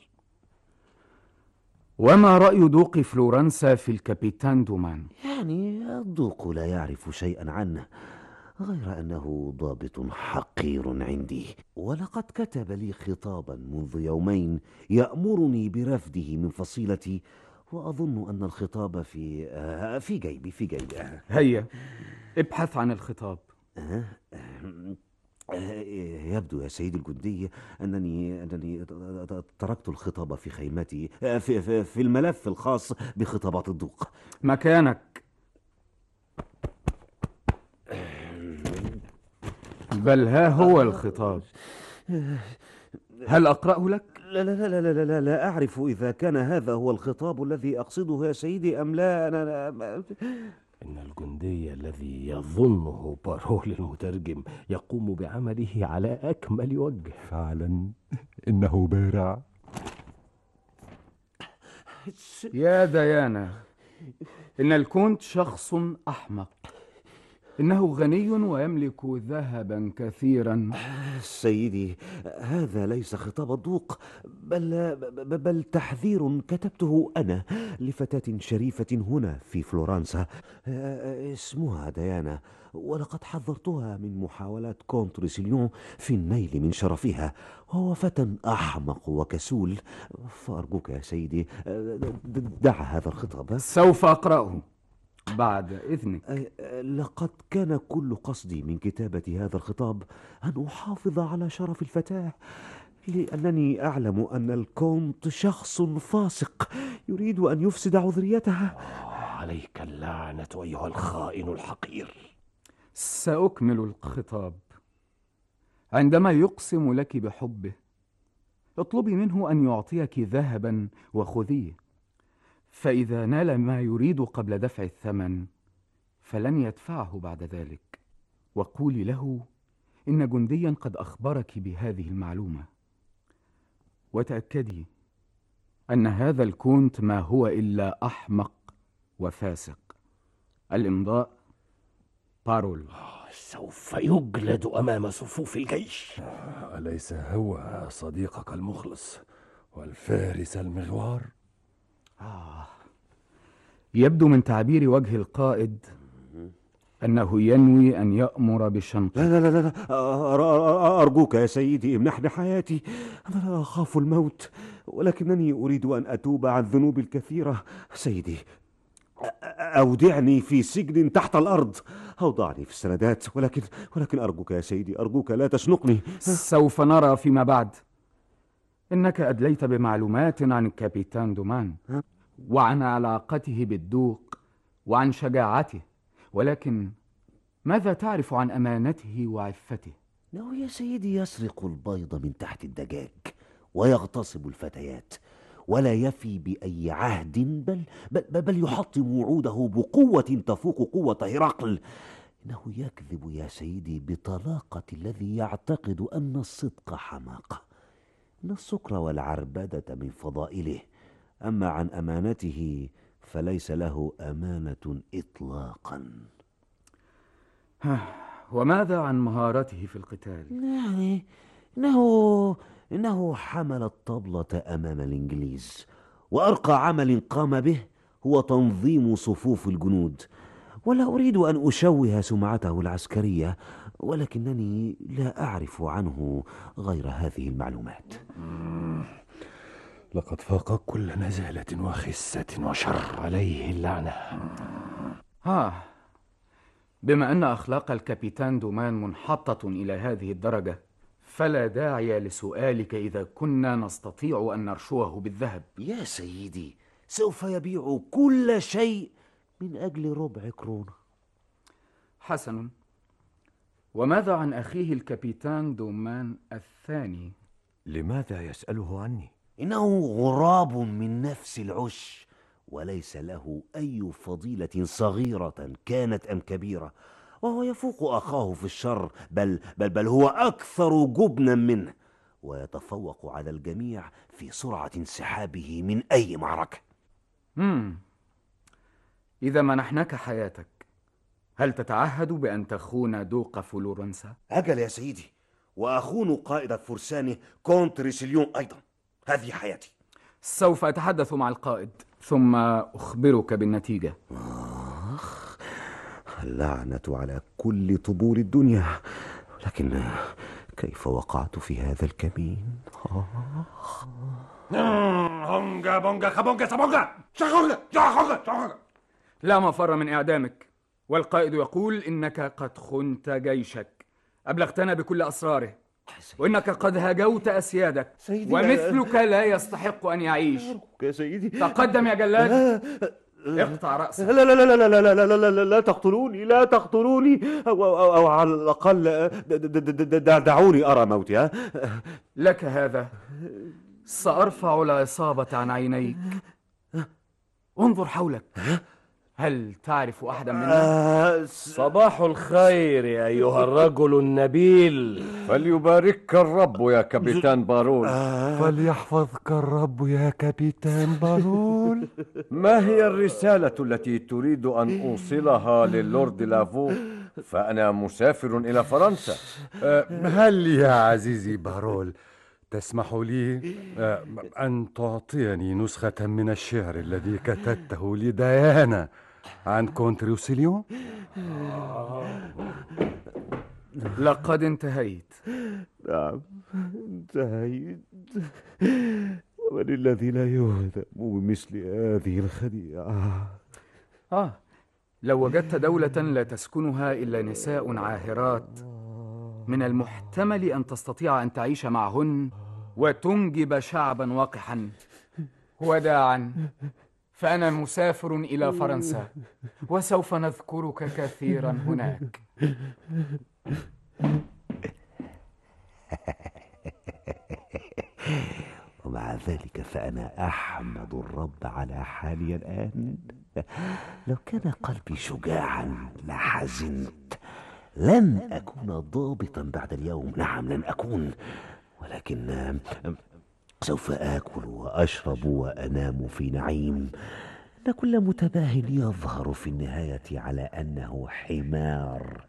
وما رأي دوق فلورنسا في الكابيتان دومان؟ يعني الدوق لا يعرف شيئا عنه، غير أنه ضابط حقير عندي، ولقد كتب لي خطابا منذ يومين يأمرني برفده من فصيلتي، وأظن أن الخطاب في آه في جيبي في جيبي آه. هيا ابحث عن الخطاب. آه آه يبدو يا سيدي الجندي أنني أنني تركت الخطاب في خيمتي، في, في, في الملف الخاص بخطابات الدوق. مكانك. بل ها هو الخطاب. هل أقرأه لك؟ لا لا لا لا لا لا أعرف إذا كان هذا هو الخطاب الذي أقصده يا سيدي أم لا. أنا, أنا إن الجندي الذي يظنه بارول المترجم يقوم بعمله على أكمل وجه. فعلا إنه بارع. يا ديانا، إن الكونت شخص أحمق. إنه غني ويملك ذهبا كثيرا. سيدي، هذا ليس خطاب الدوق، بل, بل تحذير كتبته أنا لفتاة شريفة هنا في فلورنسا اسمها ديانا، ولقد حذرتها من محاولات كونت ريسيليون في النيل من شرفها، وهو فتى أحمق وكسول. فأرجوك يا سيدي دع هذا الخطاب. سوف أقرأه بعد إذنك. لقد كان كل قصدي من كتابة هذا الخطاب أن أحافظ على شرف الفتاة، لأنني أعلم أن الكونت شخص فاسق يريد أن يفسد عذريتها. عليك اللعنة أيها الخائن الحقير. سأكمل الخطاب. عندما يقسم لك بحبه، اطلبي منه أن يعطيك ذهبا وخذيه، فإذا نال ما يريد قبل دفع الثمن فلن يدفعه بعد ذلك. وقولي له إن جنديا قد أخبرك بهذه المعلومة، وتأكدي أن هذا الكونت ما هو إلا أحمق وفاسق. الإمضاء بارول. سوف يجلد أمام صفوف الجيش. أليس هو صديقك المخلص والفارس المغوار؟ آه. يبدو من تعبير وجه القائد أنه ينوي أن يأمر بشنق. لا لا لا لا أرجوك يا سيدي امنحني حياتي. أنا لا أخاف الموت، ولكنني أريد أن أتوب عن ذنوبي الكثيرة. سيدي أودعني في سجن تحت الأرض أو ضعني في السندات، ولكن ولكن أرجوك يا سيدي، أرجوك لا تشنقني. سوف نرى فيما بعد. إنك أدليت بمعلومات عن الكابيتان دومان وعن علاقته بالدوق وعن شجاعته، ولكن ماذا تعرف عن أمانته وعفته؟ إنه يا سيدي يسرق البيض من تحت الدجاج ويغتصب الفتيات، ولا يفي بأي عهد، بل, بل, بل يحطم وعوده بقوة تفوق قوة هرقل. إنه يكذب يا سيدي بطلاقة الذي يعتقد أن الصدق حماقة. إن السكر والعربدة من فضائله، أما عن أمانته فليس له أمانة إطلاقا. وماذا عن مهارته في القتال؟ يعني إنه إنه حمل الطبلة أمام الإنجليز، وأرقى عمل قام به هو تنظيم صفوف الجنود. ولا أريد أن أشوه سمعته العسكرية، ولكنني لا أعرف عنه غير هذه المعلومات. لقد فاق كل نزالة وخسة وشر، عليه اللعنة. ها، بما أن أخلاق الكابيتان دومان منحطة إلى هذه الدرجة، فلا داعي لسؤالك إذا كنا نستطيع أن نرشوه بالذهب. يا سيدي، سوف يبيع كل شيء من أجل ربع كرونة. حسن، وماذا عن أخيه الكابيتان دومان الثاني؟ لماذا يسأله عني؟ إنه غراب من نفس العش، وليس له أي فضيلة صغيرة كانت أم كبيرة، وهو يفوق أخاه في الشر، بل, بل, بل هو أكثر جبنا منه، ويتفوق على الجميع في سرعة انسحابه من أي معركة. مم. إذا منحناك حياتك، هل تتعهد بأن تخون دوق فلورنسا؟ أجل يا سيدي، وأخون قائد الفرسان كونت ريسيليون أيضا. هذه حياتي. سوف أتحدث مع القائد ثم أخبرك بالنتيجة. آخ، اللعنة على كل طبول الدنيا، لكن كيف وقعت في هذا الكمين؟ آخ. هونجا بونجا خبونجا سبونجا شخونجا شخونجا شخونجا. لا مفر من إعدامك، والقائد يقول إنك قد خنت جيشك، أبلغتنا بكل أسراره، وإنك قد هجوت أسيادك، ومثلك لا يستحق أن يعيش. يا سيدي تقدم يا جلاد، اقطع رأسك. لا لا لا لا لا لا لا لا لا لا تقتلوني، لا تقتلوني، أو, أو, أو على الأقل دعوني أرى موتي. ها؟ لك هذا، سأرفع العصابة عن عينيك. انظر حولك، هل تعرف أحدا منا؟ صباح الخير يا أيها الرجل النبيل. فليباركك الرب يا كابيتان بارول. فليحفظك الرب يا كابيتان بارول. ما هي الرسالة التي تريد أن أوصلها للورد لافو؟ فأنا مسافر إلى فرنسا. هل يا عزيزي بارول تسمح لي أن تعطيني نسخة من الشعر الذي كتبته لديانا عن كونت ريسيليون؟ لقد انتهيت. نعم انتهيت. ومن الذي لا يهزم بمثل هذه الخديعة؟ آه لو وجدت دولة لا تسكنها إلا نساء عاهرات، من المحتمل أن تستطيع أن تعيش معهن وتنجب شعبا وقحا. وداعا، فأنا مسافر إلى فرنسا، وسوف نذكرك كثيرا هناك. ومع ذلك فأنا أحمد الرب على حالي الآن. لو كان قلبي شجاعا لحزنت، لن أكون ضابطا بعد اليوم، نعم لن أكون، ولكن سوف آكل وأشرب وأنام في نعيم. إن كل متباه يظهر في النهاية على أنه حمار.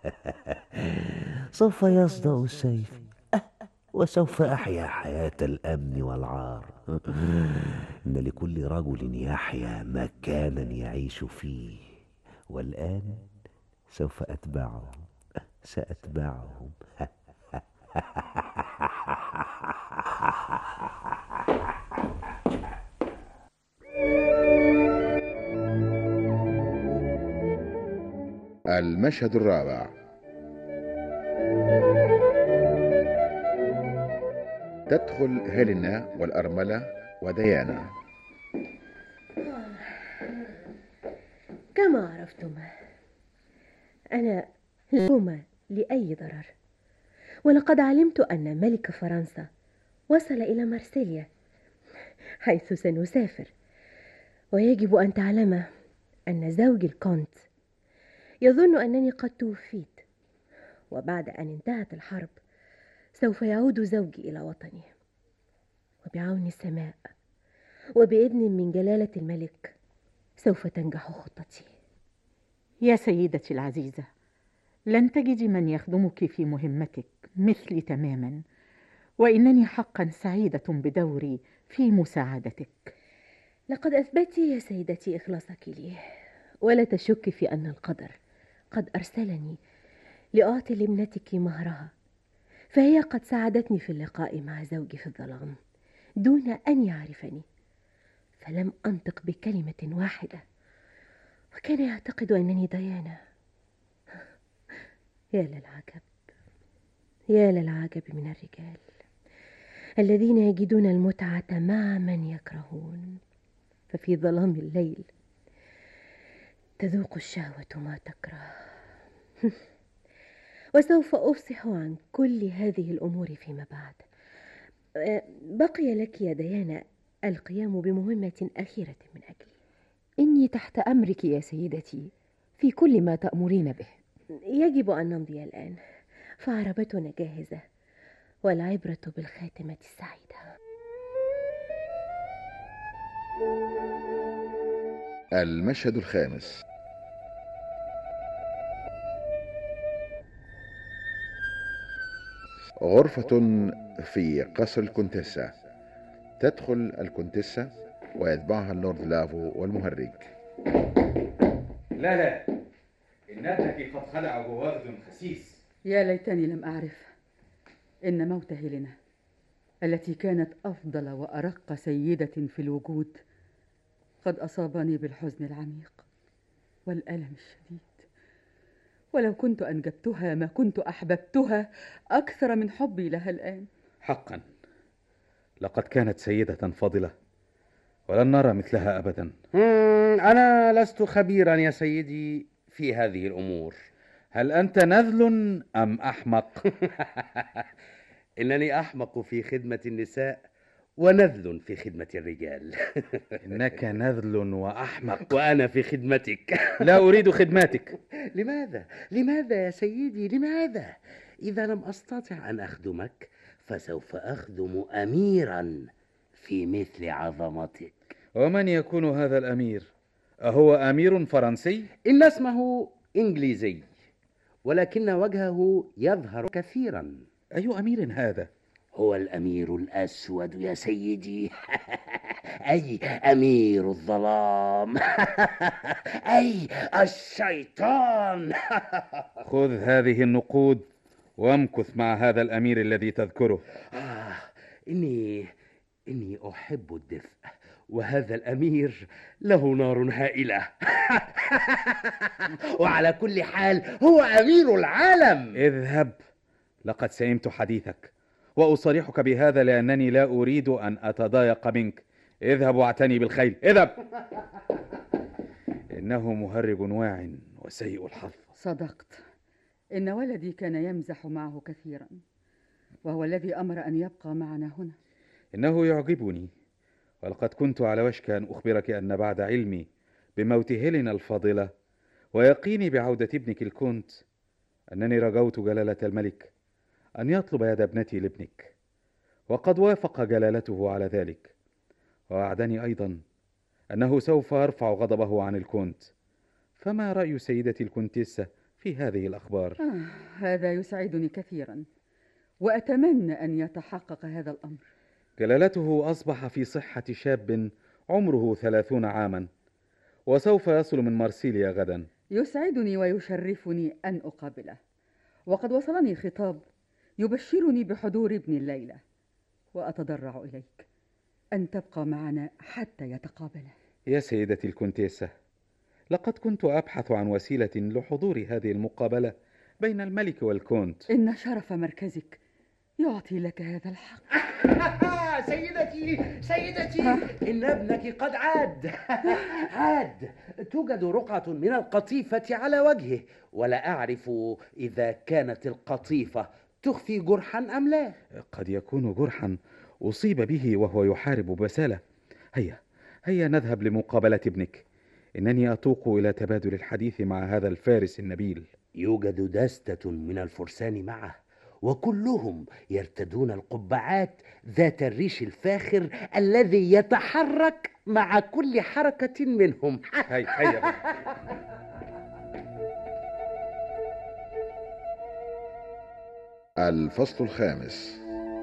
سوف يصدأ السيف وسوف أحيا حياة الأمن والعار. إن لكل رجل يحيا مكانا يعيش فيه، والآن سوف أتبعهم، سأتبعهم. المشهد الرابع. تدخل هيلينا والأرملة وديانا. كما عرفتم أنا لومة لأي ضرر، ولقد علمت أن ملك فرنسا وصل إلى مارسيليا حيث سنسافر، ويجب أن تعلم أن زوجي الكونت يظن أنني قد توفيت، وبعد أن انتهت الحرب سوف يعود زوجي إلى وطني، وبعون السماء وبإذن من جلالة الملك سوف تنجح خطتي. يا سيدتي العزيزة، لن تجدي من يخدمك في مهمتك مثلي تماما، وإنني حقا سعيدة بدوري في مساعدتك. لقد أثبتي يا سيدتي إخلاصك لي، ولا تشك في أن القدر قد أرسلني لأعطي لابنتك مهرها، فهي قد ساعدتني في اللقاء مع زوجي في الظلام دون أن يعرفني، فلم أنطق بكلمة واحدة، وكان يعتقد أنني ديانا. يا للعجب، يا للعجب من الرجال الذين يجدون المتعة مع من يكرهون، ففي ظلام الليل تذوق الشهوة ما تكره. وسوف أفصح عن كل هذه الأمور فيما بعد. بقي لك يا ديانا القيام بمهمة أخيرة من أجلي. إني تحت أمرك يا سيدتي في كل ما تأمرين به. يجب أن نمضي الآن، فعربتنا جاهزة، والعبرة بالخاتمة السعيدة. المشهد الخامس. غرفة في قصر الكونتيسا. تدخل الكونتيسا ويتبعها اللورد لافو والمهرج. لا لا، إن ابنك قد خلعه وغد خسيس. يا ليتني لم أعرف إن موت هيلينا التي كانت أفضل وأرق سيدة في الوجود قد أصابني بالحزن العميق والألم الشديد، ولو كنت أنجبتها ما كنت أحببتها أكثر من حبي لها الآن. حقا لقد كانت سيدة فاضلة، ولن نرى مثلها أبدا. أنا لست خبيرا يا سيدي في هذه الأمور. هل أنت نذل أم أحمق؟ إنني أحمق في خدمة النساء ونذل في خدمة الرجال. إنك نذل وأحمق وأنا في خدمتك. لا أريد خدمتك. لماذا؟ لماذا يا سيدي؟ لماذا؟ إذا لم أستطع أن أخدمك فسوف أخدم أميرا في مثل عظمتك. ومن يكون هذا الأمير؟ أهو أمير فرنسي؟ إن اسمه إنجليزي، ولكن وجهه يظهر كثيرا. أي أمير هذا؟ هو الأمير الأسود يا سيدي. أي أمير الظلام. أي الشيطان. خذ هذه النقود وامكث مع هذا الأمير الذي تذكره. آه إني إني أحب الدفء، وهذا الأمير له نار هائلة. وعلى كل حال هو أمير العالم. اذهب، لقد سئمت حديثك، وأصارحك بهذا لأنني لا أريد أن أتضايق منك. اذهب واعتني بالخيل، اذهب. إنه مهرج واع وسيء الحظ. صدقت، إن ولدي كان يمزح معه كثيرا، وهو الذي أمر أن يبقى معنا هنا. إنه يعجبني، ولقد كنت على وشك أن أخبرك أن بعد علمي بموت هيلينا الفاضلة ويقيني بعودة ابنك الكونت، أنني رجوت جلالة الملك أن يطلب يد ابنتي لابنك، وقد وافق جلالته على ذلك، ووعدني أيضا أنه سوف يرفع غضبه عن الكونت. فما رأي سيدتي الكونتيسة في هذه الأخبار؟ آه هذا يسعدني كثيرا، وأتمنى أن يتحقق هذا الأمر. جلالته أصبح في صحة شاب عمره ثلاثون عاما، وسوف يصل من مارسيليا غدا. يسعدني ويشرفني أن أقابله، وقد وصلني خطاب يبشرني بحضور ابن الليلة، وأتضرع إليك أن تبقى معنا حتى يتقابله. يا سيدتي الكونتيسة، لقد كنت أبحث عن وسيلة لحضور هذه المقابلة بين الملك والكونت. إن شرف مركزك يعطي لك هذا الحق. سيدتي سيدتي إن ابنك قد عاد. عاد. توجد رقعة من القطيفة على وجهه، ولا أعرف إذا كانت القطيفة تخفي جرحا أم لا. قد يكون جرحا أصيب به وهو يحارب بسالة. هيا هيا نذهب لمقابلة ابنك. إنني أتوق إلى تبادل الحديث مع هذا الفارس النبيل. يوجد دستة من الفرسان معه، وكلهم يرتدون القبعات ذات الريش الفاخر الذي يتحرك مع كل حركة منهم. هيا هيا. الفصل الخامس.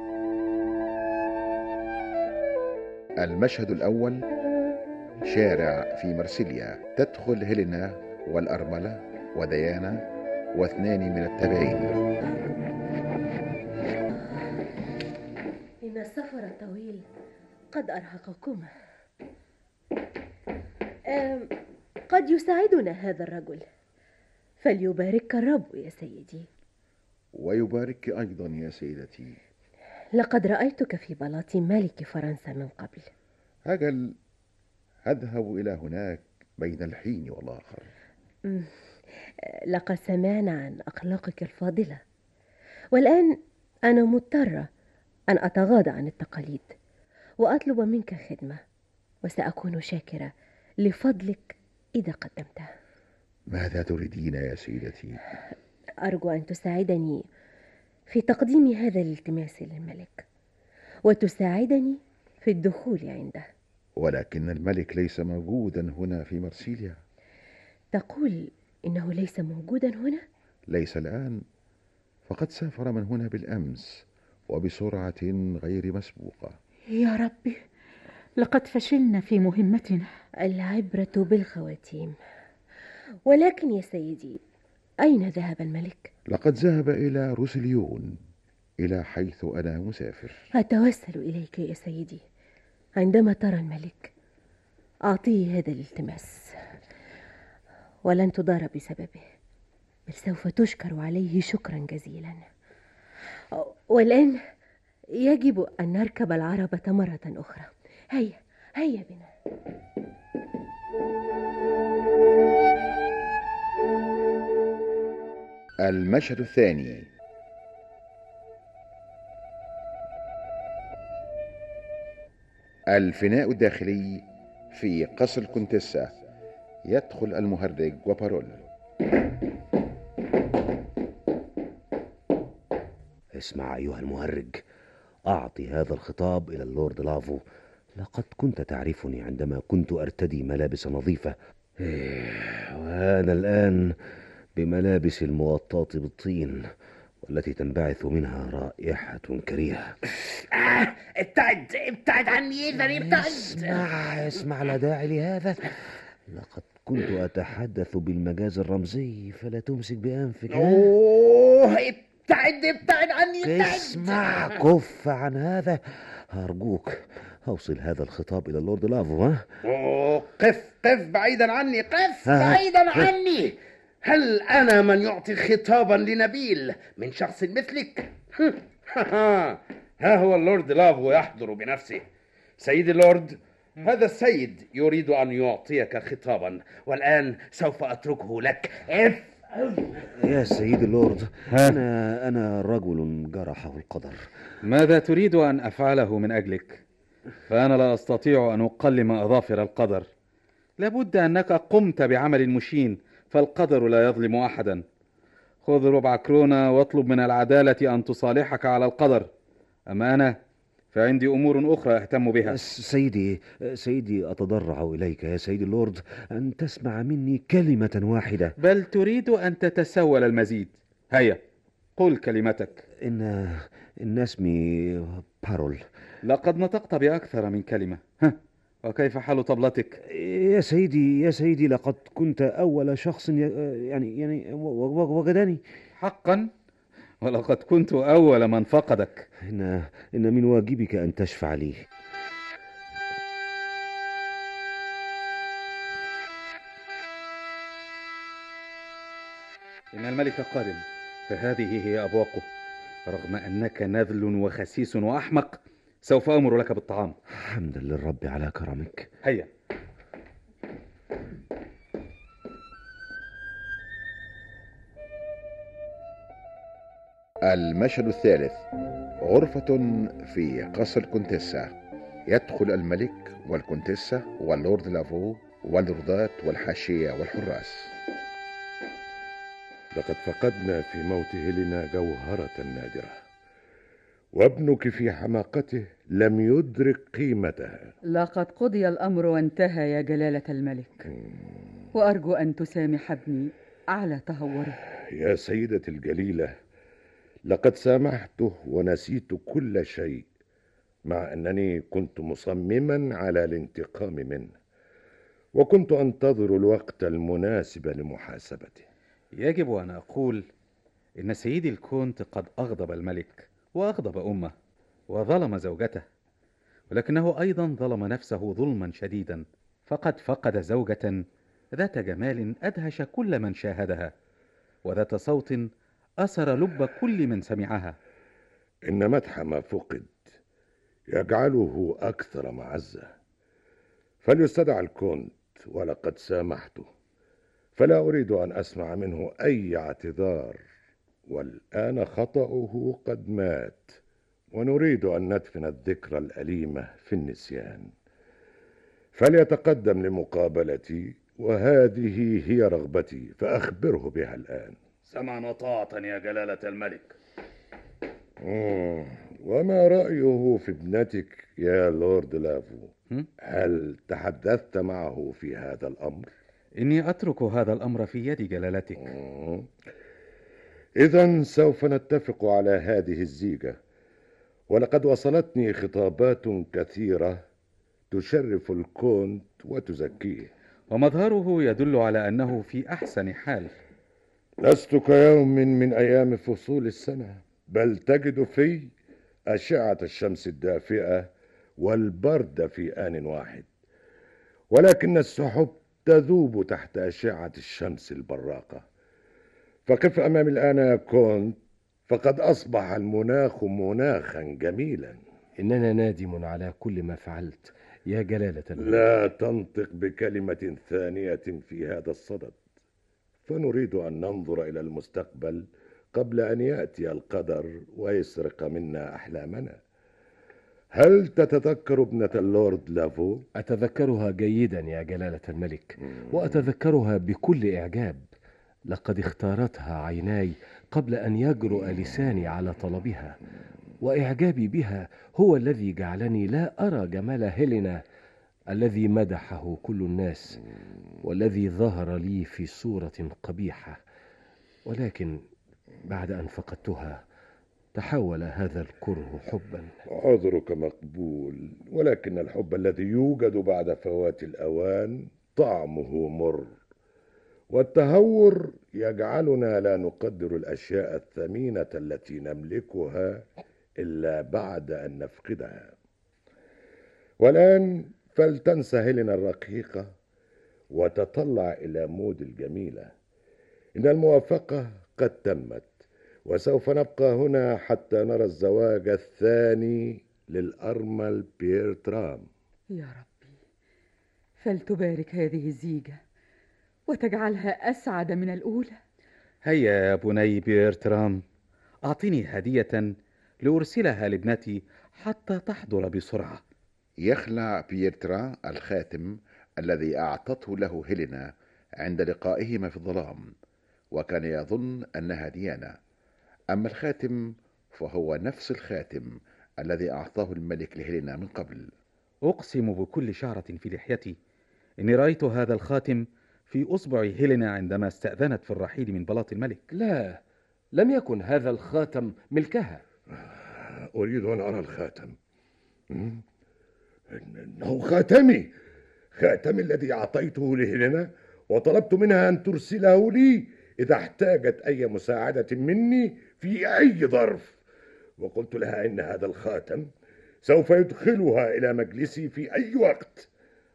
المشهد الأول: شارع في مرسيليا. تدخل هيلينا والأرملة وديانا واثنان من التابعين. إن السفر الطويل قد أرهقكما. قد يساعدنا هذا الرجل، فليبارك الرب يا سيدي. ويبارك أيضا يا سيدتي. لقد رأيتك في بلاط ملك فرنسا من قبل. أجل، أذهب إلى هناك بين الحين والآخر. لقد سمعنا عن أخلاقك الفاضلة، والآن أنا مضطرة أن أتغاضى عن التقاليد وأطلب منك خدمة، وسأكون شاكرة لفضلك إذا قدمتها. ماذا تريدين يا سيدتي؟ أرجو أن تساعدني في تقديم هذا الالتماس للملك، وتساعدني في الدخول عنده. ولكن الملك ليس موجودا هنا في مرسيليا. تقول إنه ليس موجودا هنا؟ ليس الآن، فقد سافر من هنا بالأمس وبسرعة غير مسبوقة. يا ربي، لقد فشلنا في مهمتنا. العبرة بالخواتيم. ولكن يا سيدي، أين ذهب الملك؟ لقد ذهب إلى روسليون، إلى حيث أنا مسافر. أتوسل إليك يا سيدي، عندما ترى الملك أعطيه هذا الالتماس، ولن تضار بسببه، بل سوف تشكر عليه شكرا جزيلا. والآن يجب أن نركب العربة مرة أخرى. هيا هيا بنا. المشهد الثاني. الفناء الداخلي في قصر الكونتيسة. يدخل المهرج وبارول. اسمع أيها المهرج، أعطي هذا الخطاب إلى اللورد لافو. لقد كنت تعرفني عندما كنت أرتدي ملابس نظيفة، وأنا الآن بملابس المغطاة بالطين والتي تنبعث منها رائحة كريهة. آه، ابتعد ابتعد عني إذن ابتعد. اسمع اسمع، لا داعي لهذا. لقد كنت أتحدث بالمجاز الرمزي، فلا تمسك بأنفك. أوه، ابتعد ابتعد عني ابتعد. اسمع، كف عن هذا أرجوك. أوصل هذا الخطاب إلى اللورد لافو. ها؟ أوه، قف قف بعيدا عني، قف بعيدا عني. هل أنا من يعطي خطابا لنبيل من شخص مثلك؟ ها هو اللورد لافو يحضر بنفسه. سيدي اللورد، هذا السيد يريد أن يعطيك خطابا، والآن سوف أتركه لك. اف يا سيدي اللورد، أنا أنا رجل جرحه القدر. ماذا تريد أن أفعله من أجلك؟ فأنا لا أستطيع أن أقلم أظافر القدر. لابد أنك قمت بعمل مشين، فالقدر لا يظلم أحدا. خذ ربع كرونة واطلب من العدالة أن تصالحك على القدر. أما أنا فعندي أمور أخرى أهتم بها. سيدي سيدي أتضرع إليك يا سيدي اللورد أن تسمع مني كلمة واحدة. بل تريد أن تتسول المزيد. هيا قل كلمتك. إن إن اسمي بارول. لقد نطقت بأكثر من كلمة. ها، وكيف حال طبلتك؟ يا سيدي يا سيدي لقد كنت أول شخص يعني يعني وجدني. حقا؟ ولقد كنت أول من فقدك. إن إن من واجبك أن تشفع لي. إن الملك قادم، فهذه هي أبواقه. رغم أنك نذل وخسيس وأحمق سوف أمر لك بالطعام. حمدا للرب على كرمك. هيا. المشهد الثالث، غرفة في قصر الكونتيسا. يدخل الملك والكونتيسا واللورد لافو واللوردات والحاشية والحراس. لقد فقدنا في موت هيلينا جوهرة نادرة، وابنك في حماقته لم يدرك قيمتها. لقد قضي الأمر وانتهى يا جلالة الملك، وأرجو أن تسامح ابني على تهوره. يا سيدتي الجليلة، لقد سامحته ونسيت كل شيء، مع أنني كنت مصمما على الانتقام منه، وكنت أنتظر الوقت المناسب لمحاسبته. يجب أن أقول إن سيدي الكونت قد أغضب الملك وأغضب أمه وظلم زوجته، ولكنه أيضا ظلم نفسه ظلما شديدا، فقد فقد زوجة ذات جمال أدهش كل من شاهدها، وذات صوت أسر لب كل من سمعها. إن مدح ما فقد يجعله أكثر معزة، فليستدع الكونت ولقد سامحته، فلا أريد أن أسمع منه أي اعتذار، والآن خطأه قد مات، ونريد أن ندفن الذكرى الأليمة في النسيان. فليتقدم لمقابلتي، وهذه هي رغبتي، فأخبره بها الآن. سمعا وطاعة يا جلالة الملك. مم. وما رأيه في ابنتك يا لورد لافو؟ هل تحدثت معه في هذا الأمر؟ إني أترك هذا الأمر في يد جلالتك. إذن سوف نتفق على هذه الزيجة، ولقد وصلتني خطابات كثيرة تشرف الكونت وتزكيه، ومظهره يدل على أنه في أحسن حال. لست كيوم من أيام فصول السنة، بل تجد في أشعة الشمس الدافئة والبرد في آن واحد، ولكن السحب تذوب تحت أشعة الشمس البراقة. فقف أمامي الآن يا كونت، فقد أصبح المناخ مناخا جميلا. إننا نادم على كل ما فعلت يا جلالة الملك. لا تنطق بكلمة ثانية في هذا الصدد، فنريد أن ننظر إلى المستقبل قبل أن يأتي القدر ويسرق منا أحلامنا. هل تتذكر ابنة اللورد لافو؟ أتذكرها جيدا يا جلالة الملك، وأتذكرها بكل إعجاب. لقد اختارتها عيناي قبل أن يجرؤ لساني على طلبها، وإعجابي بها هو الذي جعلني لا أرى جمال هيلينا الذي مدحه كل الناس، والذي ظهر لي في صورة قبيحة. ولكن بعد أن فقدتها تحول هذا الكره حبا. عذرك مقبول، ولكن الحب الذي يوجد بعد فوات الأوان طعمه مر، والتهور يجعلنا لا نقدر الأشياء الثمينة التي نملكها إلا بعد أن نفقدها. والآن فلتنسى هيلينا الرقيقة وتطلع إلى مود الجميلة. إن الموافقة قد تمت، وسوف نبقى هنا حتى نرى الزواج الثاني للأرمل بيرترام. يا ربي، فلتبارك هذه الزيجة وتجعلها أسعد من الأولى. هيا يا بني بيرترام، أعطني هدية لأرسلها لابنتي حتى تحضر بسرعة. يخلع بيرترا الخاتم الذي أعطته له هيلينا عند لقائهما في الظلام، وكان يظن أنها ديانا. أما الخاتم فهو نفس الخاتم الذي أعطاه الملك لهيلينا من قبل. أقسم بكل شعرة في لحيتي إني رأيت هذا الخاتم في أصبع هيلينا عندما استأذنت في الرحيل من بلاط الملك. لا، لم يكن هذا الخاتم ملكها. أريد أن أرى الخاتم. إنه خاتمي، خاتمي الذي أعطيته لهيلينا وطلبت منها أن ترسله لي إذا احتاجت أي مساعدة مني في أي ظرف، وقلت لها إن هذا الخاتم سوف يدخلها إلى مجلسي في أي وقت.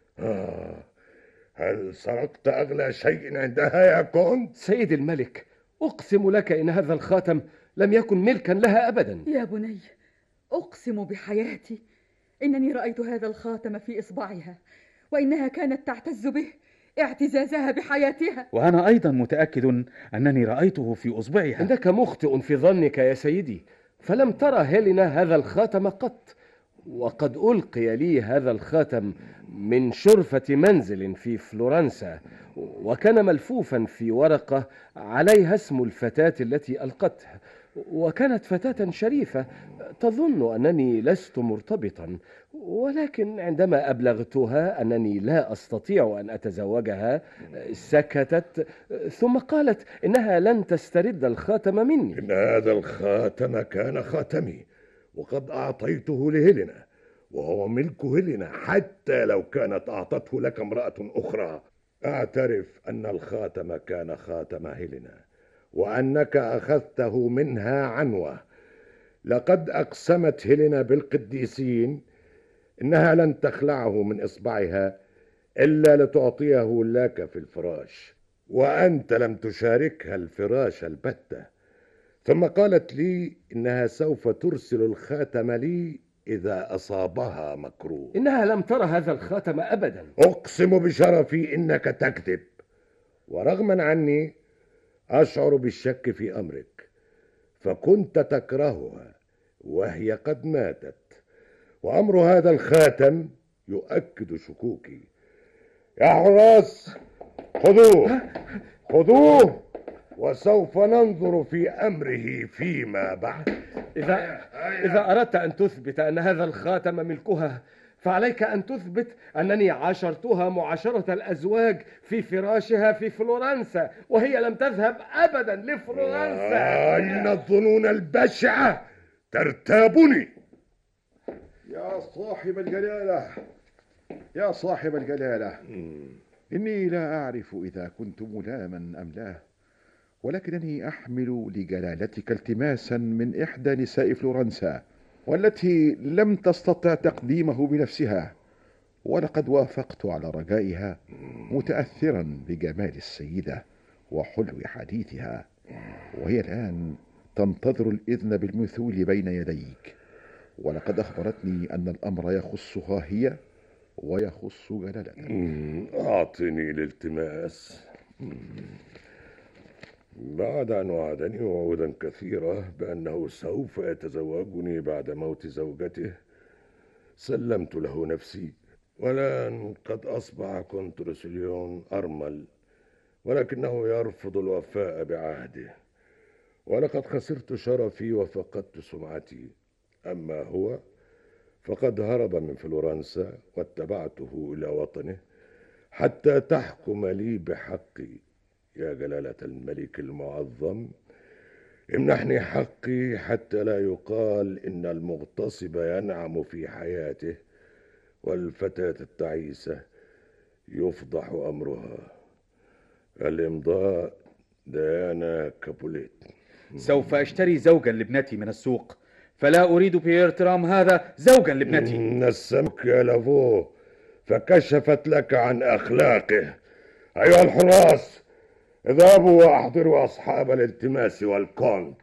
آه. هل سرقت أغلى شيء عندها يا كونت؟ سيد الملك، أقسم لك إن هذا الخاتم لم يكن ملكا لها أبدا. يا بني، أقسم بحياتي إنني رأيت هذا الخاتم في إصبعها، وإنها كانت تعتز به اعتزازها بحياتها. وأنا أيضا متأكد أنني رأيته في أصبعها. إنك مخطئ في ظنك يا سيدي، فلم ترى هيلينا هذا الخاتم قط، وقد ألقي لي هذا الخاتم من شرفة منزل في فلورنسا، وكان ملفوفا في ورقة عليها اسم الفتاة التي ألقته، وكانت فتاة شريفة تظن أنني لست مرتبطا، ولكن عندما أبلغتها أنني لا أستطيع أن أتزوجها سكتت، ثم قالت إنها لن تسترد الخاتم مني. إن هذا الخاتم كان خاتمي، وقد أعطيته لهيلينا، وهو ملك هيلينا حتى لو كانت أعطته لك امرأة أخرى. أعترف أن الخاتم كان خاتم هيلينا، وأنك أخذته منها عنوة. لقد أقسمت هيلينا بالقديسين إنها لن تخلعه من إصبعها إلا لتعطيه لك في الفراش، وأنت لم تشاركها الفراش البتة. ثم قالت لي إنها سوف ترسل الخاتم لي إذا أصابها مكروه. إنها لم ترى هذا الخاتم أبدا. أقسم بشرفي إنك تكذب، ورغما عني أشعر بالشك في أمرك، فكنت تكرهها وهي قد ماتت، وأمر هذا الخاتم يؤكد شكوكي. يا حراس، خذوه خذوه وسوف ننظر في أمره فيما بعد. إذا, إذا أردت أن تثبت أن هذا الخاتم ملكها، فعليك أن تثبت أنني عاشرتها معاشرة الأزواج في فراشها في فلورنسا، وهي لم تذهب أبدا لفلورنسا. أين الظنون البشعة ترتابني؟ يا صاحب الجلالة، يا صاحب الجلالة، إني لا أعرف إذا كنت ملاما أم لا، ولكنني أحمل لجلالتك التماسا من إحدى نساء فلورنسا، والتي لم تستطع تقديمه بنفسها، ولقد وافقت على رجائها متأثرا بجمال السيدة وحلو حديثها، وهي الآن تنتظر الإذن بالمثول بين يديك، ولقد أخبرتني أن الأمر يخصها هي ويخص جلالتك. أعطني الالتماس. بعد أن وعدني وعودا كثيرة بأنه سوف يتزوجني بعد موت زوجته، سلمت له نفسي، والآن قد أصبح كونترسليون أرمل، ولكنه يرفض الوفاء بعهده، ولقد خسرت شرفي وفقدت سمعتي. أما هو فقد هرب من فلورنسا واتبعته إلى وطنه حتى تحكم لي بحقي. يا جلالة الملك المعظم، امنحني حقي حتى لا يقال إن المغتصب ينعم في حياته والفتاة التعيسة يفضح أمرها. الإمضاء ديانا كابوليت. سوف أشتري زوجا لابنتي من السوق، فلا أريد بيير ترام هذا زوجا لابنتي. نسمك يا لافو فكشفت لك عن أخلاقه. أيها الحراس، اذهبوا واحضروا أصحاب الالتماس والكونت.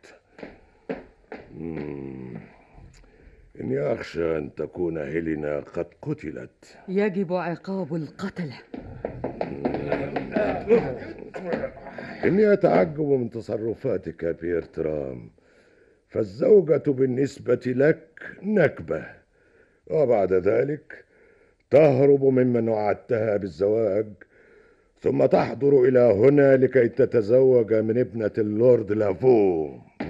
إني أخشى أن تكون هيلينا قد قتلت. يجب عقاب القتلة. إني أتعجب من تصرفاتك يا بيير ترام، فالزوجة بالنسبة لك نكبة، وبعد ذلك تهرب ممن وعدتها بالزواج، ثم تحضر إلى هنا لكي تتزوج من ابنة اللورد لافو.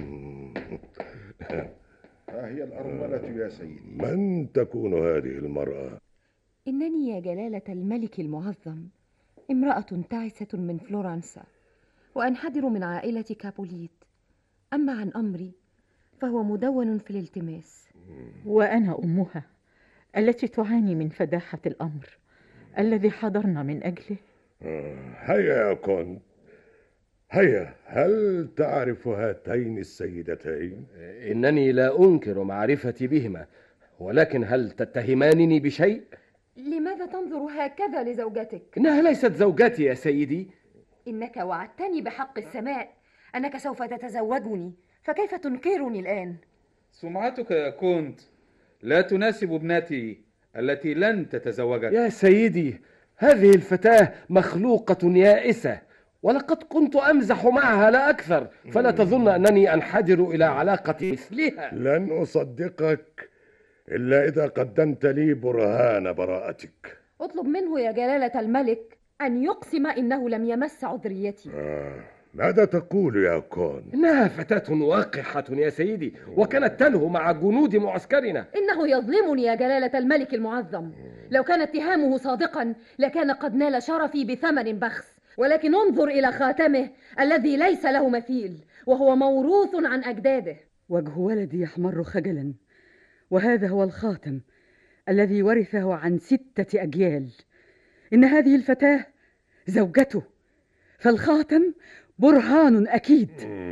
ها هي الأرملة يا سيدي. من تكون هذه المرأة؟ إنني يا جلالة الملك المعظم امرأة تعسة من فلورنسا، وأنحدر من عائلة كابوليت. أما عن أمري فهو مدون في الالتماس. وأنا أمها التي تعاني من فداحة الأمر الذي حضرنا من أجله. هيا يا كونت، هيا، هل تعرف هاتين السيدتين؟ إنني لا أنكر معرفتي بهما، ولكن هل تتهمانني بشيء؟ لماذا تنظر هكذا لزوجتك؟ إنها ليست زوجتي يا سيدي. إنك وعدتني بحق السماء أنك سوف تتزوجني، فكيف تنكرني الآن؟ سمعتك يا كونت لا تناسب ابنتي التي لن تتزوجك. يا سيدي، هذه الفتاة مخلوقة يائسة، ولقد كنت أمزح معها لا أكثر، فلا تظن أنني أنحدر إلى علاقة مثلها. لن أصدقك إلا إذا قدمت لي برهان براءتك. اطلب منه يا جلالة الملك أن يقسم إنه لم يمس عذريتي. آه. ماذا تقول يا كون؟ إنها فتاة واقحة يا سيدي، وكانت تلهو مع جنود معسكرنا. إنه يظلمني يا جلالة الملك المعظم. لو كان اتهامه صادقا لكان قد نال شرفي بثمن بخس، ولكن انظر إلى خاتمه الذي ليس له مثيل، وهو موروث عن أجداده. وجه ولدي يحمر خجلا، وهذا هو الخاتم الذي ورثه عن ستة أجيال. إن هذه الفتاة زوجته، فالخاتم برهان أكيد.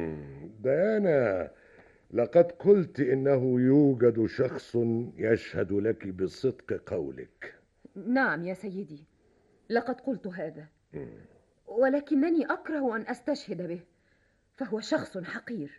ديانا، لقد قلت إنه يوجد شخص يشهد لك بصدق قولك. نعم يا سيدي، لقد قلت هذا، ولكنني أكره أن أستشهد به، فهو شخص حقير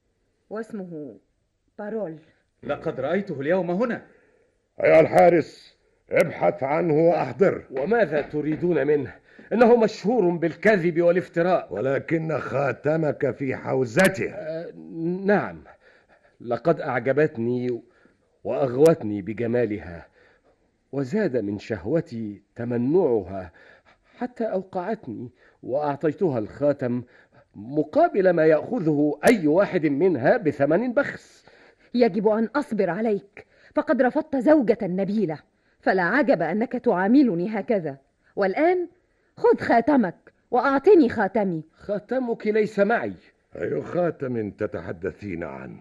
واسمه بارول. لقد رأيته اليوم هنا. أيها الحارس، ابحث عنه وأحضر. وماذا تريدون منه؟ إنه مشهور بالكذب والافتراء. ولكن خاتمك في حوزته. آه نعم، لقد أعجبتني وأغوتني بجمالها، وزاد من شهوتي تمنعها حتى أوقعتني، وأعطيتها الخاتم مقابل ما يأخذه أي واحد منها بثمن بخس. يجب أن أصبر عليك، فقد رفضت زوجة نبيلة، فلا عجب أنك تعاملني هكذا. والآن خذ خاتمك وأعطني خاتمي. خاتمك ليس معي. أي خاتم تتحدثين عنه؟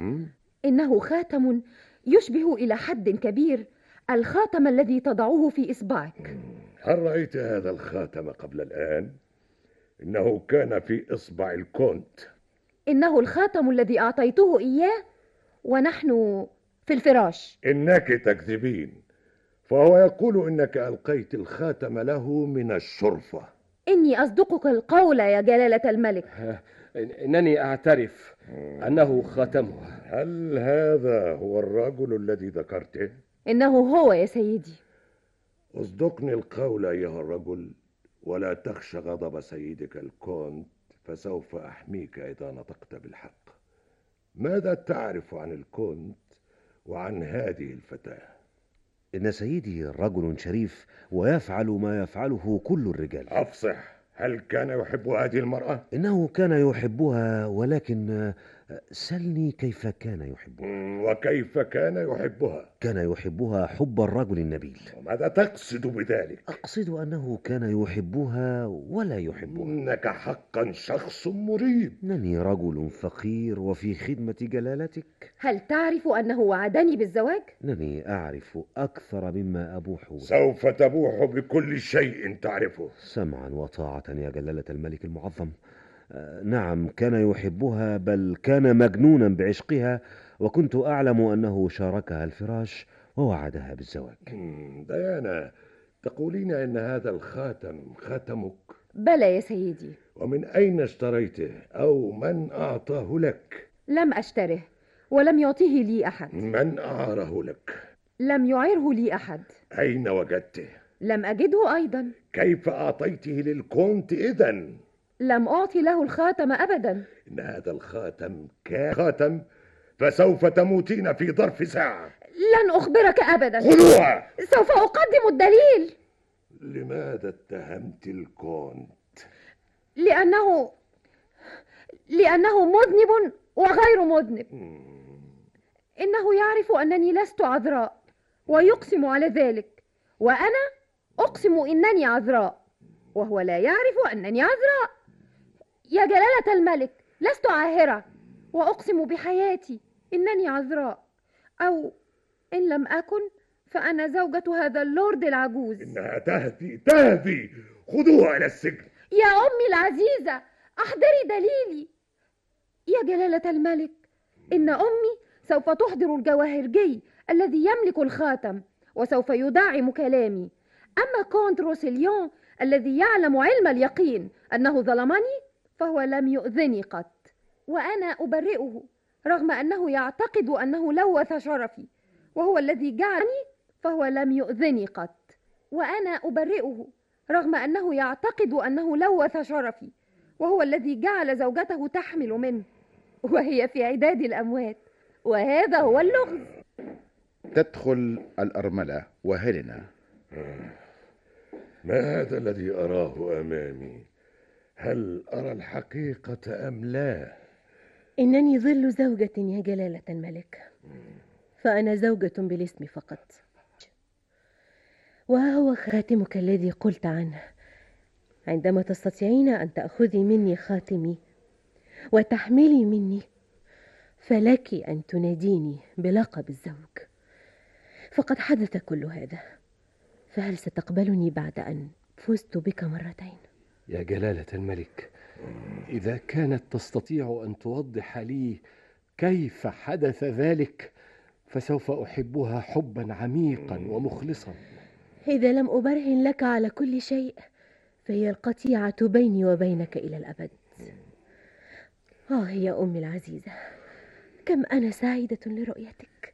إنه خاتم يشبه إلى حد كبير الخاتم الذي تضعه في إصبعك. هل رأيت هذا الخاتم قبل الآن؟ إنه كان في إصبع الكونت. إنه الخاتم الذي أعطيته إياه ونحن في الفراش. إنك تكذبين، فهو يقول إنك ألقيت الخاتم له من الشرفة. إني أصدقك القول يا جلالة الملك. إنني أعترف أنه خاتمه. هل هذا هو الرجل الذي ذكرته؟ إنه هو يا سيدي. اصدقني القول أيها الرجل، ولا تخشى غضب سيدك الكونت، فسوف أحميك إذا نطقت بالحق. ماذا تعرف عن الكونت وعن هذه الفتاة؟ إن سيدي رجل شريف ويفعل ما يفعله كل الرجال. أفصح، هل كان يحب هذه المرأة؟ إنه كان يحبها، ولكن سلني كيف كان يحبها. وكيف كان يحبها؟ كان يحبها حب الرجل النبيل. وماذا تقصد بذلك؟ أقصد أنه كان يحبها ولا يحبها. إنك حقا شخص مريب. إنني رجل فقير وفي خدمة جلالتك. هل تعرف أنه وعدني بالزواج؟ إنني أعرف أكثر مما أبوح. سوف تبوح بكل شيء تعرفه. سمعا وطاعة يا جلالة الملك المعظم. نعم، كان يحبها، بل كان مجنونا بعشقها، وكنت أعلم أنه شاركها الفراش ووعدها بالزواج. ديانا، تقولين أن هذا الخاتم خاتمك؟ بلى يا سيدي. ومن أين اشتريته أو من أعطاه لك؟ لم أشتره، ولم يعطيه لي أحد. من أعاره لك؟ لم يعره لي أحد. أين وجدته؟ لم أجده أيضا. كيف أعطيته للكونت إذن؟ لم أعطي له الخاتم أبدا. إن هذا الخاتم كان خاتم، فسوف تموتين في ظرف ساعة. لن أخبرك أبدا. خذوها. سوف أقدم الدليل. لماذا اتهمت الكونت؟ لأنه لأنه مذنب وغير مذنب. إنه يعرف أنني لست عذراء ويقسم على ذلك، وأنا أقسم إنني عذراء وهو لا يعرف أنني عذراء. يا جلالة الملك، لست عاهرة وأقسم بحياتي إنني عذراء، أو إن لم أكن فأنا زوجة هذا اللورد العجوز. إنها تهدي تهدي، خذوها إلى السجن. يا أمي العزيزة، أحضري دليلي. يا جلالة الملك، إن أمي سوف تحضر الجواهرجي الذي يملك الخاتم وسوف يدعم كلامي. أما كونت روسيليون الذي يعلم علم اليقين أنه ظلمني فهو لم يؤذني قط، وأنا أبرئه رغم أنه يعتقد أنه لوث شرفي، وهو الذي جعلني فهو لم يؤذني قط، وأنا أبرئه رغم أنه يعتقد أنه لوث شرفي، وهو الذي جعل زوجته تحمل منه وهي في عداد الأموات، وهذا هو اللغز. تدخل الأرملة وهيلينا. ما هذا الذي أراه أمامي؟ هل أرى الحقيقة أم لا؟ إنني ظل زوجة يا جلالة الملك، فأنا زوجة بالاسم فقط. وها هو خاتمك الذي قلت عنه. عندما تستطيعين أن تأخذي مني خاتمي وتحملي مني، فلك أن تناديني بلقب الزوج. فقد حدث كل هذا، فهل ستقبلني بعد أن فزت بك مرتين؟ يا جلالة الملك، إذا كانت تستطيع أن توضح لي كيف حدث ذلك فسوف أحبها حبا عميقا ومخلصا. إذا لم أبرهن لك على كل شيء فهي القطيعة بيني وبينك إلى الأبد. آه يا أمي العزيزة، كم أنا سعيدة لرؤيتك.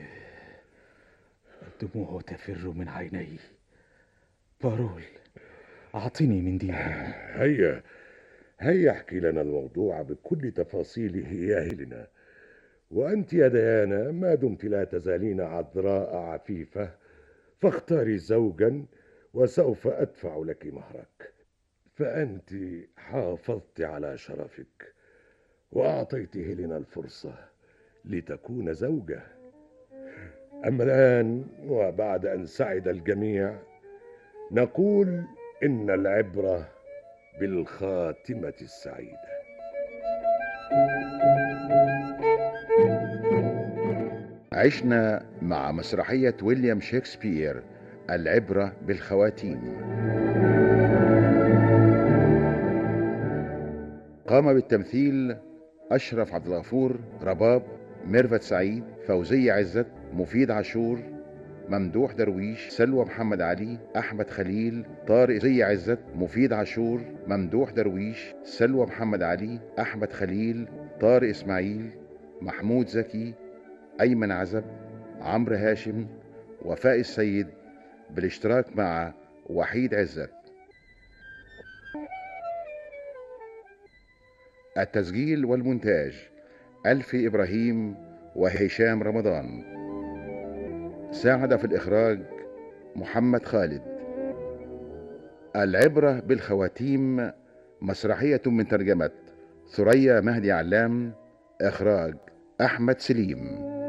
الدموع تفر من عيني. بارول، أعطني منديل. هيا هيا احكي لنا الموضوع بكل تفاصيله يا هيلينا. وأنت يا ديانا، ما دمت لا تزالين عذراء عفيفة، فاختاري زوجا وسوف أدفع لك مهرك. فأنت حافظت على شرفك وأعطيت هيلينا الفرصة لتكون زوجة. أما الآن وبعد أن سعد الجميع نقول إن العبرة بالخاتمة السعيدة. عشنا مع مسرحية ويليام شكسبير العبرة بالخواتيم. قام بالتمثيل أشرف عبد الغفور، رباب، ميرفت سعيد، فوزية عزت، مفيد عاشور، ممدوح درويش، سلوى محمد علي، أحمد خليل، طارق زي عزت، مفيد عاشور، ممدوح درويش، سلوى محمد علي، أحمد خليل، طارق إسماعيل، محمود زكي، أيمن عزب، عمرو هاشم، وفاء السيد، بالاشتراك مع وحيد عزت. التسجيل والمونتاج ألفي إبراهيم وهشام رمضان. ساعد في الإخراج محمد خالد. العبرة بالخواتيم مسرحية من ترجمة ثريا مهدي علام، إخراج أحمد سليم.